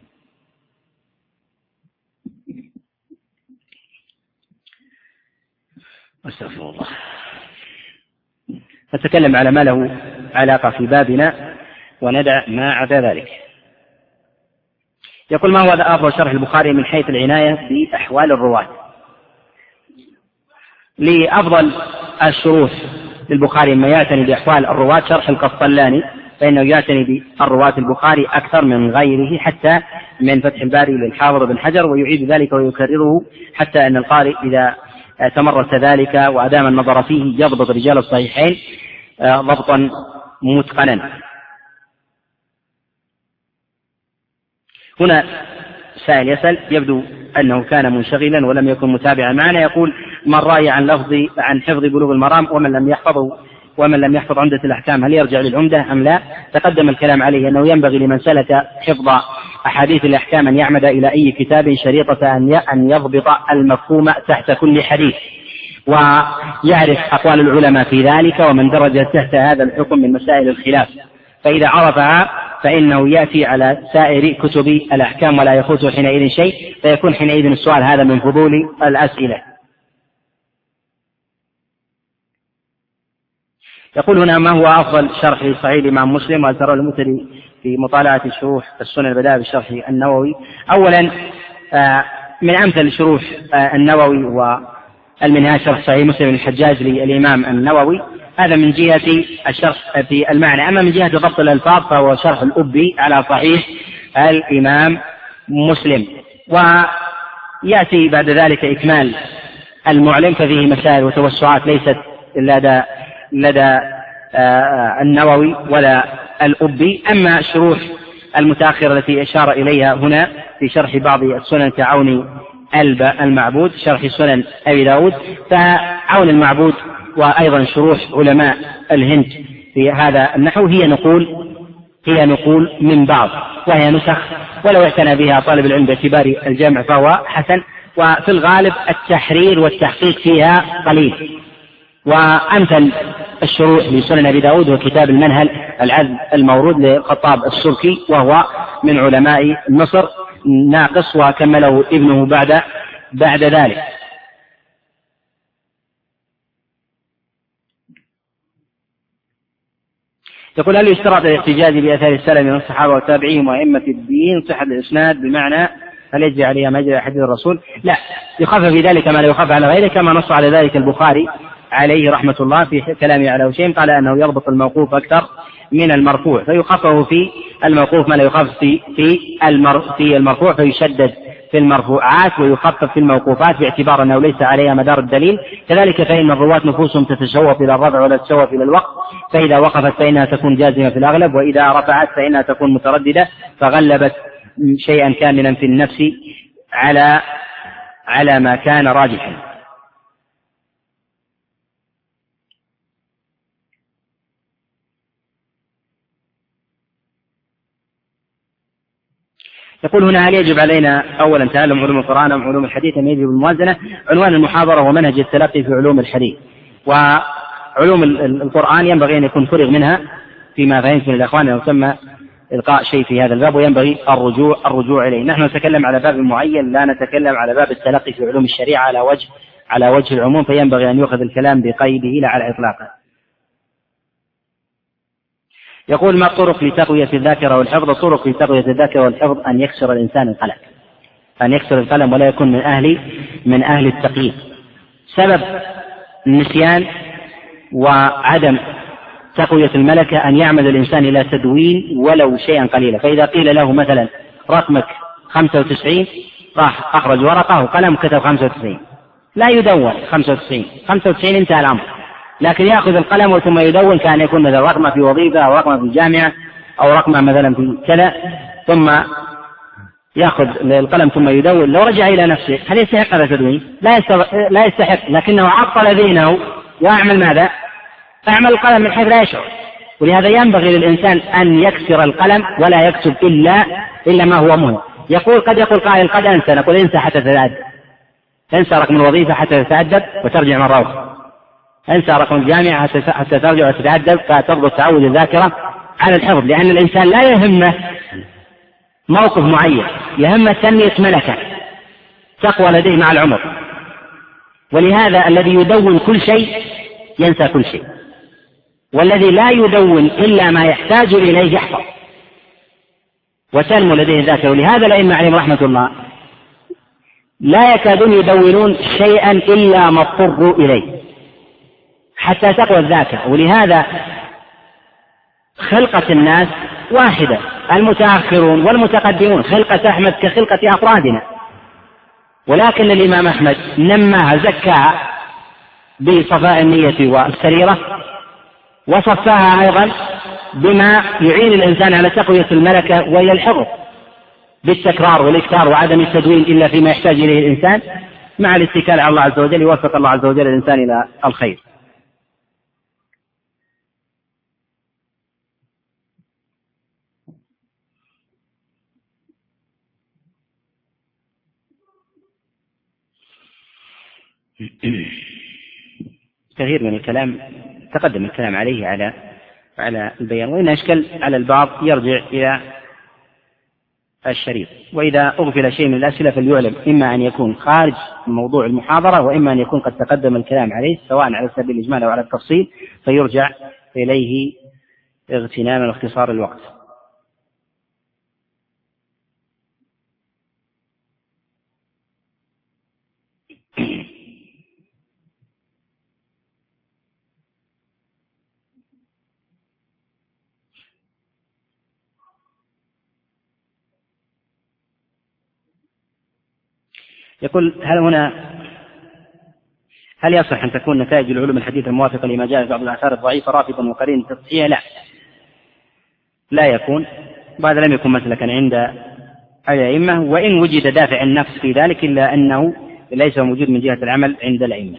أستغفر الله. نتكلم على ما له علاقة في بابنا وندع ما عدا ذلك. يقول: ما هو أفضل شرح البخاري من حيث العناية بأحوال الرواة؟ لأفضل الشروح للبخاري ما يعتني بأحوال الرواة شرح القسطلاني، فإنه يعتني بالرواة البخاري أكثر من غيره، حتى من فتح الباري للحافظ بن حجر، ويعيد ذلك ويكرره حتى أن القارئ إذا تمرس ذلك وأدام النظر فيه يضبط رجال الصحيحين ضبطا متقنا. هنا سائل يسأل: يبدو أنه كان منشغلا ولم يكن متابعا معنا. يقول: من رأي عن حفظ بلوغ المرام ومن لم يحفظ عمدة الأحكام، هل يرجع للعمدة أم لا؟ تقدم الكلام عليه أنه ينبغي لمن سلك حفظ أحاديث الأحكام أن يعمد إلى أي كتاب شريطة أن يضبط المفهوم تحت كل حديث، ويعرف أقوال العلماء في ذلك ومن درج تحت هذا الحكم من مسائل الخلاف، فإذا عرفها فإنه يأتي على سائر كتب الأحكام ولا يفوته حينئذ شيء، فيكون حينئذ السؤال هذا من فضول الأسئلة. يقول هنا: ما هو أفضل شرح لصحيح الإمام مسلم؟ وهل ترى المثلي في مطالعة شروح السنن البداء بالشرح النووي؟ أولا، من أمثل شروح النووي والمنهاج شرح صحيح مسلم الحجاج للإمام النووي، هذا من جهة الشرح في المعنى. أما من جهة ضبط الألفاظ فهو شرح الأبي على صحيح الإمام مسلم. ويأتي بعد ذلك إكمال المعلم، ففيه مسائل وتوسعات ليست لدى النووي ولا الأبي. أما الشروح المتأخرة التي أشار إليها هنا في شرح بعض السنن كعون المعبود، شرح سنن أبي داود، فعون المعبود وأيضا شروح علماء الهند في هذا النحو هي نقول من بعض، وهي نسخ، ولو اعتنى بها طالب العلم باعتبار الجامع فهو حسن، وفي الغالب التحرير والتحقيق فيها قليل. وأمثل الشروح لسنن أبي داود هو كتاب المنهل العذب المورود للخطاب السبكي، وهو من علماء مصر ناقص، وكمله ابنه بعد ذلك. يقول: هل يشترط الاحتجاج بآثار السلف من الصحابة والتابعين وأئمة الدين صحة الإسناد، بمعنى هل يجري عليها مجرى حديث الرسول؟ لا، يخفف في ذلك ما لا يخفف على غيره، كما نص على ذلك البخاري عليه رحمة الله في كلامه على هشيم، قال أنه يضبط الموقوف أكثر من المرفوع، فيخفف في الموقوف ما لا يخفف في المرفوع، فيشدد في المرفوعات ويخفف في الموقوفات باعتبار أنه ليس عليها مدار الدليل. كذلك فإن الرواة نفوسهم تتشوف إلى الرفع ولا تتشوف إلى الوقف، فإذا وقفت فإنها تكون جازمة في الأغلب، وإذا رفعت فإنها تكون مترددة، فغلبت شيئا كاملا في النفس على ما كان راجحا. يقول هنا: هل يجب علينا أولا تعلم علوم القرآن أم علوم الحديث أم يجب الموازنة؟ عنوان المحاضرة ومنهج التلقي في علوم الحديث. وعلوم القرآن ينبغي أن يكون فرغ منها فيما فهمت من الأخوان أنه تم إلقاء شيء في هذا الباب، وينبغي الرجوع إليه. نحن نتكلم على باب معين، لا نتكلم على باب التلقي في علوم الشريعة على وجه العموم، فينبغي أن يؤخذ الكلام بقيده لا على إطلاقه. يقول: ما الطرق لتقوية الذاكرة والحفظ؟ طرق لتقوية الذاكرة والحفظ أن يكسر الإنسان القلم، أن يكسر القلم ولا يكون من أهل التقييد. سبب النسيان وعدم تقوية الملكة أن يعمد الإنسان إلى تدوين ولو شيئا قليلا، فإذا قيل له مثلا رقمك 95 راح أخرج ورقة وقلم كتب 95، لا يدون 95 انتهى الأمر، لكن يأخذ القلم ثم يدون، كان يكون مثلا رقمه في وظيفة أو رقمه في الجامعة أو رقمه مثلا في كذا، ثم يأخذ القلم ثم يدون. لو رجع إلى نفسه هل يستحق هذا التدوين؟ لا يستحق، لكنه عطل ذهنه وأعمل ماذا؟ أعمل القلم من حيث لا يشعر. ولهذا ينبغي للإنسان أن يكسر القلم ولا يكتب إلا ما هو مهم. قد يقول قائل قد أنسى، نقول انسى حتى تتأدب، انسى رقم الوظيفة حتى تتأدب وترجع مرة أخرى، انسى رقم الجامعة حتى ترجع وتتأدب، فتضبط تعود الذاكرة على الحفظ، لأن الإنسان لا يهمه موقف معين، يهمه تنمية ملكة تقوى لديه مع العمر. ولهذا الذي يدون كل شيء ينسى كل شيء، والذي لا يدون إلا ما يحتاج إليه يحفظ. وتنمو لديه الذاكرة. ولهذا الأئمة عليهم رحمة الله لا يكادون يدونون شيئا إلا ما اضطروا إليه حتى تقوى الذاكرة. ولهذا خلقة الناس واحدة، المتأخرون والمتقدمون، خلقة أحمد كخلقة أفرادنا، ولكن الإمام أحمد نماها زكاها بصفاء النية والسريرة، وصفاها أيضا بما يعين الإنسان على تقوية الملكة وهي الحفظ بالتكرار والإكثار وعدم التدوين إلا فيما يحتاج إليه الإنسان، مع الاتكال على الله عز وجل. يوفق الله عز وجل الإنسان إلى الخير. كثير من الكلام تقدم الكلام عليه على البيان، وإن أشكل على البعض يرجع إلى الشريط. وإذا أغفل شيء من الأسئلة فليعلم إما أن يكون خارج موضوع المحاضرة، وإما أن يكون قد تقدم الكلام عليه سواء على سبيل الإجمال أو على التفصيل، فيرجع إليه اغتناما واختصار الوقت. يقول هل يصح أن تكون نتائج العلوم الحديثة الموافقة لما جاء في بعض الآثار الضعيفة رافضا وقرين تصحيح؟ لا يكون، وهذا لم يكن مسلكا عند الأئمة، وإن وجد دافع النفس في ذلك إلا أنه ليس موجود من جهة العمل عند الأئمة.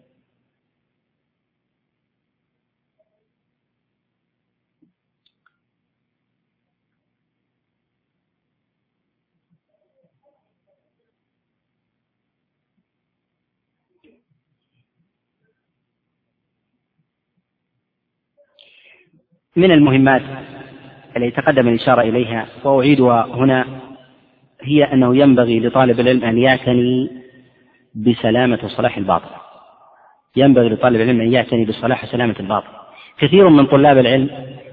من المهمات التي تقدم الإشارة إليها وأعيدها هنا هي أنه ينبغي لطالب العلم أن يعتني بسلامة وصلاح الباطن. ينبغي لطالب العلم أن يعتني بصلاح وسلامة الباطن. كثير من طلاب العلم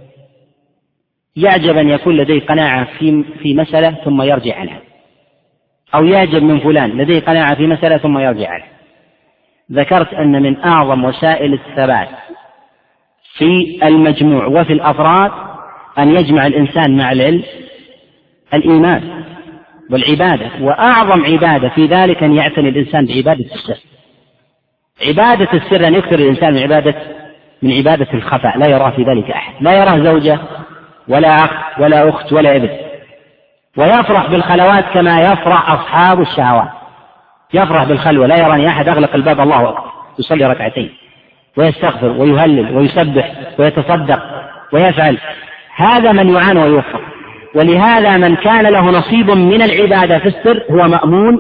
يعجب أن يكون لديه قناعة في مسألة ثم يرجع عنها، أو يعجب من فلان لديه قناعة في مسألة ثم يرجع عنها. ذكرت أن من أعظم وسائل الثبات في المجموع وفي الأفراد أن يجمع الإنسان مع العلم الإيمان والعبادة، وأعظم عبادة في ذلك أن يعتني الإنسان بعبادة السر. عبادة السر أن يكثر الإنسان من عبادة الخفاء، لا يراه في ذلك أحد، لا يراه زوجة ولا أخ ولا أخت ولا ابن، ويفرح بالخلوات كما يفرح أصحاب الشهوات. يفرح بالخلوة، لا يراني أحد، أغلق الباب الله أكبر، يصلي ركعتين ويستغفر ويهلل ويسبح ويتصدق ويفعل. هذا من يعان ويوفق. ولهذا من كان له نصيب من العبادة في السر هو مأمون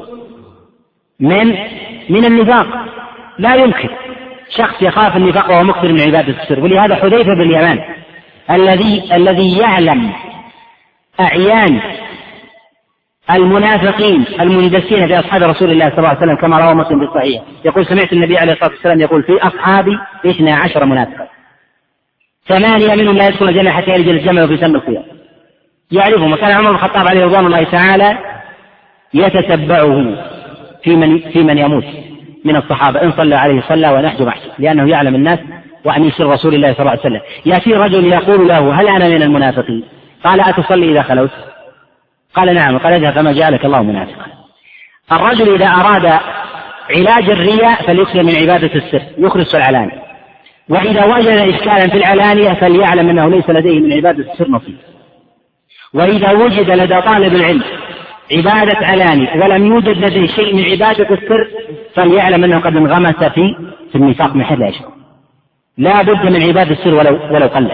من النفاق. لا يمكن شخص يخاف النفاق وهو مكثر من عبادة السر. ولهذا حذيفة بن اليمان الذي يعلم أعيان المنافقين المندسين في أصحاب رسول الله صلى الله عليه وسلم كما رواه مسلم في الصحيح، يقول سمعت النبي عليه الصلاة والسلام يقول في أصحابي 12 منافقا 8 منهم لا يدخلون الجنة حتى يلج الجمل في سم الخيام. يعرفهم، وكان عمر بن الخطاب عليه رضوان الله تعالى يتتبعه في من يموت من الصحابة، إن صلى عليه صلى ونحجه محسن، لأنه يعلم الناس وأن يسر رسول الله صلى الله عليه وسلم. يأتي رجل يقول له هل أنا من المنافقين؟ قال أتصلي إذا خلوت؟ قال نعم. قال اذهب فما جعلك الله منافقا. الرجل إذا أراد علاج الرياء فليكثر من عبادة السر، يخلص العلانية، وإذا وجد إشكالا في العلانية فليعلم أنه ليس لديه من عبادة السر نصيب. وإذا وجد لدى طالب العلم عبادة علانية ولم يوجد لديه شيء من عبادة السر فليعلم أنه قد انغمس في النفاق من حيث لا يشعر. لا بد من عبادة السر ولو قل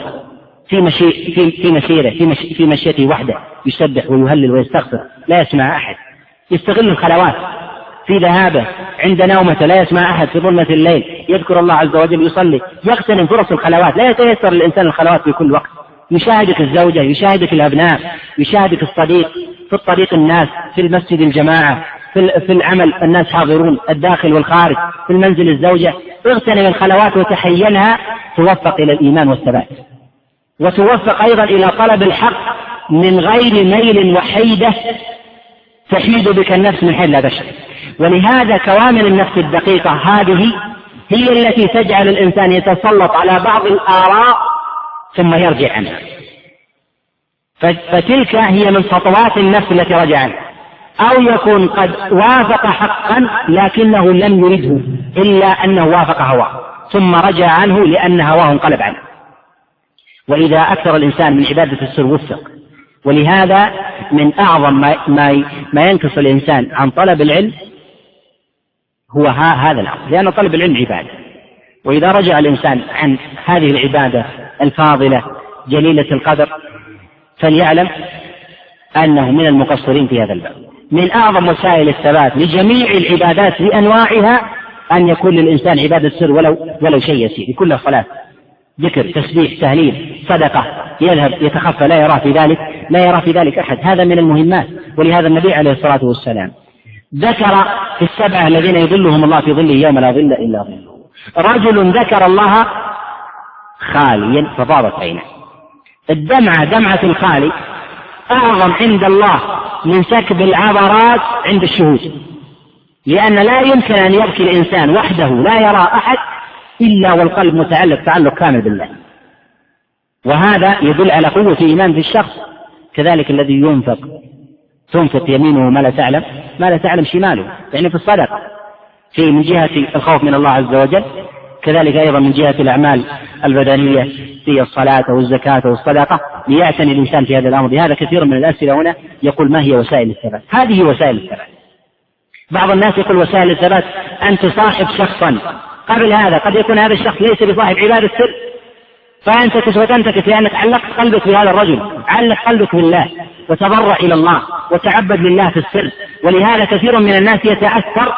في مشيته وحده، يسبح ويهلل ويستغفر، لا يسمع أحد، يستغل الخلوات في ذهابه عند نومته، لا يسمع أحد، في ظلمة الليل يذكر الله عز وجل، يصلي، يغتنم فرص الخلوات، لا يتيسر للإنسان الخلوات في كل وقت. يشاهدك الزوجة، يشاهدك الأبناء، يشاهدك الصديق في الطريق، الناس في المسجد، الجماعة في العمل، الناس حاضرون، الداخل والخارج، في المنزل الزوجة. اغتنم الخلوات وتحينها، توفق إلى الإيمان والثبات، وتوفق أيضا إلى طلب الحق من غير ميل وحيدة تحيد بك النفس من حيث لا تشعر. ولهذا كوامل النفس الدقيقة هذه هي التي تجعل الإنسان يتسلط على بعض الآراء ثم يرجع عنها، فتلك هي من خطوات النفس التي رجع عنها. أو يكون قد وافق حقا لكنه لم يرده إلا أنه وافق هواه ثم رجع عنه لأن هواه انقلب عنه. وإذا أكثر الإنسان من عبادة السر وفق. ولهذا من أعظم ما ينقص الإنسان عن طلب العلم هو هذا الأمر، لأن طلب العلم عبادة. وإذا رجع الإنسان عن هذه العبادة الفاضلة جليلة القدر فليعلم أنه من المقصرين في هذا الباب. من أعظم وسائل الثبات لجميع العبادات بأنواعها أن يكون للإنسان عبادة سر ولو شيء يسير، يكون له صلاة، ذكر، تسبيح، تهليل، صدقة، يذهب يتخفى لا يرى في ذلك أحد. هذا من المهمات. ولهذا النبي عليه الصلاة والسلام ذكر في السبعة الذين يظلهم الله في ظله يوم لا ظل إلا ظله رجل ذكر الله خاليا ففاضت عينه. دمعة الخالي أعظم عند الله من سكب العبرات عند الشهود، لأن لا يمكن أن يبكي الإنسان وحده لا يرى أحد إلا والقلب متعلق تعلق كامل بالله، وهذا يدل على قوة إيمان في الشخص. كذلك الذي تنفق يمينه ما لا تعلم شماله، يعني في الصدقة في من جهة الخوف من الله عز وجل، كذلك أيضا من جهة الأعمال البدنية في الصلاة والزكاة والصدقة، ليعتني الإنسان في هذا الأمر. لهذا كثير من الأسئلة هنا يقول ما هي وسائل الثبات؟ هذه وسائل الثبات. بعض الناس يقول وسائل الثبات أن تصاحب شخصا، قبل هذا قد يكون هذا الشخص ليس بصاحب عبادة سر فأنت وتنتكس لأنك علقت قلبك بهذا الرجل، علق قلبك بالله وتضرع إلى الله وتعبد لله في السر. ولهذا كثير من الناس يتأثر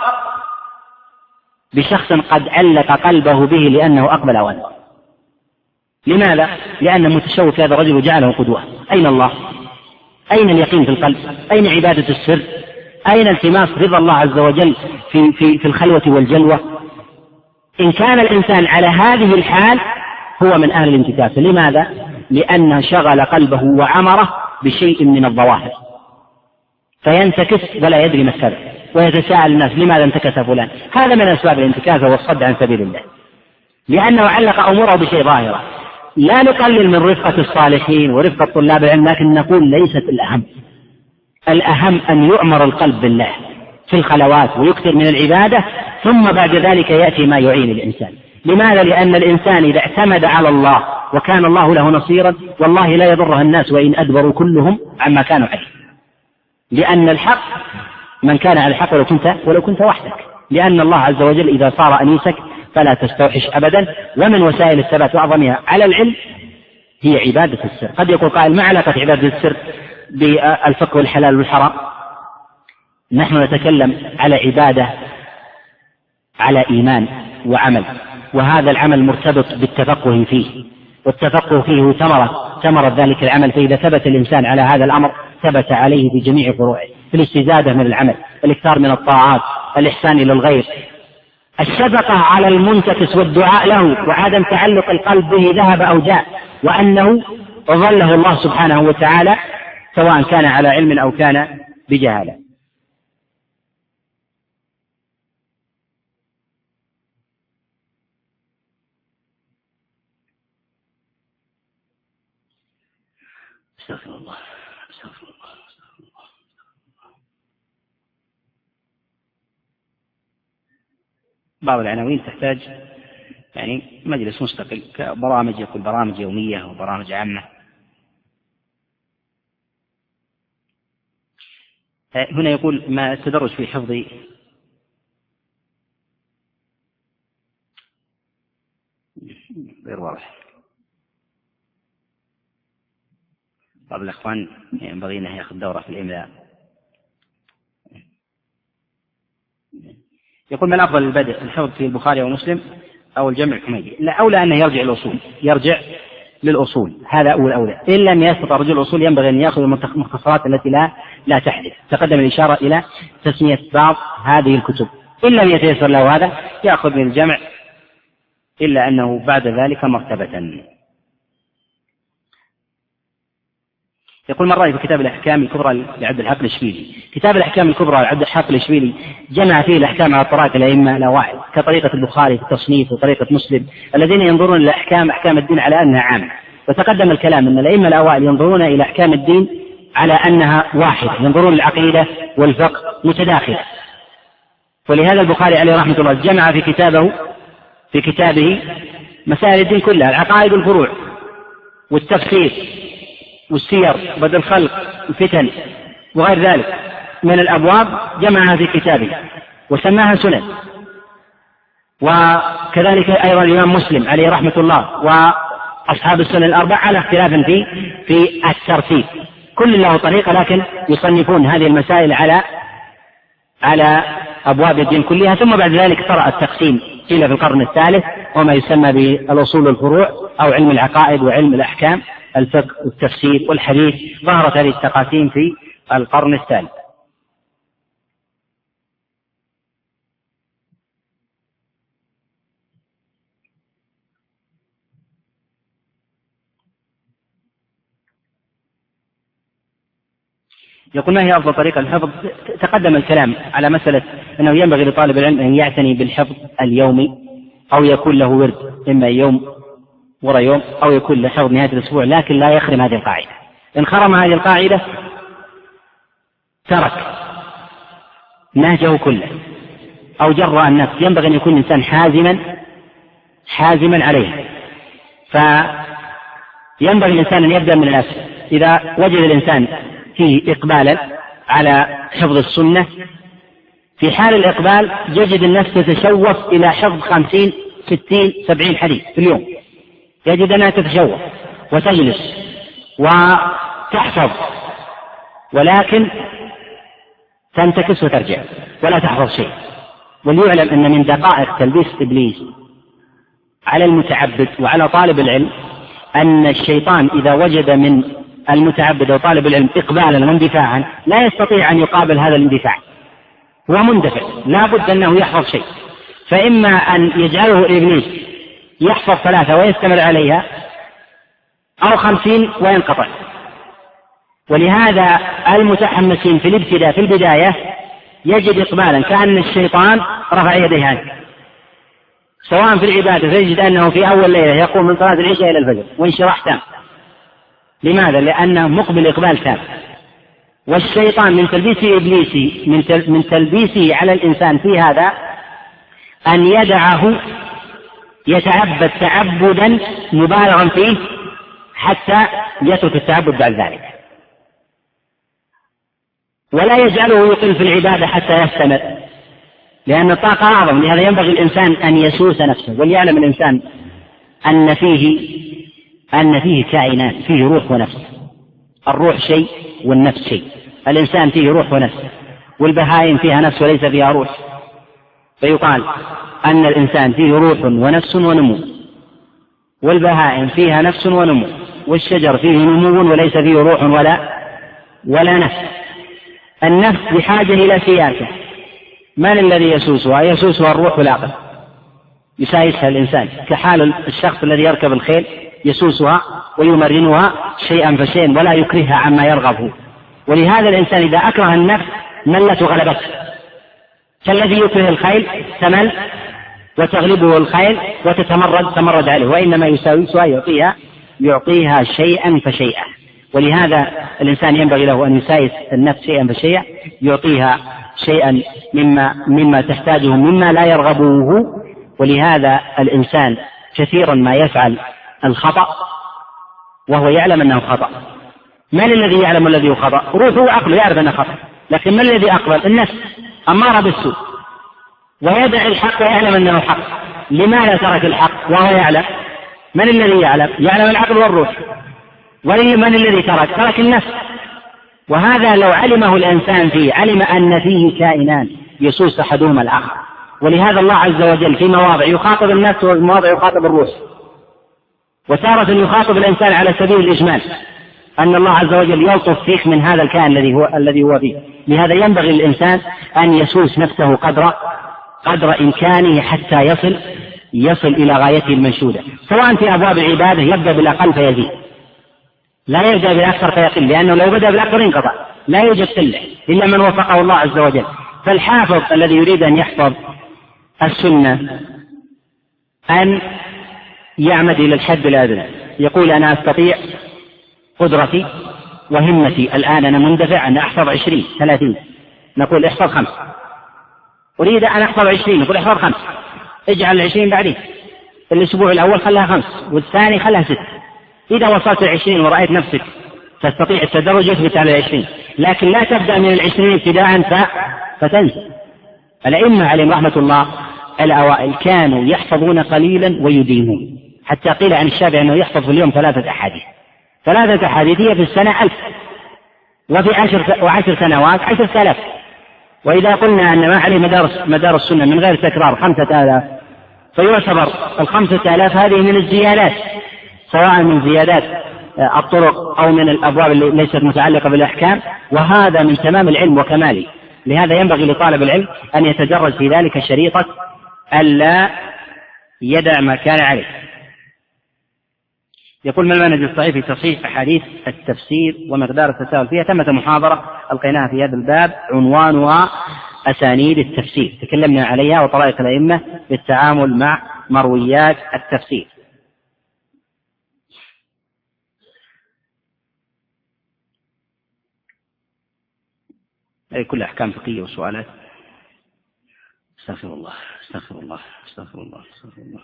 بشخص قد علق قلبه به لأنه أقبل وأدبر. لماذا؟ لأنه متشوف هذا الرجل وجعله قدوة. أين الله؟ أين اليقين في القلب؟ أين عبادة السر؟ أين التماس رضا الله عز وجل في الخلوة والجلوة؟ إن كان الإنسان على هذه الحال هو من أهل الانتكاس. لماذا؟ لأنه شغل قلبه وعمره بشيء من الظواهر فينتكس ولا يدري ما السبب، ويتساءل الناس لماذا انتكس فلان. هذا من أسباب الانتكاس والصد عن سبيل الله، لأنه علق أموره بشيء ظاهرة. لا نقلل من رفقة الصالحين ورفقة طلاب العلم، لكن نقول ليست الأهم أن يعمر القلب بالله في الخلوات ويكثر من العبادة، ثم بعد ذلك يأتي ما يعين الإنسان. لماذا؟ لأن الإنسان إذا اعتمد على الله وكان الله له نصيرا والله لا يضرها الناس وإن أدبروا كلهم عما كانوا عليه، لأن الحق من كان على الحق ولو كنت وحدك، لأن الله عز وجل إذا صار أنيسك فلا تستوحش أبدا. ومن وسائل الثبات وأعظمها على العلم هي عبادة السر. قد يقول قائل ما علاقة عبادة السر بالفقه والحلال والحرام؟ نحن نتكلم على عبادة على إيمان وعمل، وهذا العمل مرتبط بالتفقه فيه، والتفقه فيه ثمرة ذلك العمل. فإذا ثبت الإنسان على هذا الأمر ثبت عليه في جميع فروعه، في الاستزادة من العمل، الإكثار من الطاعات، الإحسان إلى الغير، الشفقة على المنتكس والدعاء له، وعدم تعلق القلب به ذهب أو جاء، وأنه ظله الله سبحانه وتعالى سواء كان على علم أو كان بجهالة. استغفر الله. بعض العناوين تحتاج يعني مجلس مستقل، كبرامج، يقول برامج يومية وبرامج عامة. هنا يقول ما التدرج في حفظ غير واضح. بعض الأخوان ينبغي أن يأخذ دورة في الإملاء. يقول من أفضل البدء الحفظ في البخاري ومسلم أو الجمع الحميدي؟ لا، أولى أنه يرجع للأصول، هذا أولى. إن لم يستطع رجل الأصول ينبغي أن يأخذ المختصرات التي لا تحدث. تقدم الإشارة إلى تسمية بعض هذه الكتب. إن لم يتيسر له هذا يأخذ من الجمع، إلا أنه بعد ذلك مرتبة. يقول من رأي في كتاب الأحكام الكبرى لعبد الحق الإشبيلي. كتاب الأحكام الكبرى لعبد الحق الإشبيلي جمع فيه الأحكام على طرائق الأئمة الأوائل كطريقة البخاري في التصنيف وطريقة مسلم الذين ينظرون إلى أحكام الدين على أنها عامة. وتقدم الكلام أن الأئمة الأوائل ينظرون إلى أحكام الدين على أنها واحدة، ينظرون العقيدة والفقه متداخلة. ولهذا البخاري عليه رحمة الله جمع في كتابه مسائل الدين كلها، العقائد والفروع والتفسير والسير بدء الخلق الفتن وغير ذلك من الأبواب، جمعها في كتابه وسماها سنن. وكذلك أيضا الإمام مسلم عليه رحمة الله وأصحاب السنن الأربعة على اختلاف في الترتيب، كل له طريقة، لكن يصنفون هذه المسائل على أبواب الدين كلها. ثم بعد ذلك طرأ التقسيم قيل في القرن الثالث وما يسمى بالأصول والفروع أو علم العقائد وعلم الأحكام، الفقه والتفسير والحديث، ظهرت هذه التقاسيم في القرن الثالث. يقول ما هي أفضل طريقة للحفظ؟ تقدم الكلام على مسألة أنه ينبغي لطالب العلم أن يعتني بالحفظ اليومي، أو يكون له ورد إما يوم ورا يوم أو يكون له حفظ نهاية الأسبوع، لكن لا يخرم هذه القاعدة. إن خرم هذه القاعدة ترك نهجه كله أو جرأ النفس. ينبغي أن يكون الإنسان حازما عليها. فينبغي الإنسان أن يبدأ من الأسفل. إذا وجد الإنسان فيه إقبالا على حفظ السنة، في حال الإقبال يجد النفس تتشوف إلى حفظ 50 60 70 حديث في اليوم، يجد أنها تتشوف وتجلس وتحفظ، ولكن تنتكس وترجع ولا تحفظ شيء. وليعلم أن من دقائق تلبيس إبليس على المتعبد وعلى طالب العلم أن الشيطان إذا وجد من المتعبد أو طالب العلم إقبالا واندفاعا لا يستطيع أن يقابل هذا الاندفاع، هو مندفع، لا بد أنه يحفظ شيء. فإما أن يجعله إبليس يحفظ 3 ويستمر عليها، أو 50 وينقطع. ولهذا المتحمسين في البداية يجد إقبالا كأن الشيطان رفع يديه عنه، سواء في العبادة فيجد أنه في أول ليلة يقوم من صلاة العشاء إلى الفجر وانشراح تام. لماذا؟ لأنه مقبل إقبال تام. والشيطان من تلبيسه على الإنسان في هذا أن يدعه يتعبد تعبدا مبالغا فيه حتى يترك التعبد بعد ذلك، ولا يجعله يقل في العبادة حتى يستمر، لأن الطاقة أعظم. لهذا ينبغي الإنسان أن يسوس نفسه، وليعلم الإنسان أن فيه كائنات، فيه روح ونفس. الروح شيء والنفس شيء. الإنسان فيه روح ونفس، والبهائم فيها نفس وليس فيها روح. فيقال أن الإنسان فيه روح ونفس ونمو، والبهائم فيها نفس ونمو، والشجر فيه نمو وليس فيه روح ولا نفس. النفس بحاجة إلى سياسة. من الذي يسوسها؟ يسوسها الروح والعقل، يسايسها الإنسان، كحال الشخص الذي يركب الخيل يسوسها ويمرنها شيئا فشيئا ولا يكرهها عما يرغبه. ولهذا الإنسان إذا أكره النفس ملت غلبته، كالذي يكره الخيل تمل وتغلبه الخيل وتتمرد عليه، وإنما يساوسها يعطيها شيئا فشيئا. ولهذا الإنسان ينبغي له أن يسايس النفس شيئا فشيئا، يعطيها شيئا مما تحتاجه مما لا يرغبه. ولهذا الإنسان كثيرا ما يفعل الخطأ وهو يعلم أنه خطأ. من الذي يعلم الذي هو خطأ؟ روحه وعقله يعرف أنه خطأ، لكن من الذي أقبل؟ النفس أمارة بالسوء، ويدع الحق ويعلم أنه حق. لماذا ترك الحق وهو يعلم؟ من الذي يعلم العقل والروح. ومن الذي ترك النفس. وهذا لو علمه الإنسان فيه علم أن فيه كائنان يسوس أحدهما الآخر. ولهذا الله عز وجل في مواضع يخاطب النفس وفي مواضع يخاطب الروح، وتارة يخاطب الإنسان على سبيل الإجمال، أن الله عز وجل يلطف فيك من هذا الكائن الذي هو فيه. لهذا ينبغي للإنسان أن يسوس نفسه قدر إمكانه حتى يصل إلى غايته المنشودة، سواء في أبواب العبادة يبدأ بالأقل فيزيد، لا يبدأ بالأكثر فيقل، لأنه لو بدأ بالأكثر انقطع، لا يوجد قلة إلا من وفقه الله عز وجل. فالحافظ الذي يريد أن يحفظ السنة أن يعمد إلى الحد الأدنى، يقول أنا أستطيع، قدرتي وهمتي الآن أنا مندفع أن أحفظ 20 30، نقول احفظ 5. أريد أن أحفظ 20، نقول احفظ 5، اجعل 20 بعدين، الأسبوع الأول خلها 5 والثاني خلها 6. إذا وصلت 20 ورأيت نفسك تستطيع التدرج يثبت على 20، لكن لا تبدأ من 20 ابتداء فتنسى. الأئمة عليهم رحمة الله الأوائل كانوا يحفظون قليلا ويديمون، حتى قيل عن الشافعي أنه يحفظ في اليوم 3 أحاديث. 3 أحاديث هي في السنة 1000، وفي 10 سنوات 10,000. وإذا قلنا أن ما عليه مدار السنة من غير تكرار 5000، فيعتبر 5000 هذه من الزيادات، سواء من زيادات الطرق أو من الأبواب اللي ليست متعلقة بالأحكام، وهذا من تمام العلم وكماله. لهذا ينبغي لطالب العلم أن يتجرد في ذلك شريطة ألا يدع ما كان عليه. يقول ما المنهج الصحيح في تصحيح أحاديث التفسير ومقدار التساهل فيها؟ تمت محاضرة ألقيناها في هذا الباب عنوانها أسانيد التفسير، تكلمنا عليها وطرائق الأئمة بالتعامل مع مرويات التفسير. أي كل أحكام فقهية وسؤالات. استغفر الله استغفر الله استغفر الله استغفر الله.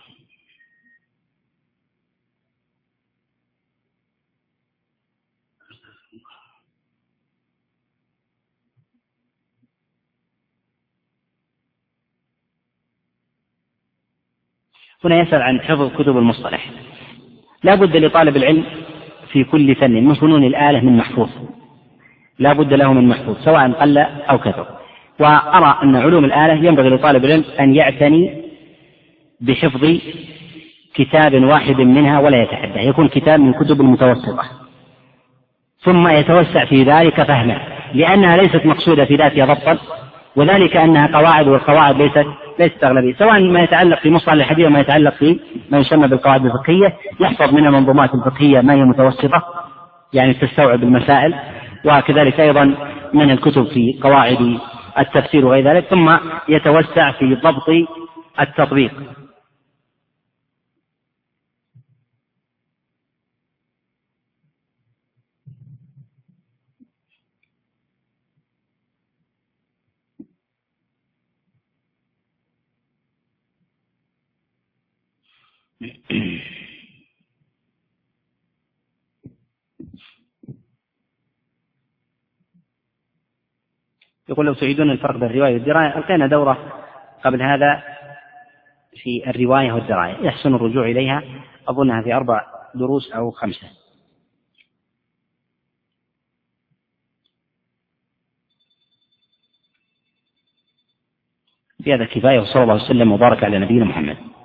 هنا يسأل عن حفظ كتب المصطلح. لا بد لطالب العلم في كل فن من فنون الآلة من محفوظ، لا بد له من محفوظ سواء قل أو كثر. وأرى أن علوم الآلة ينبغي لطالب العلم أن يعتني بحفظ كتاب واحد منها ولا يتعدى، يكون كتاب من كتب المتوسطة، ثم يتوسع في ذلك فهما، لأنها ليست مقصودة في ذاتها ضبطا، وذلك أنها قواعد، والقواعد ليست أغلبية، سواء ما يتعلق في مصطلح الحديث وما يتعلق في ما يسمى بالقواعد الفقهية. يحفظ من المنظومات الفقهية ما هي متوسطة يعني تستوعب المسائل، وكذلك أيضا من الكتب في قواعد التفسير وغير ذلك، ثم يتوسع في ضبط التطبيق. يقول لو تعيدون الفرق بين الرواية والدراية. ألقينا دورة قبل هذا في الرواية والدراية، يحسن الرجوع إليها، أظنها في 4 دروس أو 5. في هذا كفاية، وصلى الله وسلم وبارك على نبينا محمد.